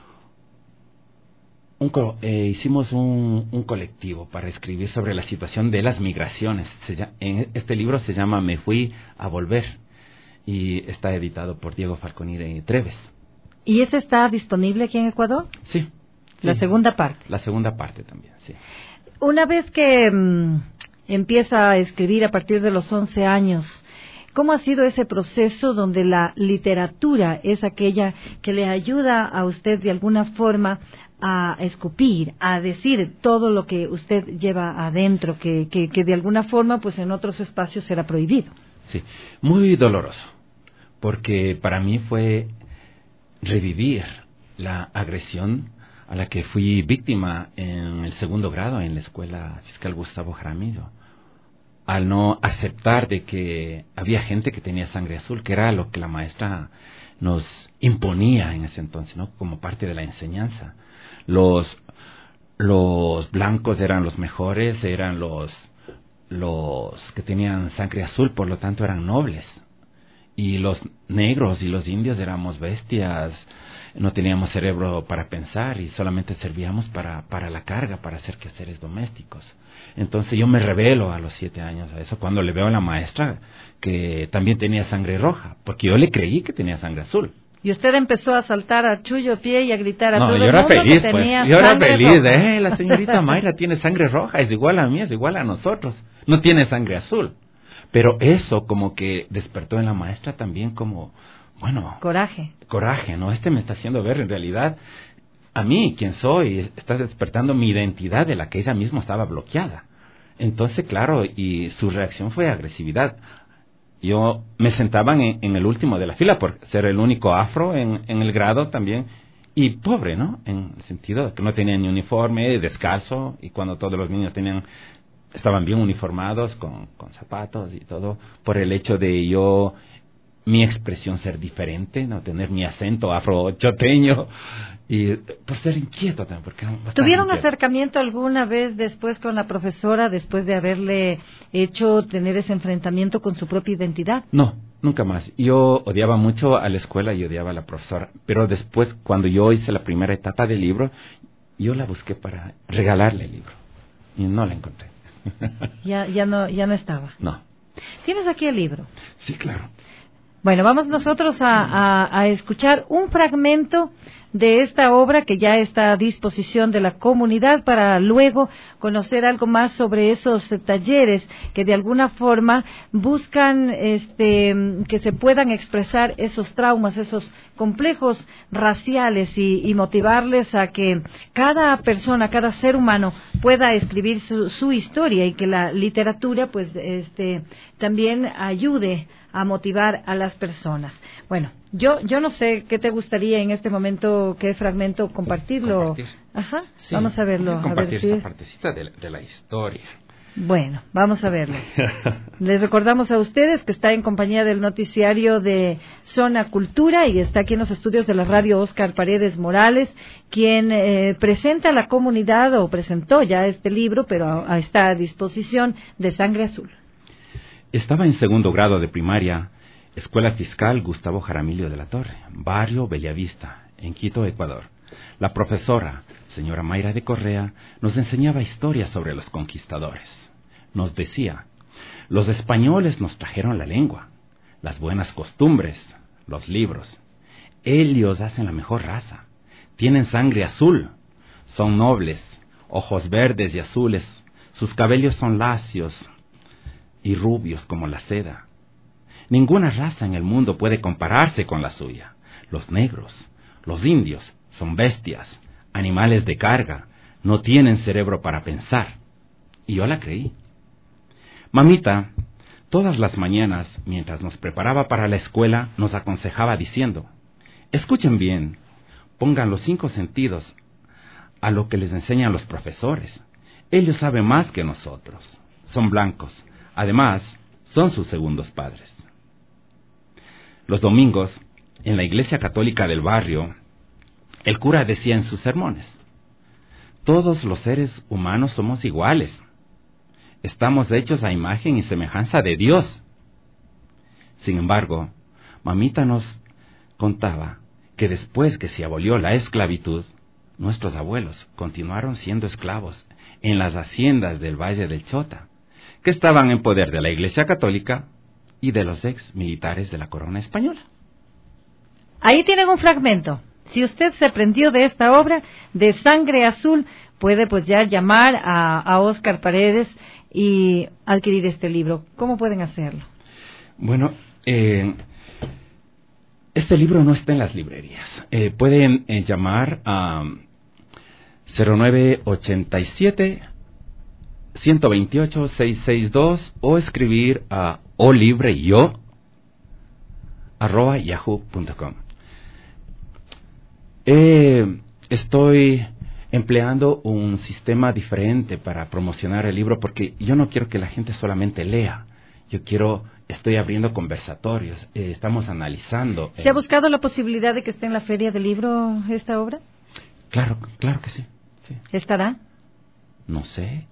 Un, eh, hicimos un, un colectivo para escribir sobre la situación de las migraciones. Se llama, en este libro se llama Me Fui a Volver y está editado por Diego Falconire Treves. ¿Y ese está disponible aquí en Ecuador? Sí. La sí. segunda parte. La segunda parte también, sí. Una vez que mmm, empieza a escribir a partir de los once años, ¿cómo ha sido ese proceso donde la literatura es aquella que le ayuda a usted de alguna forma a escupir, a decir todo lo que usted lleva adentro, que, que, que de alguna forma pues en otros espacios será prohibido? Sí, muy doloroso, porque para mí fue revivir la agresión a la que fui víctima en el segundo grado en la Escuela Fiscal Gustavo Jaramillo, al no aceptar de que había gente que tenía sangre azul, que era lo que la maestra nos imponía en ese entonces, ¿no? Como parte de la enseñanza. Los, los blancos eran los mejores, eran los, los que tenían sangre azul, por lo tanto eran nobles. Y los negros y los indios éramos bestias, no teníamos cerebro para pensar y solamente servíamos para, para la carga, para hacer quehaceres domésticos. Entonces yo me rebelo a los siete años a eso, cuando le veo a la maestra que también tenía sangre roja, porque yo le creí que tenía sangre azul. Y usted empezó a saltar a chullo pie y a gritar a no, todo el mundo No, yo era feliz, que pues. tenía Yo era sangre feliz, roja. eh, la señorita Mayra tiene sangre roja, es igual a mí, es igual a nosotros. No tiene sangre azul. Pero eso como que despertó en la maestra también como, bueno... Coraje. Coraje, ¿no? Este me está haciendo ver en realidad a mí, quién soy, está despertando mi identidad de la que ella misma estaba bloqueada. Entonces, claro, y su reacción fue agresividad. Yo me sentaba en, en el último de la fila por ser el único afro en, en el grado también, y pobre, ¿no? En el sentido de que no tenía ni uniforme, descalzo, y cuando todos los niños tenían, estaban bien uniformados, con, con zapatos y todo, por el hecho de yo, mi expresión ser diferente, no tener mi acento afrochoteño, y por ser inquieto también. Porque ¿Tuvieron inquieto. acercamiento alguna vez después con la profesora, después de haberle hecho tener ese enfrentamiento con su propia identidad? No, nunca más. Yo odiaba mucho a la escuela y odiaba a la profesora, pero después, cuando yo hice la primera etapa del libro, yo la busqué para regalarle el libro, y no la encontré. ya, ya, no, ya no estaba. No. ¿Tienes aquí el libro? Sí, claro. Bueno, vamos nosotros a, a, a escuchar un fragmento de esta obra que ya está a disposición de la comunidad para luego conocer algo más sobre esos eh, talleres que de alguna forma buscan este, que se puedan expresar esos traumas, esos complejos raciales y, y motivarles a que cada persona, cada ser humano pueda escribir su, su historia y que la literatura pues este, también ayude a motivar a las personas. Bueno, yo yo no sé qué te gustaría en este momento, qué fragmento compartirlo. Compartir. Ajá, Sí, vamos a verlo. Compartir a ver si... esa partecita de, de la historia. Bueno, vamos a verlo. Les recordamos a ustedes que está en compañía del noticiario de Zona Cultura y está aquí en los estudios de la radio Óscar Paredes Morales, quien eh, presenta a la comunidad o presentó ya este libro, pero a, está a disposición de Sangre Azul. Estaba en segundo grado de primaria, Escuela Fiscal Gustavo Jaramillo de la Torre, barrio Bellavista, en Quito, Ecuador. La profesora, señora Mayra de Correa, nos enseñaba historias sobre los conquistadores. Nos decía, los españoles nos trajeron la lengua, las buenas costumbres, los libros. Ellos hacen la mejor raza, tienen sangre azul, son nobles, ojos verdes y azules, sus cabellos son lacios y rubios como la seda. Ninguna raza en el mundo puede compararse con la suya. Los negros, los indios, son bestias, animales de carga, no tienen cerebro para pensar. Y yo la creí. Mamita, todas las mañanas, mientras nos preparaba para la escuela, nos aconsejaba diciendo, escuchen bien, pongan los cinco sentidos a lo que les enseñan los profesores. Ellos saben más que nosotros. Son blancos. Además, son sus segundos padres. Los domingos, en la iglesia católica del barrio, el cura decía en sus sermones, todos los seres humanos somos iguales. Estamos hechos a imagen y semejanza de Dios. Sin embargo, mamita nos contaba que después que se abolió la esclavitud, nuestros abuelos continuaron siendo esclavos en las haciendas del Valle del Chota, que estaban en poder de la Iglesia Católica y de los ex militares de la corona española. Ahí tienen un fragmento. Si usted se prendió de esta obra de Sangre Azul, puede pues ya llamar a, a Óscar Paredes y adquirir este libro. ¿Cómo pueden hacerlo? Bueno, eh, este libro no está en las librerías. Eh, pueden eh, llamar a cero nueve ochenta y siete, ciento veintiocho, seiscientos sesenta y dos o escribir a olibreyo arroba yahoo punto com. Eh, estoy empleando un sistema diferente para promocionar el libro porque yo no quiero que la gente solamente lea. Yo quiero, estoy abriendo conversatorios, eh, estamos analizando. ¿Se eh, ha buscado la posibilidad de que esté en la Feria del Libro esta obra? Claro, claro que sí. sí. ¿Estará? No sé.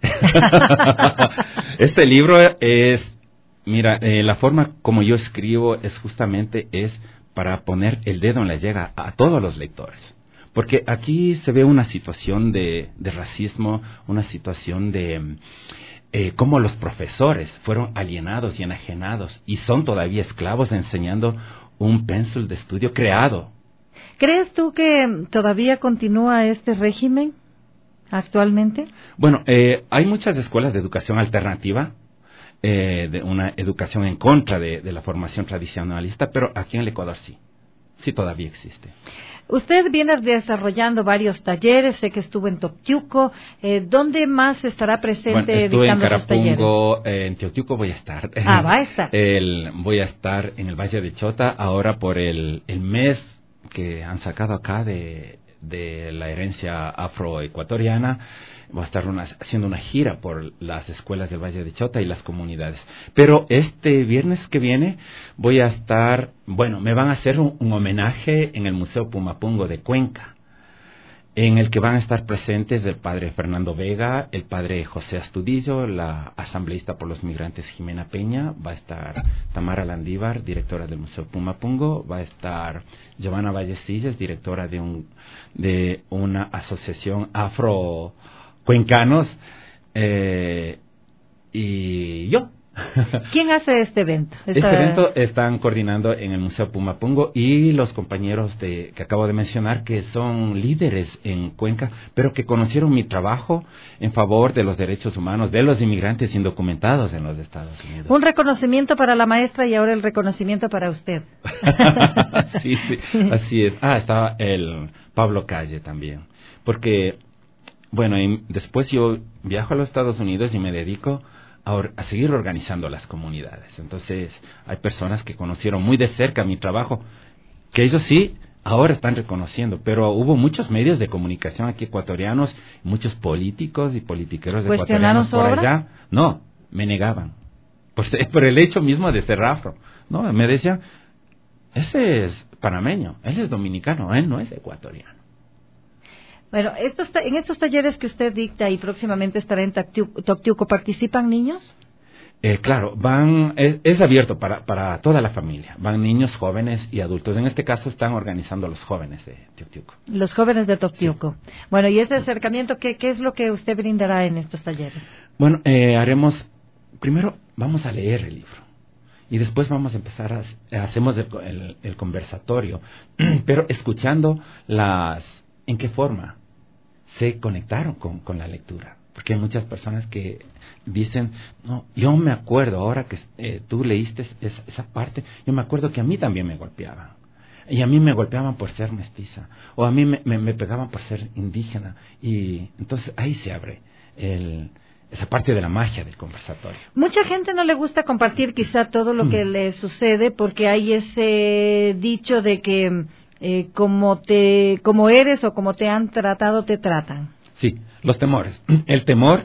Este libro es, mira, eh, la forma como yo escribo es justamente es para poner el dedo en la llaga a todos los lectores. Porque aquí se ve una situación de, de racismo, una situación de eh, cómo los profesores fueron alienados y enajenados y son todavía esclavos enseñando un pénsul de estudio creado. ¿Crees tú que todavía continúa este régimen actualmente? Bueno, eh, hay muchas escuelas de educación alternativa, eh, de una educación en contra de, de la formación tradicionalista, pero aquí en el Ecuador sí, sí todavía existe. Usted viene desarrollando varios talleres, sé que estuvo en Toctiuco. Eh, ¿Dónde más estará presente bueno, estuve dictando en sus talleres? Carapungo, eh, en Teotiuco voy a estar. Ah, va a estar. El, voy a estar en el Valle de Chota ahora por el, el mes que han sacado acá de, de la herencia afroecuatoriana. Voy a estar una, haciendo una gira por las escuelas del Valle de Chota y las comunidades. Pero este viernes que viene voy a estar, bueno, me van a hacer un, un homenaje en el Museo Pumapungo de Cuenca, en el que van a estar presentes el padre Fernando Vega, el padre José Astudillo, la asambleísta por los migrantes Jimena Peña, va a estar Tamara Landívar, directora del Museo Pumapungo, va a estar Giovanna Vallesillas, directora de, un, de una asociación afro cuencanos, eh, y yo. ¿Quién hace este evento? Esta... Este evento están coordinando en el Museo Pumapungo y los compañeros de, que acabo de mencionar, que son líderes en Cuenca, pero que conocieron mi trabajo en favor de los derechos humanos de los inmigrantes indocumentados en los Estados Unidos. Un reconocimiento para la maestra y ahora el reconocimiento para usted. Sí, sí, así es. Ah, estaba el Pablo Calle también, porque... Bueno, y después yo viajo a los Estados Unidos y me dedico a, or- a seguir organizando las comunidades. Entonces, hay personas que conocieron muy de cerca mi trabajo, que ellos sí ahora están reconociendo, pero hubo muchos medios de comunicación aquí ecuatorianos, muchos políticos y politiqueros ecuatorianos por allá. No, me negaban, por, ser, por el hecho mismo de ser afro. No, me decían, ese es panameño, él es dominicano, él no es ecuatoriano. Bueno, estos, en estos talleres que usted dicta y próximamente estará en Toctiuco, ¿participan niños? Eh, claro, van es, es abierto para, para toda la familia. Van niños, jóvenes y adultos. En este caso están organizando los jóvenes de Toctiuco. Los jóvenes de Toctiuco. Sí. Bueno, y ese acercamiento, ¿qué, ¿qué es lo que usted brindará en estos talleres? Bueno, eh, haremos, primero vamos a leer el libro. Y después vamos a empezar a, hacemos el, el, el conversatorio, pero escuchando las, ¿en qué forma se conectaron con, con la lectura? Porque hay muchas personas que dicen, no, yo me acuerdo, ahora que eh, tú leíste esa, esa parte, yo me acuerdo que a mí también me golpeaban. Y a mí me golpeaban por ser mestiza, o a mí me, me, me pegaban por ser indígena. Y entonces ahí se abre el, esa parte de la magia del conversatorio. Mucha gente no le gusta compartir quizá todo lo que mm. le sucede, porque hay ese dicho de que Eh, como te, como eres o como te han tratado, te tratan. Sí, los temores. El temor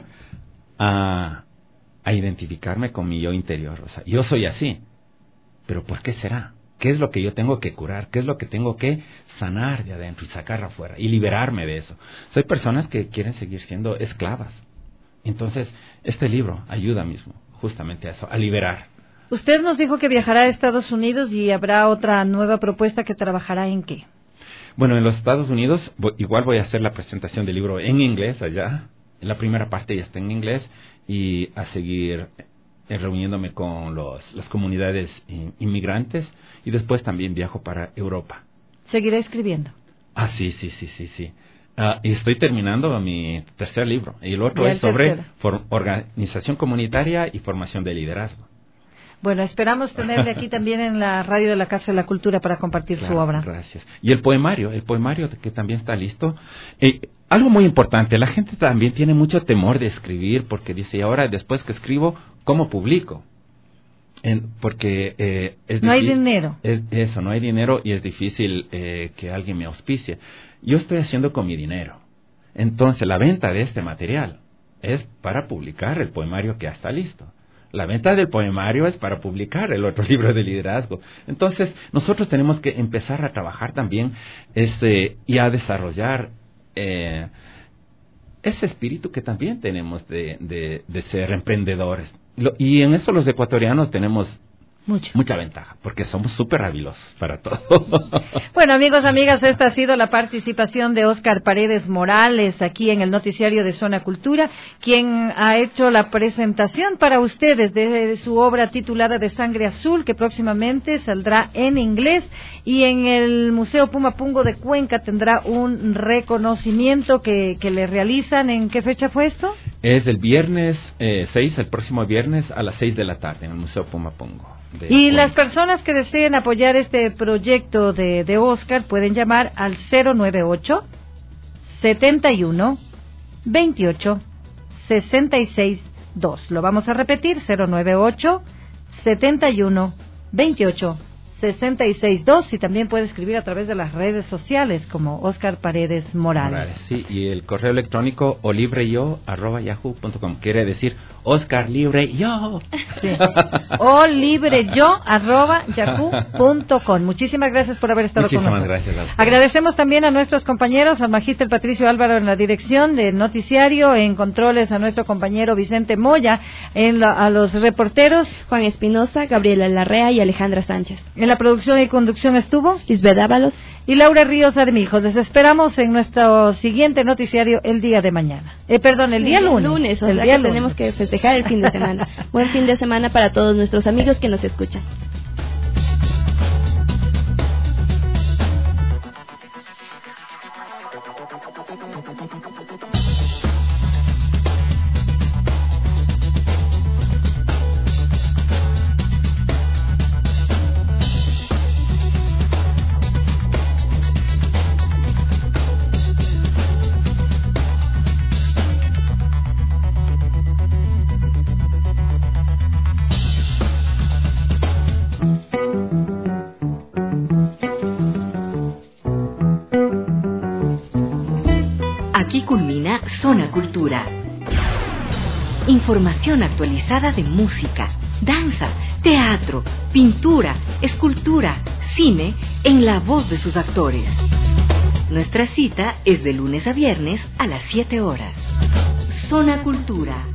a, a identificarme con mi yo interior. O sea, yo soy así, pero ¿por qué será? ¿Qué es lo que yo tengo que curar? ¿Qué es lo que tengo que sanar de adentro y sacar afuera y liberarme de eso? Soy personas que quieren seguir siendo esclavas. Entonces, este libro ayuda mismo justamente a eso, a liberar. Usted nos dijo que viajará a Estados Unidos y habrá otra nueva propuesta que trabajará en qué. Bueno, en los Estados Unidos voy, igual voy a hacer la presentación del libro en inglés allá. La primera parte ya está en inglés y a seguir eh, reuniéndome con los, las comunidades in, inmigrantes y después también viajo para Europa. ¿Seguirá escribiendo? Ah, sí, sí, sí, sí, sí. Uh, y estoy terminando mi tercer libro y el otro y el es sobre for, organización comunitaria y formación de liderazgo. Bueno, esperamos tenerle aquí también en la radio de la Casa de la Cultura para compartir claro, su obra. Gracias. Y el poemario, el poemario que también está listo. Eh, algo muy importante, la gente también tiene mucho temor de escribir porque dice, y ahora después que escribo, ¿cómo publico? En, porque eh, es no hay dinero. Es, eso, no hay dinero y es difícil eh, que alguien me auspicie. Yo estoy haciendo con mi dinero. Entonces, la venta de este material es para publicar el poemario que ya está listo. La venta del poemario es para publicar el otro libro de liderazgo. Entonces, nosotros tenemos que empezar a trabajar también ese, y a desarrollar eh, ese espíritu que también tenemos de, de, de ser emprendedores. Lo, y en eso los ecuatorianos tenemos Mucho. mucha ventaja, porque somos súper habilosos para todo. Bueno, amigos, amigas, esta ha sido la participación de Óscar Paredes Morales aquí en el noticiario de Zona Cultura, quien ha hecho la presentación para ustedes de, de su obra titulada De Sangre Azul, que próximamente saldrá en inglés, y en el Museo Pumapungo de Cuenca tendrá un reconocimiento que, que le realizan. ¿En qué fecha fue esto? Es el viernes eh, seis, el próximo viernes a las seis de la tarde en el Museo Pumapongo. Y Cuenca. las personas que deseen apoyar este proyecto de, de Oscar pueden llamar al cero nueve ocho, setenta y uno, veintiocho, sesenta y seis dos. Lo vamos a repetir, cero nueve ocho, setenta y uno, veintiocho, sesenta y seis dos, y también puede escribir a través de las redes sociales como Oscar Paredes Morales. Morales, sí, y el correo electrónico olibreyo arroba yahoo punto com, quiere decir Oscar Libre Yo. Sí. O libreyo arroba yahoo punto com. Muchísimas gracias por haber estado Muchísimas con nosotros. gracias a ustedes. Agradecemos también a nuestros compañeros, al magíster Patricio Álvaro en la dirección del noticiario, en controles a nuestro compañero Vicente Moya, en la, a los reporteros Juan Espinosa, Gabriela Larrea y Alejandra Sánchez. En la producción y conducción estuvo Lisbeth Ábalos y Laura Ríos Armijo. Les esperamos en nuestro siguiente noticiario el día de mañana. Eh, perdón, el día el lunes. lunes, o el sea día que lunes. tenemos que festejar el fin de semana. Buen fin de semana para todos nuestros amigos que nos escuchan. Aquí culmina Zona Cultura. Información actualizada de música, danza, teatro, pintura, escultura, cine, en la voz de sus actores. Nuestra cita es de lunes a viernes a las siete horas. Zona Cultura.